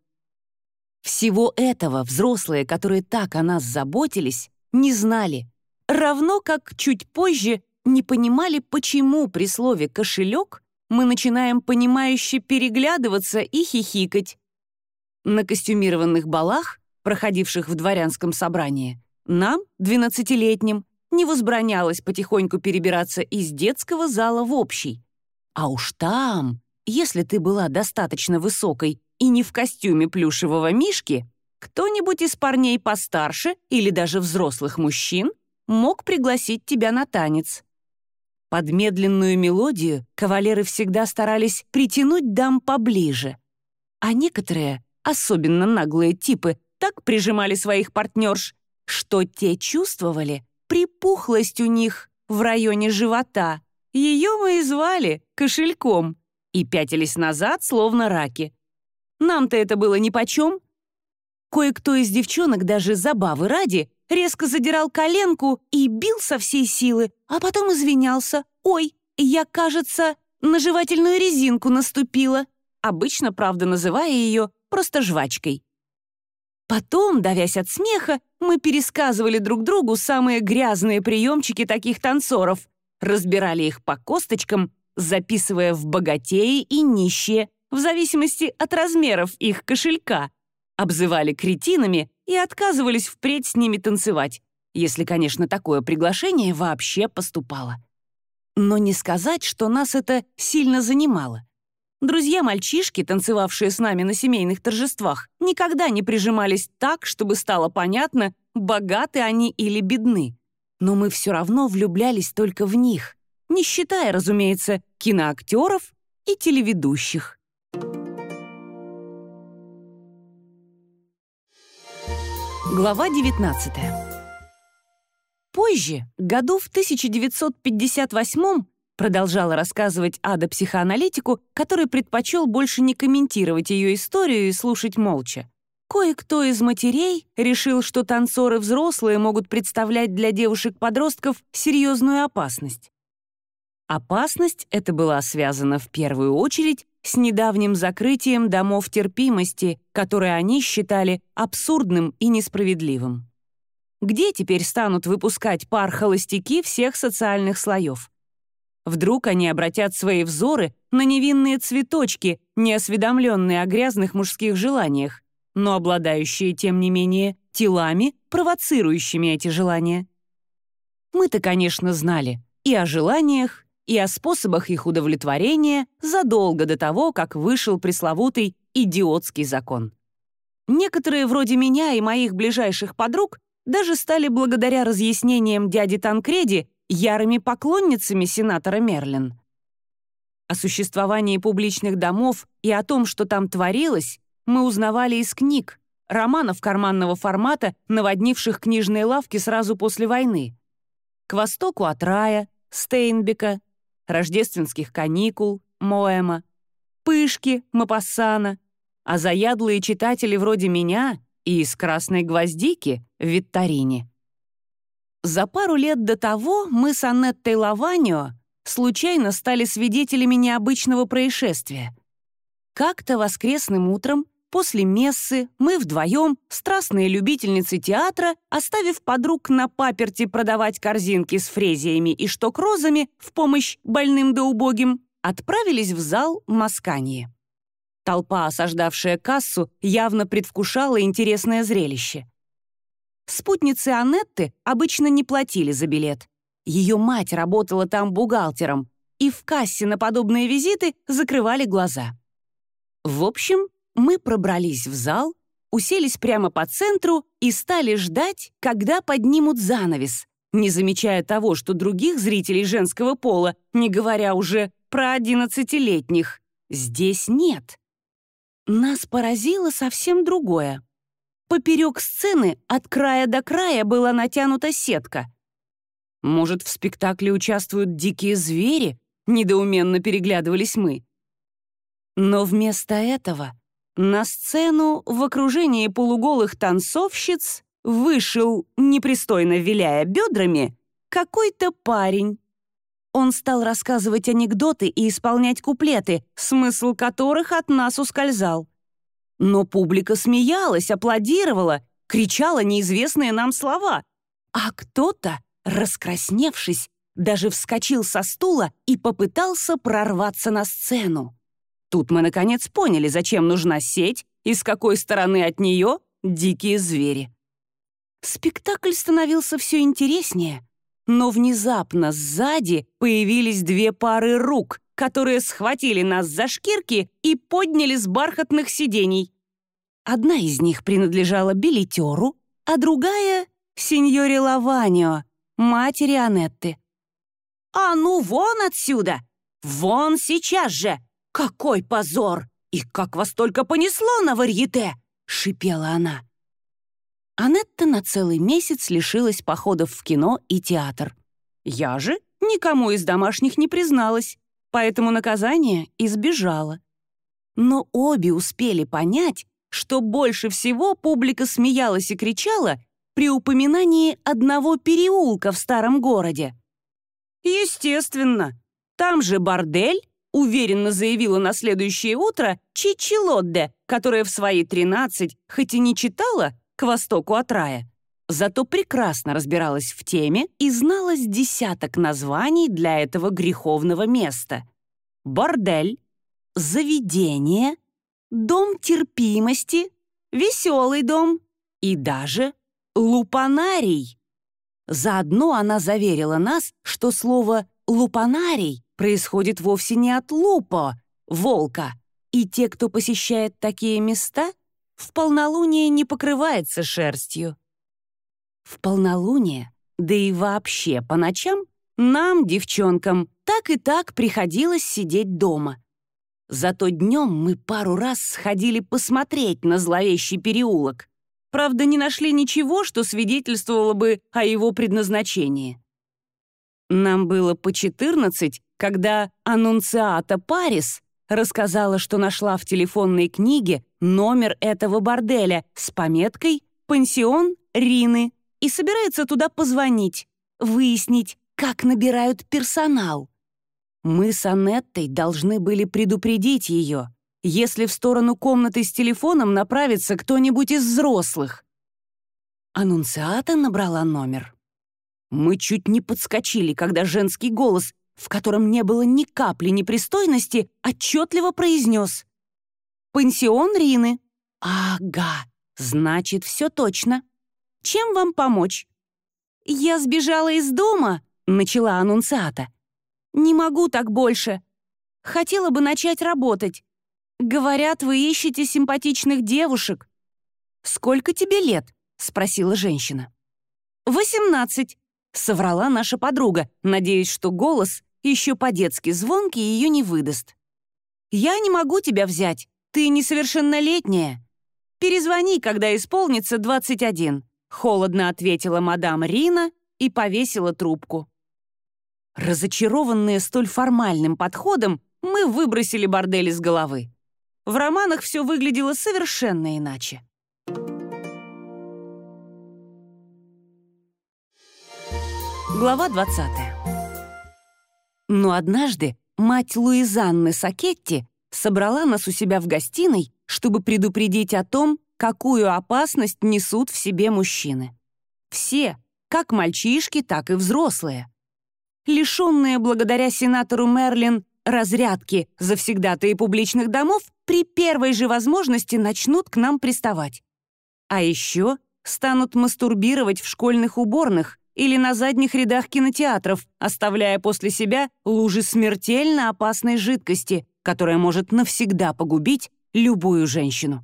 Всего этого взрослые, которые так о нас заботились, не знали, равно как чуть позже не понимали, почему при слове «кошелек» мы начинаем понимающе переглядываться и хихикать. На костюмированных балах, проходивших в дворянском собрании, нам, двенадцатилетним, не возбранялось потихоньку перебираться из детского зала в общий. А уж там, если ты была достаточно высокой и не в костюме плюшевого мишки, кто-нибудь из парней постарше или даже взрослых мужчин мог пригласить тебя на танец. Под медленную мелодию кавалеры всегда старались притянуть дам поближе, а некоторые, особенно наглые типы, так прижимали своих партнерш, что те чувствовали припухлость у них в районе живота. Ее мы и звали кошельком и пятились назад, словно раки. Нам-то это было нипочем. Кое-кто из девчонок даже забавы ради резко задирал коленку и бил со всей силы, а потом извинялся. «Ой, я, кажется, на жевательную резинку наступила», обычно, правда, называя ее просто жвачкой. Потом, давясь от смеха, мы пересказывали друг другу самые грязные приемчики таких танцоров, разбирали их по косточкам, записывая в богатеи и нищие, в зависимости от размеров их кошелька, обзывали кретинами и отказывались впредь с ними танцевать, если, конечно, такое приглашение вообще поступало. Но не сказать, что нас это сильно занимало. Друзья-мальчишки, танцевавшие с нами на семейных торжествах, никогда не прижимались так, чтобы стало понятно, богаты они или бедны. Но мы все равно влюблялись только в них, не считая, разумеется, киноактеров и телеведущих. Глава девятнадцатая. Позже, году в тысяча девятьсот пятьдесят восьмом, продолжала рассказывать Ада психоаналитику, который предпочел больше не комментировать ее историю и слушать молча. Кое-кто из матерей решил, что танцоры взрослые могут представлять для девушек-подростков серьезную опасность. Опасность эта была связана в первую очередь с недавним закрытием домов терпимости, которые они считали абсурдным и несправедливым. Где теперь станут выпускать пар холостяки всех социальных слоев? Вдруг они обратят свои взоры на невинные цветочки, не осведомленные о грязных мужских желаниях, но обладающие, тем не менее, телами, провоцирующими эти желания. Мы-то, конечно, знали и о желаниях, и о способах их удовлетворения задолго до того, как вышел пресловутый идиотский закон. Некоторые, вроде меня и моих ближайших подруг, даже стали благодаря разъяснениям дяди Танкреди ярыми поклонницами сенатора Мерлин. О существовании публичных домов и о том, что там творилось, мы узнавали из книг, романов карманного формата, наводнивших книжные лавки сразу после войны. «К востоку от рая», Стейнбека, «Рождественских каникул», Моэма, «Пышки», Мопассана, а заядлые читатели вроде меня и из «Красной гвоздики» в Витторине. За пару лет до того мы с Аннеттой Лаванио случайно стали свидетелями необычного происшествия. Как-то воскресным утром, после мессы, мы вдвоем, страстные любительницы театра, оставив подруг на паперти продавать корзинки с фрезиями и шток-розами в помощь больным да убогим, отправились в зал Масканье. Толпа, осаждавшая кассу, явно предвкушала интересное зрелище. Спутницы Аннетты обычно не платили за билет. Ее мать работала там бухгалтером, и в кассе на подобные визиты закрывали глаза. В общем, мы пробрались в зал, уселись прямо по центру и стали ждать, когда поднимут занавес, не замечая того, что других зрителей женского пола, не говоря уже про одиннадцатилетних, здесь нет. Нас поразило совсем другое. Поперек сцены от края до края была натянута сетка. «Может, в спектакле участвуют дикие звери?» — недоуменно переглядывались мы. Но вместо этого на сцену в окружении полуголых танцовщиц вышел, непристойно виляя бедрами, какой-то парень. Он стал рассказывать анекдоты и исполнять куплеты, смысл которых от нас ускользал. Но публика смеялась, аплодировала, кричала неизвестные нам слова. А кто-то, раскрасневшись, даже вскочил со стула и попытался прорваться на сцену. Тут мы, наконец, поняли, зачем нужна сеть и с какой стороны от нее дикие звери. Спектакль становился все интереснее, но внезапно сзади появились две пары рук, которые схватили нас за шкирки и подняли с бархатных сидений. Одна из них принадлежала билетеру, а другая — сеньоре Лаванио, матери Аннетты. «А ну вон отсюда! Вон сейчас же! Какой позор! И как вас только понесло на варьете!» — шипела она. Аннетта на целый месяц лишилась походов в кино и театр. Я же никому из домашних не призналась, поэтому наказание избежала. Но обе успели понять, что больше всего публика смеялась и кричала при упоминании одного переулка в старом городе. Естественно, там же бордель, уверенно заявила на следующее утро Чичи Лодде, которая в свои тринадцать, хоть и не читала «К востоку от рая», зато прекрасно разбиралась в теме и знала с десяток названий для этого греховного места. Бордель, заведение, дом терпимости, веселый дом и даже лупанарий. Заодно она заверила нас, что слово «лупанарий» происходит вовсе не от лупо, волка, и те, кто посещает такие места, в полнолуние не покрывается шерстью. В полнолуние, да и вообще по ночам, нам, девчонкам, так и так приходилось сидеть дома. Зато днем мы пару раз сходили посмотреть на зловещий переулок. Правда, не нашли ничего, что свидетельствовало бы о его предназначении. Нам было по четырнадцать, когда Аннунциата Парис рассказала, что нашла в телефонной книге номер этого борделя с пометкой «Пансион Рины» и собирается туда позвонить, выяснить, как набирают персонал. Мы с Аннеттой должны были предупредить ее, если в сторону комнаты с телефоном направится кто-нибудь из взрослых. Аннунциата набрала номер. Мы чуть не подскочили, когда женский голос, в котором не было ни капли непристойности, отчетливо произнес: «Пансион Рины». «Ага, значит, все точно. Чем вам помочь?» «Я сбежала из дома», — начала Аннунциата. «Не могу так больше. Хотела бы начать работать. Говорят, вы ищете симпатичных девушек». «Сколько тебе лет?» — спросила женщина. «Восемнадцать», — соврала наша подруга, надеясь, что голос еще по-детски звонкий ее не выдаст. «Я не могу тебя взять. Ты несовершеннолетняя. Перезвони, когда исполнится двадцать один», — холодно ответила мадам Рина и повесила трубку. Разочарованные столь формальным подходом, мы выбросили бордель из головы. В романах все выглядело совершенно иначе. Глава двадцатая. Но однажды мать Луизанны Сакетти собрала нас у себя в гостиной, чтобы предупредить о том, какую опасность несут в себе мужчины. Все, как мальчишки, так и взрослые. Лишенные благодаря сенатору Мерлин разрядки завсегдатаи публичных домов при первой же возможности начнут к нам приставать. А еще станут мастурбировать в школьных уборных или на задних рядах кинотеатров, оставляя после себя лужи смертельно опасной жидкости, которая может навсегда погубить любую женщину.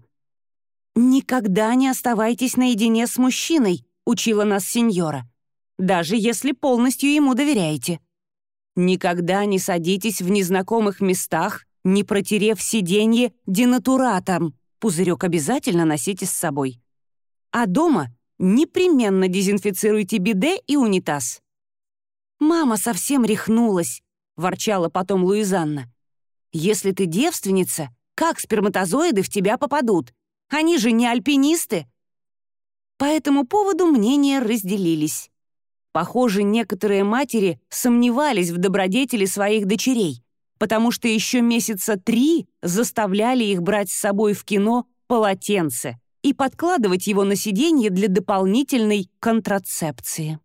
«Никогда не оставайтесь наедине с мужчиной», — учила нас сеньора, «даже если полностью ему доверяете. Никогда не садитесь в незнакомых местах, не протерев сиденье денатуратом. Пузырек обязательно носите с собой. А дома непременно дезинфицируйте биде и унитаз». «Мама совсем рехнулась», — ворчала потом Луизанна. «Если ты девственница, как сперматозоиды в тебя попадут? Они же не альпинисты». По этому поводу мнения разделились. Похоже, некоторые матери сомневались в добродетели своих дочерей, потому что еще месяца три заставляли их брать с собой в кино полотенце и подкладывать его на сиденье для дополнительной контрацепции.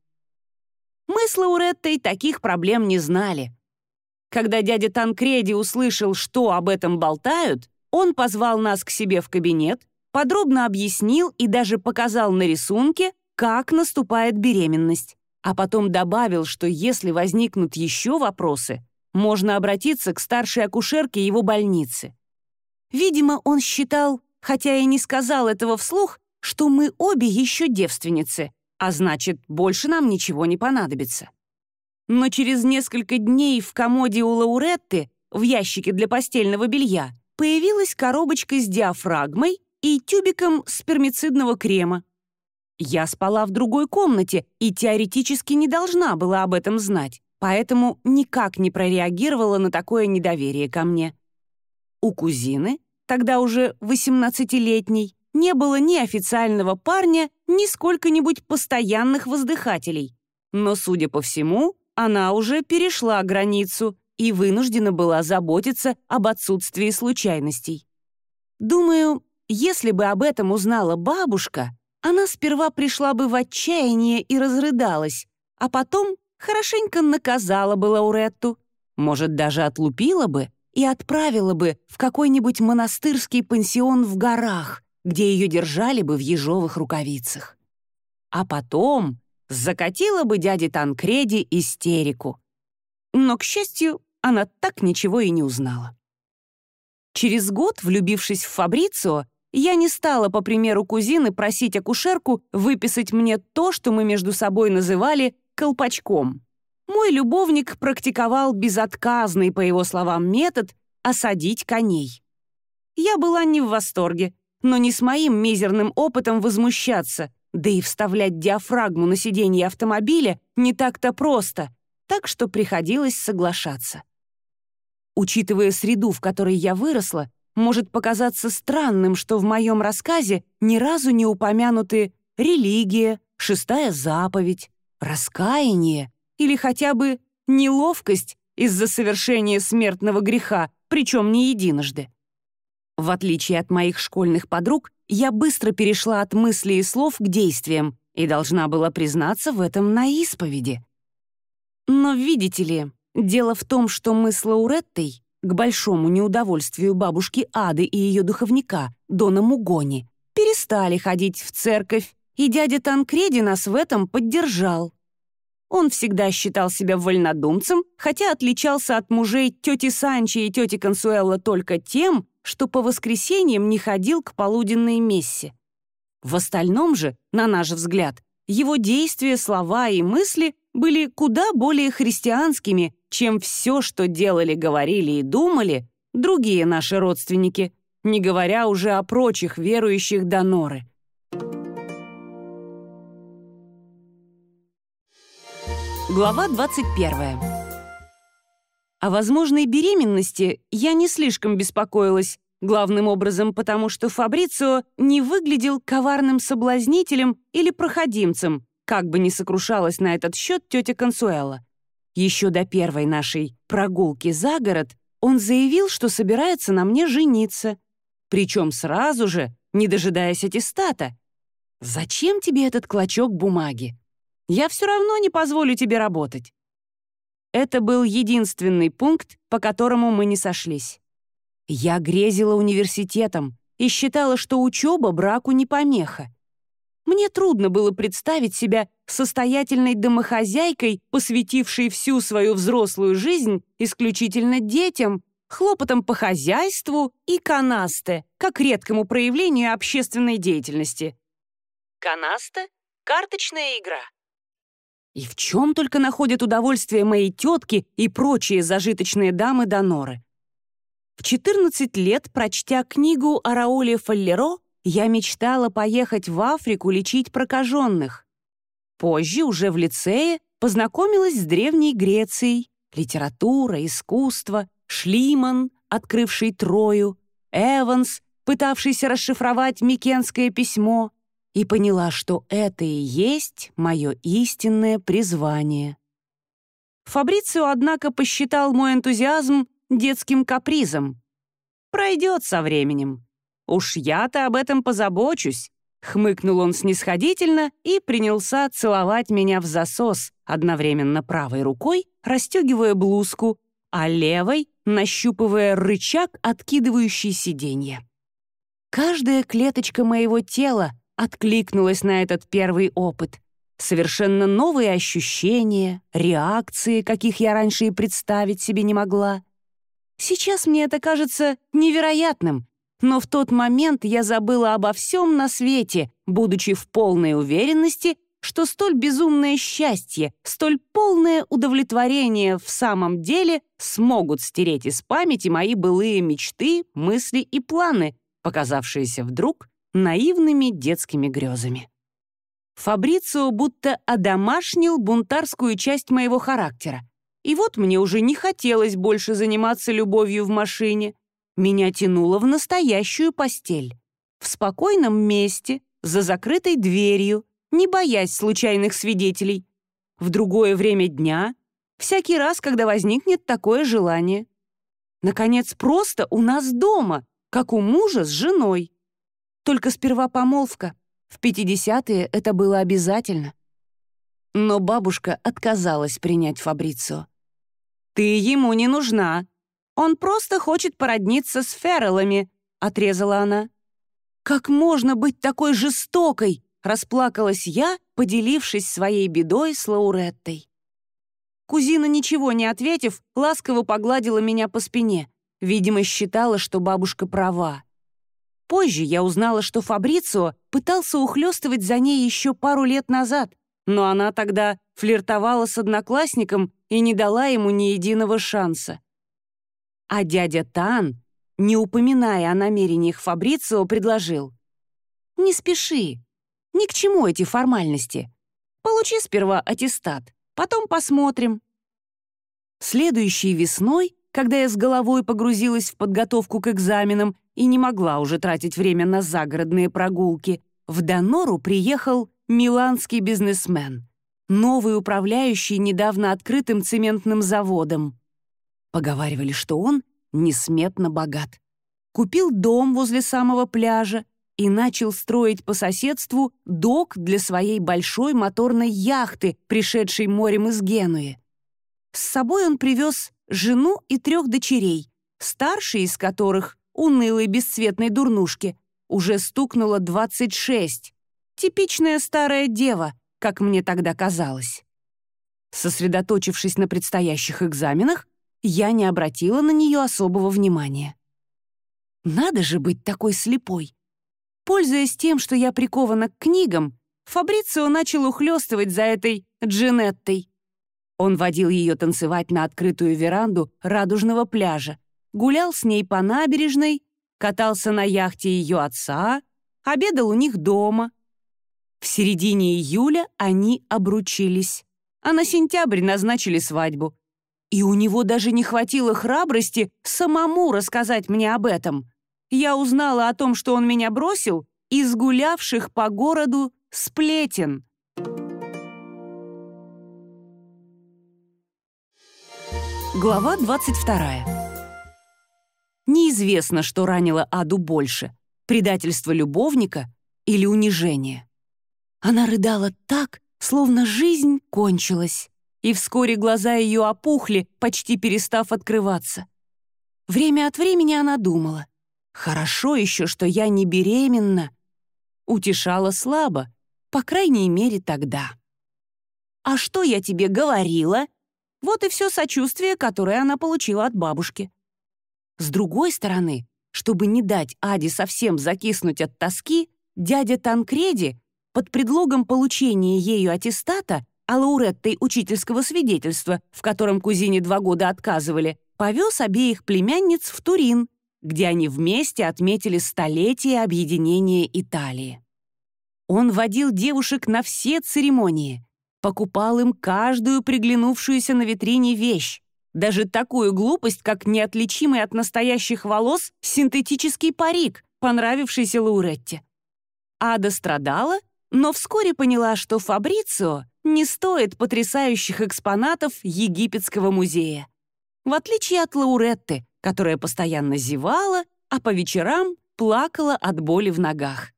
Мы с Лауреттой таких проблем не знали. Когда дядя Танкреди услышал, что об этом болтают, он позвал нас к себе в кабинет, подробно объяснил и даже показал на рисунке, как наступает беременность, а потом добавил, что если возникнут еще вопросы, можно обратиться к старшей акушерке его больницы. Видимо, он считал, хотя и не сказал этого вслух, что мы обе еще девственницы, а значит, больше нам ничего не понадобится. Но через несколько дней в комоде у Лауретты, в ящике для постельного белья, появилась коробочка с диафрагмой и тюбиком спермицидного крема. Я спала в другой комнате и теоретически не должна была об этом знать, поэтому никак не прореагировала на такое недоверие ко мне. У кузины, тогда уже восемнадцатилетней, не было ни официального парня, ни сколько-нибудь постоянных воздыхателей. Но, судя по всему, она уже перешла границу и вынуждена была заботиться об отсутствии случайностей. Думаю, если бы об этом узнала бабушка, она сперва пришла бы в отчаяние и разрыдалась, а потом хорошенько наказала бы Лауретту, может, даже отлупила бы и отправила бы в какой-нибудь монастырский пансион в горах, где ее держали бы в ежовых рукавицах. А потом закатила бы дяде Танкреди истерику. Но, к счастью, она так ничего и не узнала. Через год, влюбившись в Фабрицио, я не стала, по примеру кузины, просить акушерку выписать мне то, что мы между собой называли «колпачком». Мой любовник практиковал безотказный, по его словам, метод осадить коней. Я была не в восторге, но не с моим мизерным опытом возмущаться, да и вставлять диафрагму на сиденье автомобиля не так-то просто, так что приходилось соглашаться. Учитывая среду, в которой я выросла, может показаться странным, что в моем рассказе ни разу не упомянуты религия, шестая заповедь, раскаяние или хотя бы неловкость из-за совершения смертного греха, причем не единожды. В отличие от моих школьных подруг, я быстро перешла от мыслей и слов к действиям и должна была признаться в этом на исповеди. Но, видите ли, дело в том, что мы с Лауреттой, к большому неудовольствию бабушки Ады и ее духовника, Дона Мугони, перестали ходить в церковь, и дядя Танкреди нас в этом поддержал. Он всегда считал себя вольнодумцем, хотя отличался от мужей тети Санчи и тети Консуэлло только тем, что по воскресеньям не ходил к полуденной мессе. В остальном же, на наш взгляд, его действия, слова и мысли были куда более христианскими, чем все, что делали, говорили и думали другие наши родственники, не говоря уже о прочих верующих до норы. Глава двадцать первая. О возможной беременности я не слишком беспокоилась, главным образом потому, что Фабрицио не выглядел коварным соблазнителем или проходимцем, как бы ни сокрушалась на этот счет тетя Консуэло. Еще до первой нашей прогулки за город он заявил, что собирается на мне жениться. Причем сразу же, не дожидаясь аттестата. «Зачем тебе этот клочок бумаги? Я все равно не позволю тебе работать». Это был единственный пункт, по которому мы не сошлись. Я грезила университетом и считала, что учеба браку не помеха. Мне трудно было представить себя состоятельной домохозяйкой, посвятившей всю свою взрослую жизнь исключительно детям, хлопотам по хозяйству и канасте, как редкому проявлению общественной деятельности. Канасте — карточная игра. И в чем только находят удовольствие мои тетки и прочие зажиточные дамы Доноры. В четырнадцать лет, прочтя книгу о Рауле Фаллеро, я мечтала поехать в Африку лечить прокаженных. Позже, уже в лицее, познакомилась с Древней Грецией, литература, искусство, Шлиман, открывший Трою, Эванс, пытавшийся расшифровать Микенское письмо, и поняла, что это и есть мое истинное призвание. Фабрицио, однако, посчитал мой энтузиазм детским капризом. «Пройдет со временем. Уж я-то об этом позабочусь», — хмыкнул он снисходительно и принялся целовать меня в засос, одновременно правой рукой расстегивая блузку, а левой нащупывая рычаг, откидывающий сиденье. Каждая клеточка моего тела откликнулась на этот первый опыт. Совершенно новые ощущения, реакции, каких я раньше и представить себе не могла. Сейчас мне это кажется невероятным, но в тот момент я забыла обо всем на свете, будучи в полной уверенности, что столь безумное счастье, столь полное удовлетворение в самом деле смогут стереть из памяти мои былые мечты, мысли и планы, показавшиеся вдруг наивными детскими грезами. Фабрицио будто одомашнил бунтарскую часть моего характера. И вот мне уже не хотелось больше заниматься любовью в машине. Меня тянуло в настоящую постель. В спокойном месте, за закрытой дверью, не боясь случайных свидетелей. В другое время дня, всякий раз, когда возникнет такое желание. Наконец, просто у нас дома, как у мужа с женой. Только сперва помолвка. В пятидесятые это было обязательно. Но бабушка отказалась принять Фабрицио. «Ты ему не нужна. Он просто хочет породниться с Ферреллами», — отрезала она. «Как можно быть такой жестокой?» — расплакалась я, поделившись своей бедой с Лауреттой. Кузина, ничего не ответив, ласково погладила меня по спине. Видимо, считала, что бабушка права. Позже я узнала, что Фабрицио пытался ухлёстывать за ней еще пару лет назад, но она тогда флиртовала с одноклассником и не дала ему ни единого шанса. А дядя Тан, не упоминая о намерениях Фабрицио, предложил: «Не спеши, ни к чему эти формальности. Получи сперва аттестат, потом посмотрим». Следующей весной, когда я с головой погрузилась в подготовку к экзаменам и не могла уже тратить время на загородные прогулки, в Донору приехал миланский бизнесмен, новый управляющий недавно открытым цементным заводом. Поговаривали, что он несметно богат. Купил дом возле самого пляжа и начал строить по соседству док для своей большой моторной яхты, пришедшей морем из Генуи. С собой он привез жену и трех дочерей, старшей из которых, унылой бесцветной дурнушке, уже стукнуло двадцать шесть. Типичная старая дева, как мне тогда казалось. Сосредоточившись на предстоящих экзаменах, я не обратила на нее особого внимания. Надо же быть такой слепой. Пользуясь тем, что я прикована к книгам, Фабрицио начал ухлёстывать за этой Джинеттой. Он водил ее танцевать на открытую веранду радужного пляжа, гулял с ней по набережной, катался на яхте ее отца, обедал у них дома. В середине июля они обручились, а на сентябрь назначили свадьбу. И у него даже не хватило храбрости самому рассказать мне об этом. Я узнала о том, что он меня бросил, из гулявших по городу сплетен. Глава двадцать вторая. Неизвестно, что ранило Аду больше — предательство любовника или унижение. Она рыдала так, словно жизнь кончилась, и вскоре глаза ее опухли, почти перестав открываться. Время от времени она думала: «Хорошо еще, что я не беременна». Утешала слабо, по крайней мере, тогда. «А что я тебе говорила?» Вот и все сочувствие, которое она получила от бабушки. С другой стороны, чтобы не дать Аде совсем закиснуть от тоски, дядя Танкреди под предлогом получения ею аттестата, а Лауреттой учительского свидетельства, в котором кузине два года отказывали, повез обеих племянниц в Турин, где они вместе отметили столетие объединения Италии. Он водил девушек на все церемонии, покупал им каждую приглянувшуюся на витрине вещь, даже такую глупость, как неотличимый от настоящих волос синтетический парик, понравившийся Лауретте. Ада страдала, но вскоре поняла, что Фабрицио не стоит потрясающих экспонатов египетского музея. В отличие от Лауретты, которая постоянно зевала, а по вечерам плакала от боли в ногах.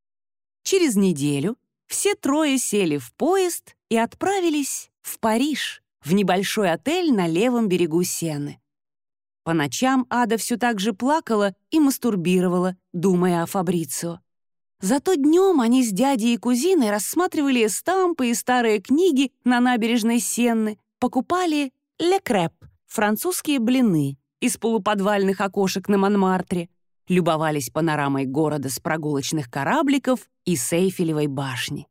Через неделю все трое сели в поезд и отправились в Париж, в небольшой отель на левом берегу Сены. По ночам Ада все так же плакала и мастурбировала, думая о Фабрицио. Зато днем они с дядей и кузиной рассматривали эстампы и старые книги на набережной Сенны, покупали «ле креп» — французские блины из полуподвальных окошек на Монмартре, любовались панорамой города с прогулочных корабликов и с Эйфелевой башни.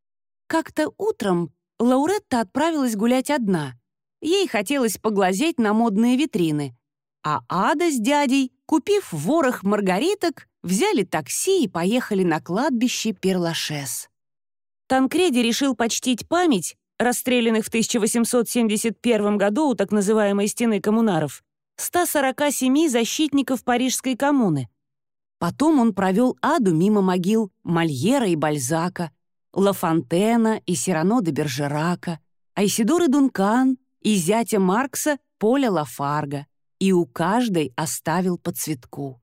Как-то утром Лауретта отправилась гулять одна. Ей хотелось поглазеть на модные витрины. А Ада с дядей, купив ворох маргариток, взяли такси и поехали на кладбище Пер-Лашез. Танкреди решил почтить память расстрелянных в тысяча восемьсот семьдесят первом году у так называемой «Стены коммунаров» ста сорока семи защитников Парижской коммуны. Потом он провел Аду мимо могил Мольера и Бальзака, Ла Фонтена и Сирано де Бержерака, Айсидоры Дункан и зятя Маркса Поля Лафарга, и у каждой оставил по цветку.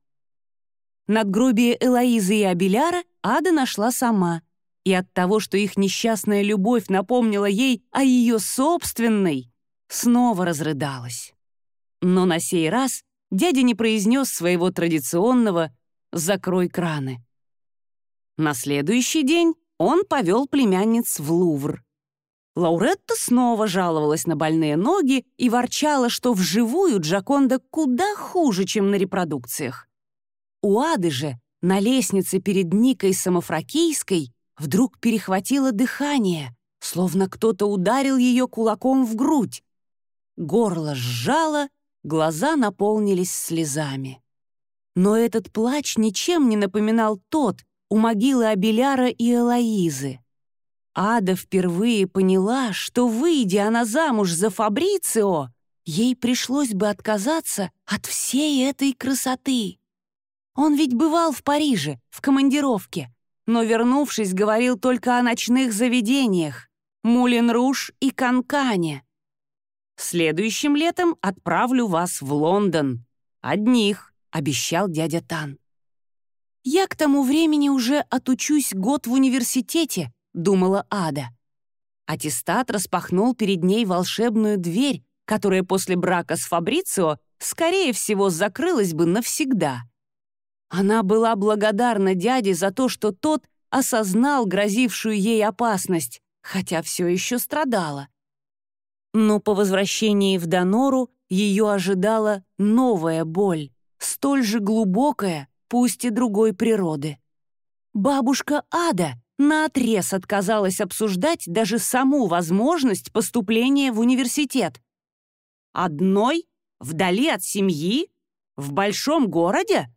Надгробие Элоизы и Абеляра Ада нашла сама, и от того, что их несчастная любовь напомнила ей о ее собственной, снова разрыдалась. Но на сей раз дядя не произнес своего традиционного «закрой краны». На следующий день он повел племянниц в Лувр. Лауретта снова жаловалась на больные ноги и ворчала, что вживую Джоконда куда хуже, чем на репродукциях. У Ады же на лестнице перед Никой Самофракийской вдруг перехватило дыхание, словно кто-то ударил ее кулаком в грудь. Горло сжало, глаза наполнились слезами. Но этот плач ничем не напоминал тот у могилы Абеляра и Элоизы. Ада впервые поняла, что, выйдя она замуж за Фабрицио, ей пришлось бы отказаться от всей этой красоты. Он ведь бывал в Париже, в командировке, но, вернувшись, говорил только о ночных заведениях — Мулен-Руж и Канкане. «Следующим летом отправлю вас в Лондон. Одних», — обещал дядя Тан. «Я к тому времени уже отучусь год в университете», — думала Ада. Аттестат распахнул перед ней волшебную дверь, которая после брака с Фабрицио, скорее всего, закрылась бы навсегда. Она была благодарна дяде за то, что тот осознал грозившую ей опасность, хотя все еще страдала. Но по возвращении в Донору ее ожидала новая боль, столь же глубокая, пусть и другой природы. Бабушка Ада наотрез отказалась обсуждать даже саму возможность поступления в университет. Одной? Вдали от семьи? В большом городе?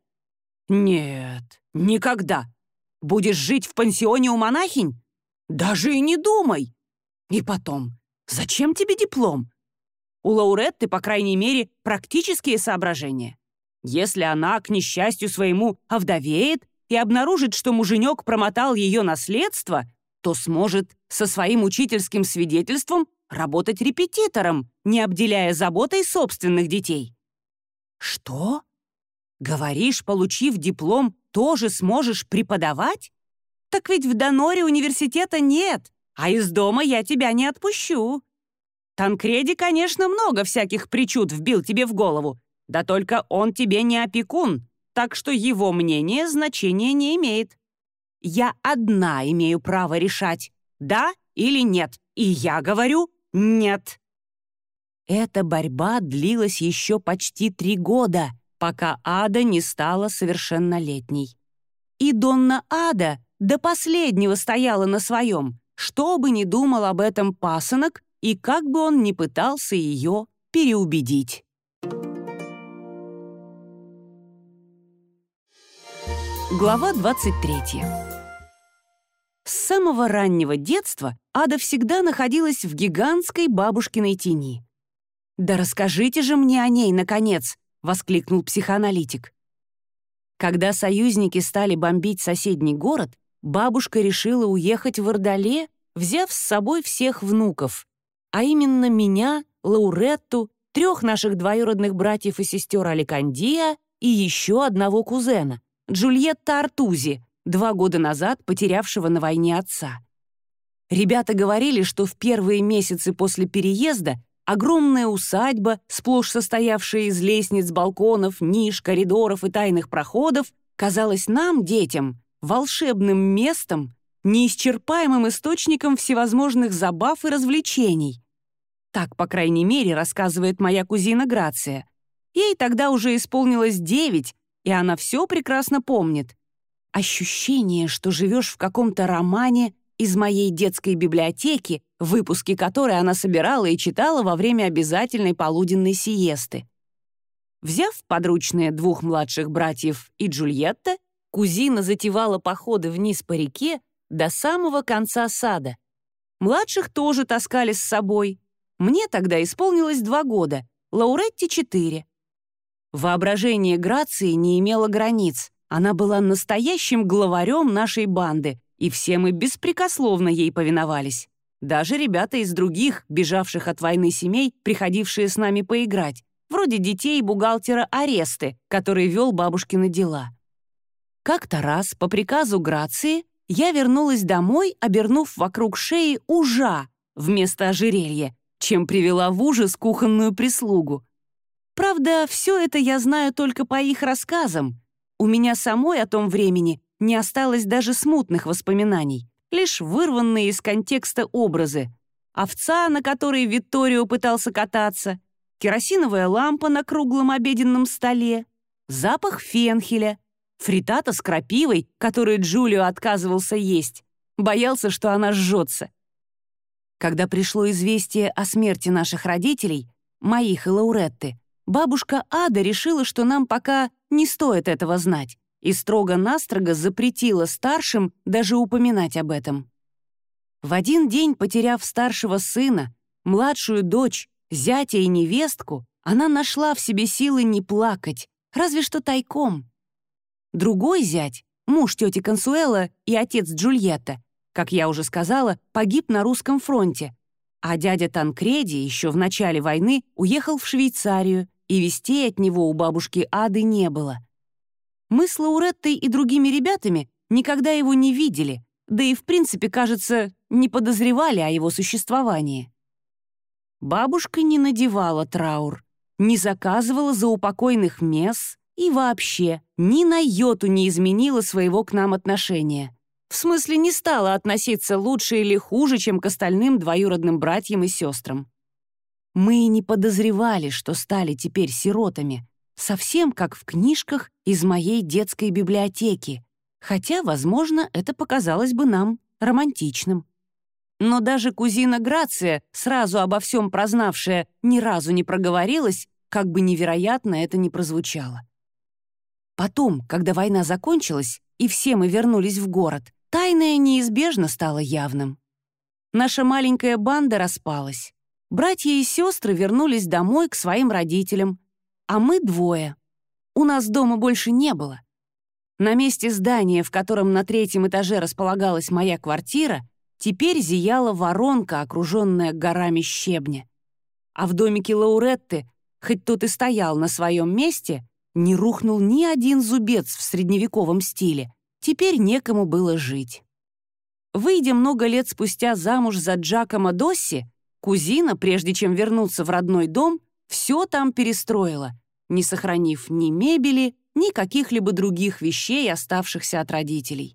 Нет, никогда. Будешь жить в пансионе у монахинь? Даже и не думай. И потом, зачем тебе диплом? У Лауретты, по крайней мере, практические соображения. Если она, к несчастью своему, овдовеет и обнаружит, что муженек промотал ее наследство, то сможет со своим учительским свидетельством работать репетитором, не обделяя заботой собственных детей. Что? Говоришь, получив диплом, тоже сможешь преподавать? Так ведь в Доноре университета нет, а из дома я тебя не отпущу. Танкреди, конечно, много всяких причуд вбил тебе в голову, да только он тебе не опекун, так что его мнение значения не имеет. Я одна имею право решать, да или нет, и я говорю «нет». Эта борьба длилась еще почти три года, пока Ада не стала совершеннолетней. И Донна Ада до последнего стояла на своем, что бы ни думал об этом пасынок и как бы он ни пытался ее переубедить. Глава двадцать третья. С самого раннего детства Ада всегда находилась в гигантской бабушкиной тени. «Да расскажите же мне о ней, наконец!» — воскликнул психоаналитик. Когда союзники стали бомбить соседний город, бабушка решила уехать в Ордале, взяв с собой всех внуков, а именно меня, Лауретту, трех наших двоюродных братьев и сестер Аликандия и еще одного кузена, Джульетта Артузи, два года назад потерявшего на войне отца. Ребята говорили, что в первые месяцы после переезда огромная усадьба, сплошь состоявшая из лестниц, балконов, ниш, коридоров и тайных проходов, казалась нам, детям, волшебным местом, неисчерпаемым источником всевозможных забав и развлечений. Так, по крайней мере, рассказывает моя кузина Грация. Ей тогда уже исполнилось девять, и она все прекрасно помнит. Ощущение, что живешь в каком-то романе из моей детской библиотеки, выпуски которой она собирала и читала во время обязательной полуденной сиесты. Взяв подручные двух младших братьев и Джульетта, кузина затевала походы вниз по реке до самого конца сада. Младших тоже таскали с собой. Мне тогда исполнилось два года, Лауретте — четыре. Воображение Грации не имело границ. Она была настоящим главарем нашей банды, и все мы беспрекословно ей повиновались. Даже ребята из других, бежавших от войны семей, приходившие с нами поиграть, вроде детей бухгалтера Аресты, который вел бабушкины дела. Как-то раз, по приказу Грации, я вернулась домой, обернув вокруг шеи ужа вместо ожерелья, чем привела в ужас кухонную прислугу. Правда, все это я знаю только по их рассказам. У меня самой о том времени не осталось даже смутных воспоминаний, лишь вырванные из контекста образы. овца, на которой Витторио пытался кататься, керосиновая лампа на круглом обеденном столе, запах фенхеля, фриттата с крапивой, которую Джулио отказывался есть, боялся, что она жжется. Когда пришло известие о смерти наших родителей, моих и Лауретты, бабушка Ада решила, что нам пока не стоит этого знать, и строго-настрого запретила старшим даже упоминать об этом. В один день, потеряв старшего сына, младшую дочь, зятя и невестку, она нашла в себе силы не плакать, разве что тайком. Другой зять, муж тети Консуэла и отец Джульетта, как я уже сказала, погиб на русском фронте, а дядя Танкреди еще в начале войны уехал в Швейцарию, и вестей от него у бабушки Ады не было. Мы с Лауреттой и другими ребятами никогда его не видели, да и, в принципе, кажется, не подозревали о его существовании. Бабушка не надевала траур, не заказывала заупокойных мес и вообще ни на йоту не изменила своего к нам отношения. В смысле, не стала относиться лучше или хуже, чем к остальным двоюродным братьям и сестрам. Мы и не подозревали, что стали теперь сиротами, совсем как в книжках из моей детской библиотеки, хотя, возможно, это показалось бы нам романтичным. Но даже кузина Грация, сразу обо всем прознавшая, ни разу не проговорилась, как бы невероятно это ни прозвучало. Потом, когда война закончилась, и все мы вернулись в город, тайное неизбежно стало явным. Наша маленькая банда распалась. Братья и сестры вернулись домой к своим родителям, а мы двое. У нас дома больше не было. На месте здания, в котором на третьем этаже располагалась моя квартира, теперь зияла воронка, окруженная горами щебня. А в домике Лауретты, хоть тот и стоял на своем месте, не рухнул ни один зубец в средневековом стиле. Теперь некому было жить. Выйдя много лет спустя замуж за Джакомо Досси, кузина, прежде чем вернуться в родной дом, все там перестроила, не сохранив ни мебели, ни каких-либо других вещей, оставшихся от родителей.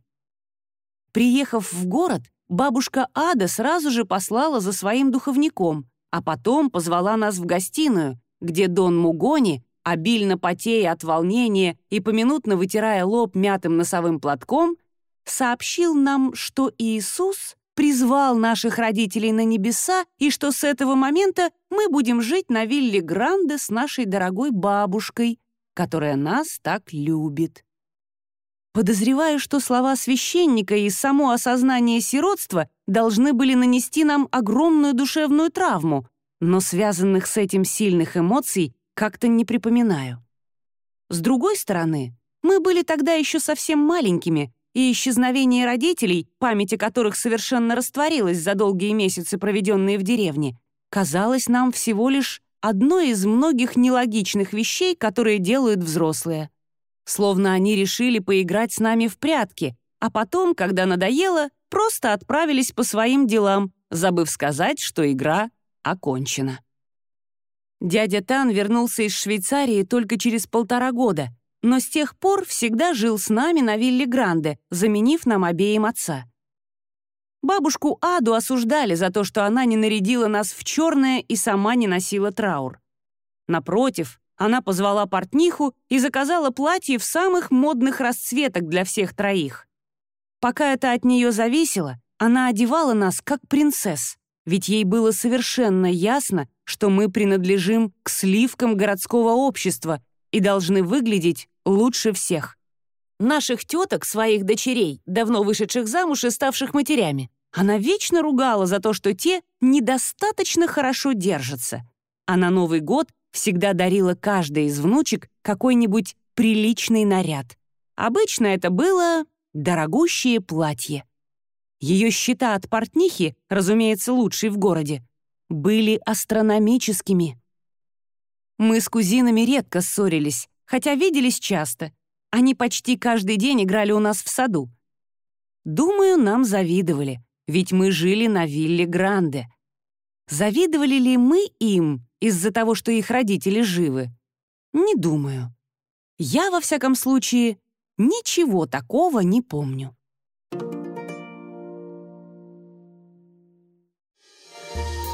Приехав в город, бабушка Ада сразу же послала за своим духовником, а потом позвала нас в гостиную, где Дон Мугони, обильно потея от волнения и поминутно вытирая лоб мятым носовым платком, сообщил нам, что Иисус призвал наших родителей на небеса и что с этого момента мы будем жить на вилле Гранде с нашей дорогой бабушкой, которая нас так любит. Подозреваю, что слова священника и само осознание сиротства должны были нанести нам огромную душевную травму, но связанных с этим сильных эмоций как-то не припоминаю. С другой стороны, мы были тогда еще совсем маленькими, и исчезновение родителей, память о которых совершенно растворилась за долгие месяцы, проведенные в деревне, казалось нам всего лишь одной из многих нелогичных вещей, которые делают взрослые. Словно они решили поиграть с нами в прятки, а потом, когда надоело, просто отправились по своим делам, забыв сказать, что игра окончена. Дядя Тан вернулся из Швейцарии только через полтора года, но с тех пор всегда жил с нами на вилле Гранде, заменив нам обеим отца. Бабушку Аду осуждали за то, что она не нарядила нас в черное и сама не носила траур. Напротив, она позвала портниху и заказала платье в самых модных расцветок для всех троих. Пока это от нее зависело, она одевала нас как принцесс, ведь ей было совершенно ясно, что мы принадлежим к сливкам городского общества и должны выглядеть лучше всех. Наших теток, своих дочерей, давно вышедших замуж и ставших матерями, она вечно ругала за то, что те недостаточно хорошо держатся. А на Новый год всегда дарила каждой из внучек какой-нибудь приличный наряд. Обычно это было дорогущее платье. Ее счета от портнихи, разумеется, лучшей в городе, были астрономическими. Мы с кузинами редко ссорились, хотя виделись часто. Они почти каждый день играли у нас в саду. Думаю, нам завидовали, ведь мы жили на вилле Гранде. Завидовали ли мы им из-за того, что их родители живы? Не думаю. Я, во всяком случае, ничего такого не помню.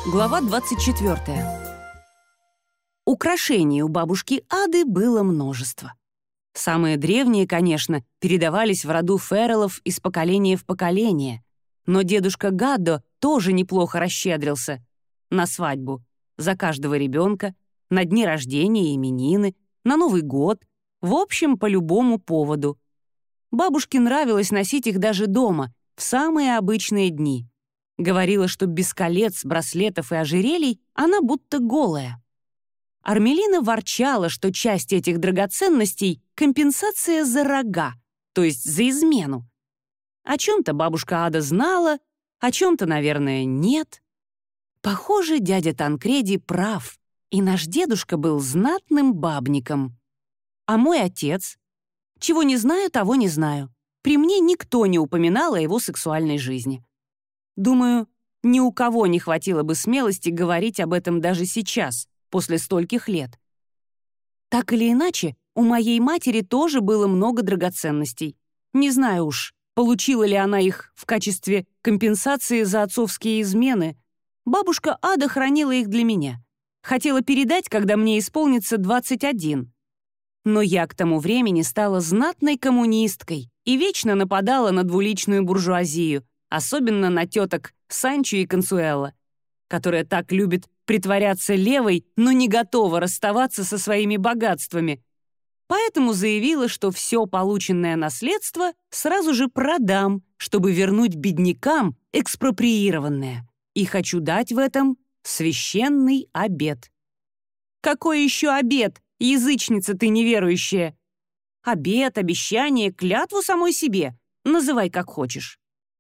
Глава двадцать четвёртая. Украшений у бабушки Ады было множество. Самые древние, конечно, передавались в роду Ферреллов из поколения в поколение, но дедушка Гаддо тоже неплохо расщедрился на свадьбу, за каждого ребенка, на дни рождения и именины, на Новый год, в общем, по любому поводу. Бабушке нравилось носить их даже дома, в самые обычные дни. Говорила, что без колец, браслетов и ожерелий она будто голая. Армелина ворчала, что часть этих драгоценностей — компенсация за рога, то есть за измену. О чем-то бабушка Ада знала, о чем-то, наверное, нет. Похоже, дядя Танкреди прав, и наш дедушка был знатным бабником. А мой отец? Чего не знаю, того не знаю. При мне никто не упоминал о его сексуальной жизни. Думаю, ни у кого не хватило бы смелости говорить об этом даже сейчас, после стольких лет. Так или иначе, у моей матери тоже было много драгоценностей. Не знаю уж, получила ли она их в качестве компенсации за отцовские измены. Бабушка Ада хранила их для меня. Хотела передать, когда мне исполнится двадцать один. Но я к тому времени стала знатной коммунисткой и вечно нападала на двуличную буржуазию, особенно на теток Санчо и Консуэло, которая так любит притворяться левой, но не готова расставаться со своими богатствами. Поэтому заявила, что все полученное наследство сразу же продам, чтобы вернуть беднякам экспроприированное. И хочу дать в этом священный обет. Какой еще обет, язычница ты неверующая? Обет, обещание, клятву самой себе. Называй как хочешь.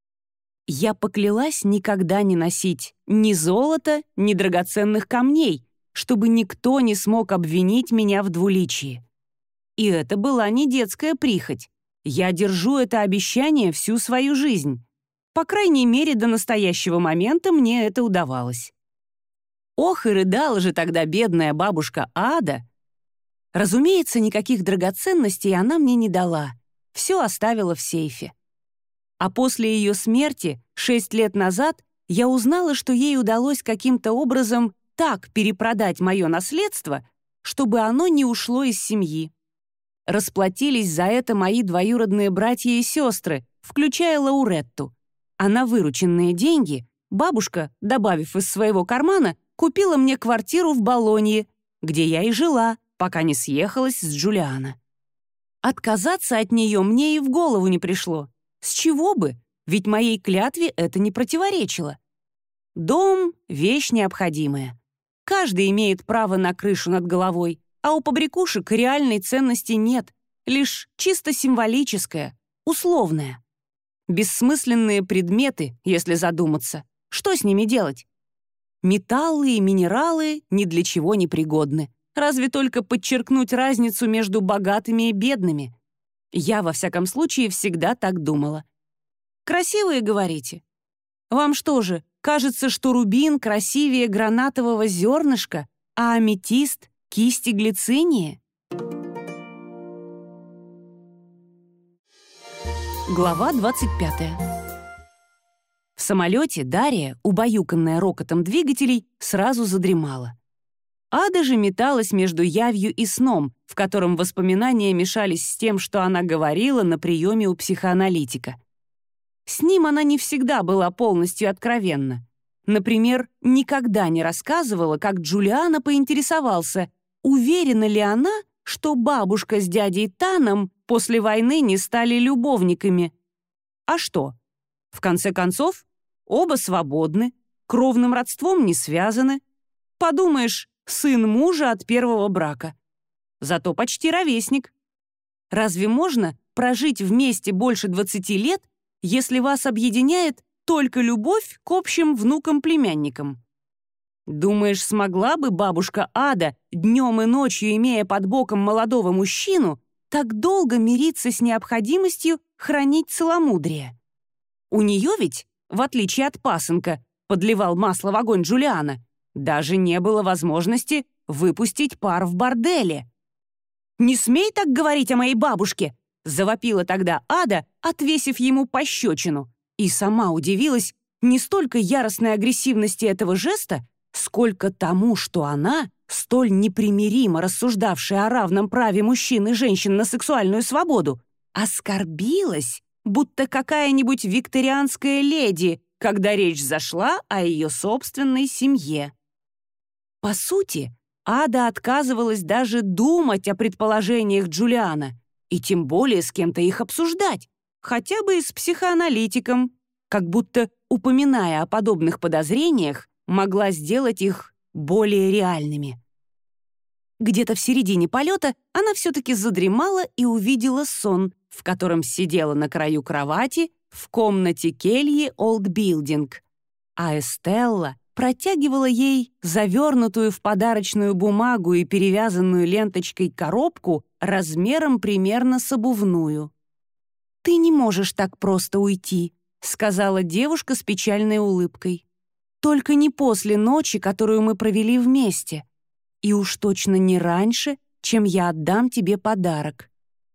Я поклялась никогда не носить ни золота, ни драгоценных камней, чтобы никто не смог обвинить меня в двуличии. И это была не детская прихоть. Я держу это обещание всю свою жизнь. По крайней мере, до настоящего момента мне это удавалось. Ох, и рыдала же тогда бедная бабушка Ада. Разумеется, никаких драгоценностей она мне не дала. Все оставила в сейфе. А после ее смерти, шесть лет назад, я узнала, что ей удалось каким-то образом так перепродать мое наследство, чтобы оно не ушло из семьи. Расплатились за это мои двоюродные братья и сестры, включая Лауретту. А на вырученные деньги бабушка, добавив из своего кармана, купила мне квартиру в Болонье, где я и жила, пока не съехалась с Джулиано. Отказаться от нее мне и в голову не пришло. С чего бы? Ведь моей клятве это не противоречило. Дом — вещь необходимая. Каждый имеет право на крышу над головой, а у побрякушек реальной ценности нет, лишь чисто символическая, условная. Бессмысленные предметы, если задуматься. Что с ними делать? Металлы и минералы ни для чего не пригодны. Разве только подчеркнуть разницу между богатыми и бедными. Я, во всяком случае, всегда так думала. Красивые, говорите? Вам что же, кажется, что рубин красивее гранатового зернышка, а аметист — кисти глицинии? Глава двадцать пятая. В самолете Дарья, убаюканная рокотом двигателей, сразу задремала. Ада же металась между явью и сном, в котором воспоминания мешались с тем, что она говорила на приеме у психоаналитика. С ним она не всегда была полностью откровенна. Например, никогда не рассказывала, как Джулиано поинтересовался, уверена ли она, что бабушка с дядей Таном после войны не стали любовниками. А что? В конце концов, оба свободны, кровным родством не связаны. Подумаешь, сын мужа от первого брака. Зато почти ровесник. Разве можно прожить вместе больше двадцати лет, если вас объединяет только любовь к общим внукам-племянникам? Думаешь, смогла бы бабушка Ада, днем и ночью имея под боком молодого мужчину, так долго мириться с необходимостью хранить целомудрие? У нее ведь, в отличие от пасынка, подливал масло в огонь Джулиано, даже не было возможности выпустить пар в борделе. «Не смей так говорить о моей бабушке!» — завопила тогда Ада, отвесив ему пощечину, и сама удивилась, не столько яростной агрессивности этого жеста, сколько тому, что она, столь непримиримо рассуждавшая о равном праве мужчин и женщин на сексуальную свободу, оскорбилась, будто какая-нибудь викторианская леди, когда речь зашла о ее собственной семье. По сути, Ада отказывалась даже думать о предположениях Джулиана, и тем более с кем-то их обсуждать, хотя бы и с психоаналитиком, как будто, упоминая о подобных подозрениях, могла сделать их более реальными. Где-то в середине полета она все-таки задремала и увидела сон, в котором сидела на краю кровати в комнате кельи Олд Билдинг, а Эстелла протягивала ей завернутую в подарочную бумагу и перевязанную ленточкой коробку размером примерно с обувную. «Ты не можешь так просто уйти», — сказала девушка с печальной улыбкой. «Только не после ночи, которую мы провели вместе, и уж точно не раньше, чем я отдам тебе подарок».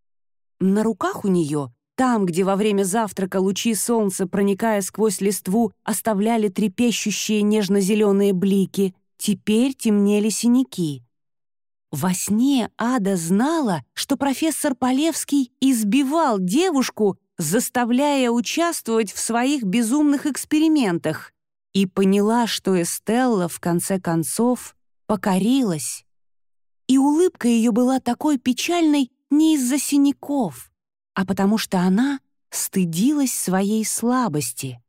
На руках у нее, там, где во время завтрака лучи солнца, проникая сквозь листву, оставляли трепещущие нежно-зеленые блики, теперь темнели синяки. Во сне Ада знала, что профессор Полевский избивал девушку, заставляя участвовать в своих безумных экспериментах, и поняла, что Эстелла, в конце концов, покорилась. И улыбка ее была такой печальной не из-за синяков, а потому что она стыдилась своей слабости.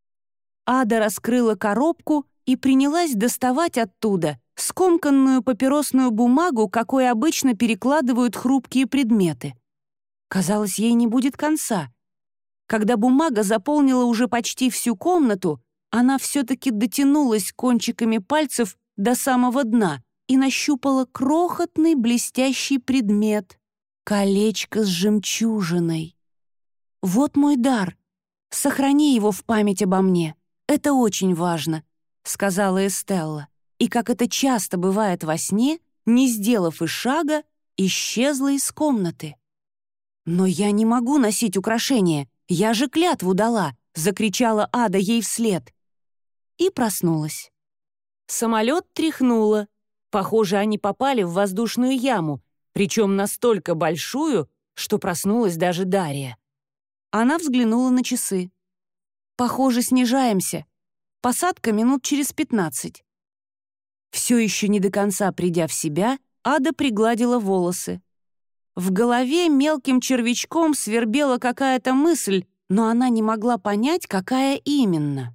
Ада раскрыла коробку и принялась доставать оттуда скомканную папиросную бумагу, какой обычно перекладывают хрупкие предметы. Казалось, ей не будет конца. Когда бумага заполнила уже почти всю комнату, она все-таки дотянулась кончиками пальцев до самого дна и нащупала крохотный блестящий предмет — колечко с жемчужиной. «Вот мой дар. Сохрани его в память обо мне. Это очень важно», — сказала Эстелла. И, как это часто бывает во сне, не сделав и шага, исчезла из комнаты. «Но я не могу носить украшения, я же клятву дала!» — закричала Ада ей вслед. И проснулась. Самолет тряхнуло. Похоже, они попали в воздушную яму, причем настолько большую, что проснулась даже Дарья. Она взглянула на часы. «Похоже, снижаемся. Посадка минут через пятнадцать». Все еще не до конца придя в себя, Ада пригладила волосы. В голове мелким червячком свербела какая-то мысль, но она не могла понять, какая именно.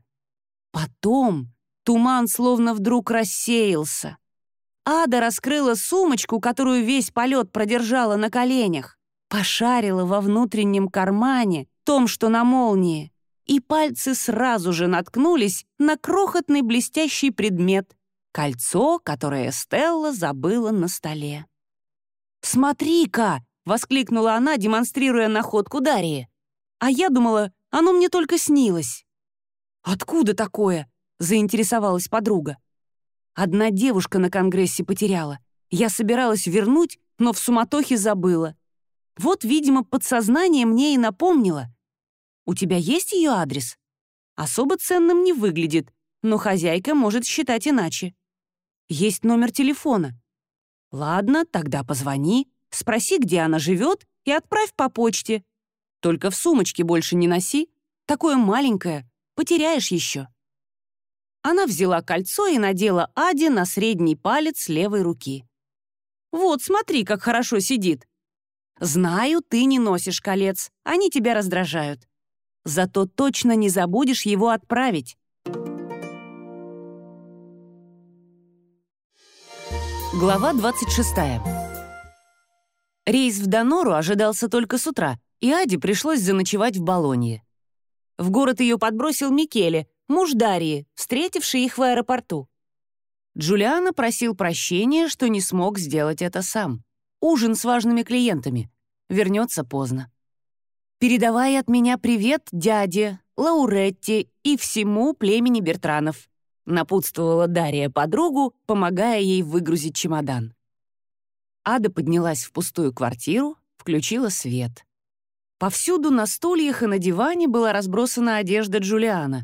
Потом туман словно вдруг рассеялся. Ада раскрыла сумочку, которую весь полет продержала на коленях, пошарила во внутреннем кармане, том, что на молнии, и пальцы сразу же наткнулись на крохотный блестящий предмет — кольцо, которое Эстелла забыла на столе. «Смотри-ка!» — воскликнула она, демонстрируя находку Дарьи. «А я думала, оно мне только снилось». «Откуда такое?» — заинтересовалась подруга. «Одна девушка на конгрессе потеряла. Я собиралась вернуть, но в суматохе забыла. Вот, видимо, подсознание мне и напомнило. У тебя есть ее адрес? Особо ценным не выглядит, но хозяйка может считать иначе. Есть номер телефона. Ладно, тогда позвони, спроси, где она живет, и отправь по почте. Только в сумочке больше не носи. Такое маленькое, потеряешь еще». Она взяла кольцо и надела Аде на средний палец левой руки. «Вот, смотри, как хорошо сидит. Знаю, ты не носишь колец, они тебя раздражают. Зато точно не забудешь его отправить». Глава двадцать шестая. Рейс в Донору ожидался только с утра, и Аде пришлось заночевать в Болонье. В город ее подбросил Микеле, муж Дарьи, встретивший их в аэропорту. Джулиано просил прощения, что не смог сделать это сам. Ужин с важными клиентами. Вернется поздно. «Передавай от меня привет дяде, Лауретте и всему племени Бертранов», напутствовала Дарья подругу, помогая ей выгрузить чемодан. Ада поднялась в пустую квартиру, включила свет. Повсюду на стульях и на диване была разбросана одежда Джулиана.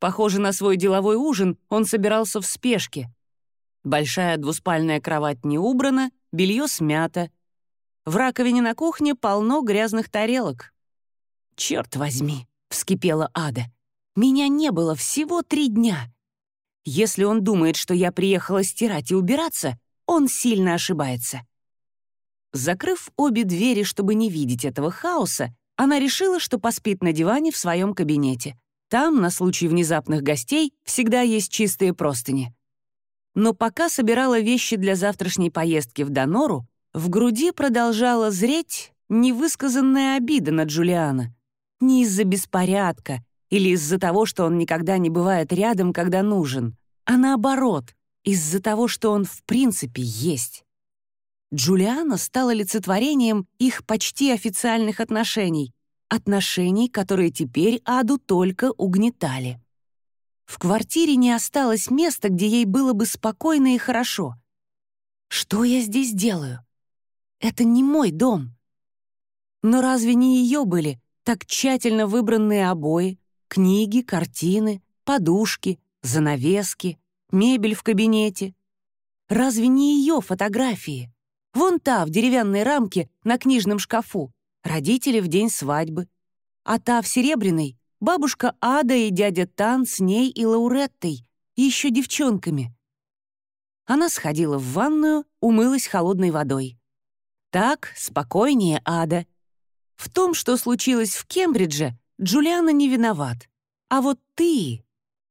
Похоже на свой деловой ужин, он собирался в спешке. Большая двуспальная кровать не убрана, белье смято. В раковине на кухне полно грязных тарелок. «Черт возьми!» — вскипела Ада. «Меня не было всего три дня. Если он думает, что я приехала стирать и убираться, он сильно ошибается». Закрыв обе двери, чтобы не видеть этого хаоса, она решила, что поспит на диване в своем кабинете. Там, на случай внезапных гостей, всегда есть чистые простыни. Но пока собирала вещи для завтрашней поездки в Донору, в груди продолжала зреть невысказанная обида на Джулиана. Не из-за беспорядка или из-за того, что он никогда не бывает рядом, когда нужен, а наоборот, из-за того, что он в принципе есть. Джулиана стала олицетворением их почти официальных отношений, отношений, которые теперь Аду только угнетали. В квартире не осталось места, где ей было бы спокойно и хорошо. Что я здесь делаю? Это не мой дом. Но разве не ее были так тщательно выбранные обои, книги, картины, подушки, занавески, мебель в кабинете? Разве не ее фотографии? Вон та, в деревянной рамке, на книжном шкафу. Родители в день свадьбы. А та в серебряной — бабушка Ада и дядя Тан с ней и Лауреттой, еще девчонками. Она сходила в ванную, умылась холодной водой. Так, спокойнее, Ада. В том, что случилось в Кембридже, Джулиана не виноват. А вот ты...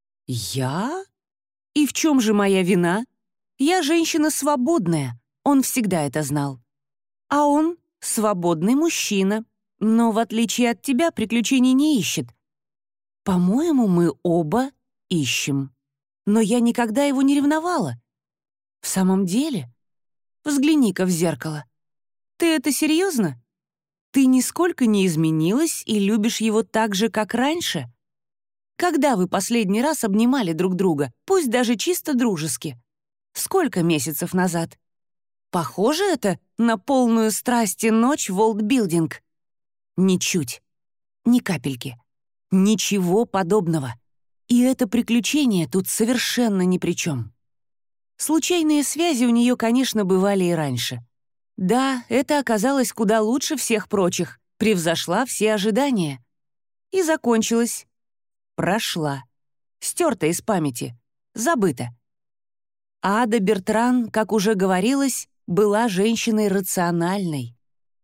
Я? И в чем же моя вина? Я женщина свободная, он всегда это знал. А он — свободный мужчина, но, в отличие от тебя, приключений не ищет. По-моему, мы оба ищем. Но я никогда его не ревновала. В самом деле? Взгляни-ка в зеркало. Ты это серьезно? Ты нисколько не изменилась и любишь его так же, как раньше? Когда вы последний раз обнимали друг друга, пусть даже чисто дружески? Сколько месяцев назад? Похоже это на полную страсти ночь в олдбилдинг? Ничуть. Ни капельки. Ничего подобного. И это приключение тут совершенно ни при чем. Случайные связи у нее, конечно, бывали и раньше. Да, это оказалось куда лучше всех прочих, превзошла все ожидания. И закончилась. Прошла. Стерта из памяти. Забыта. Ада Бертран, как уже говорилось, была женщиной рациональной.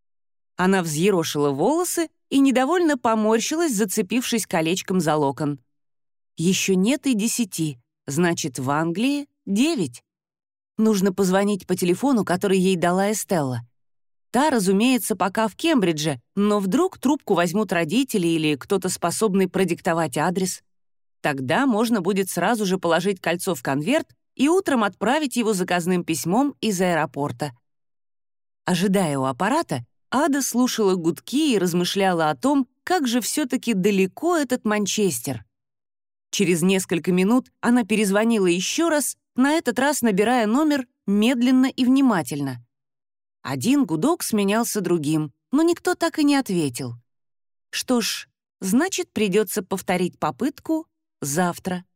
Она взъерошила волосы и недовольно поморщилась, зацепившись колечком за локон. Еще нет и десяти, значит, в Англии девять. Нужно позвонить по телефону, который ей дала Эстелла. Та, разумеется, пока в Кембридже, но вдруг трубку возьмут родители или кто-то, способный продиктовать адрес. Тогда можно будет сразу же положить кольцо в конверт и утром отправить его заказным письмом из аэропорта. Ожидая у аппарата, Ада слушала гудки и размышляла о том, как же все-таки далеко этот Манчестер. Через несколько минут она перезвонила еще раз, на этот раз набирая номер медленно и внимательно. Один гудок сменялся другим, но никто так и не ответил. Что ж, значит, придется повторить попытку завтра.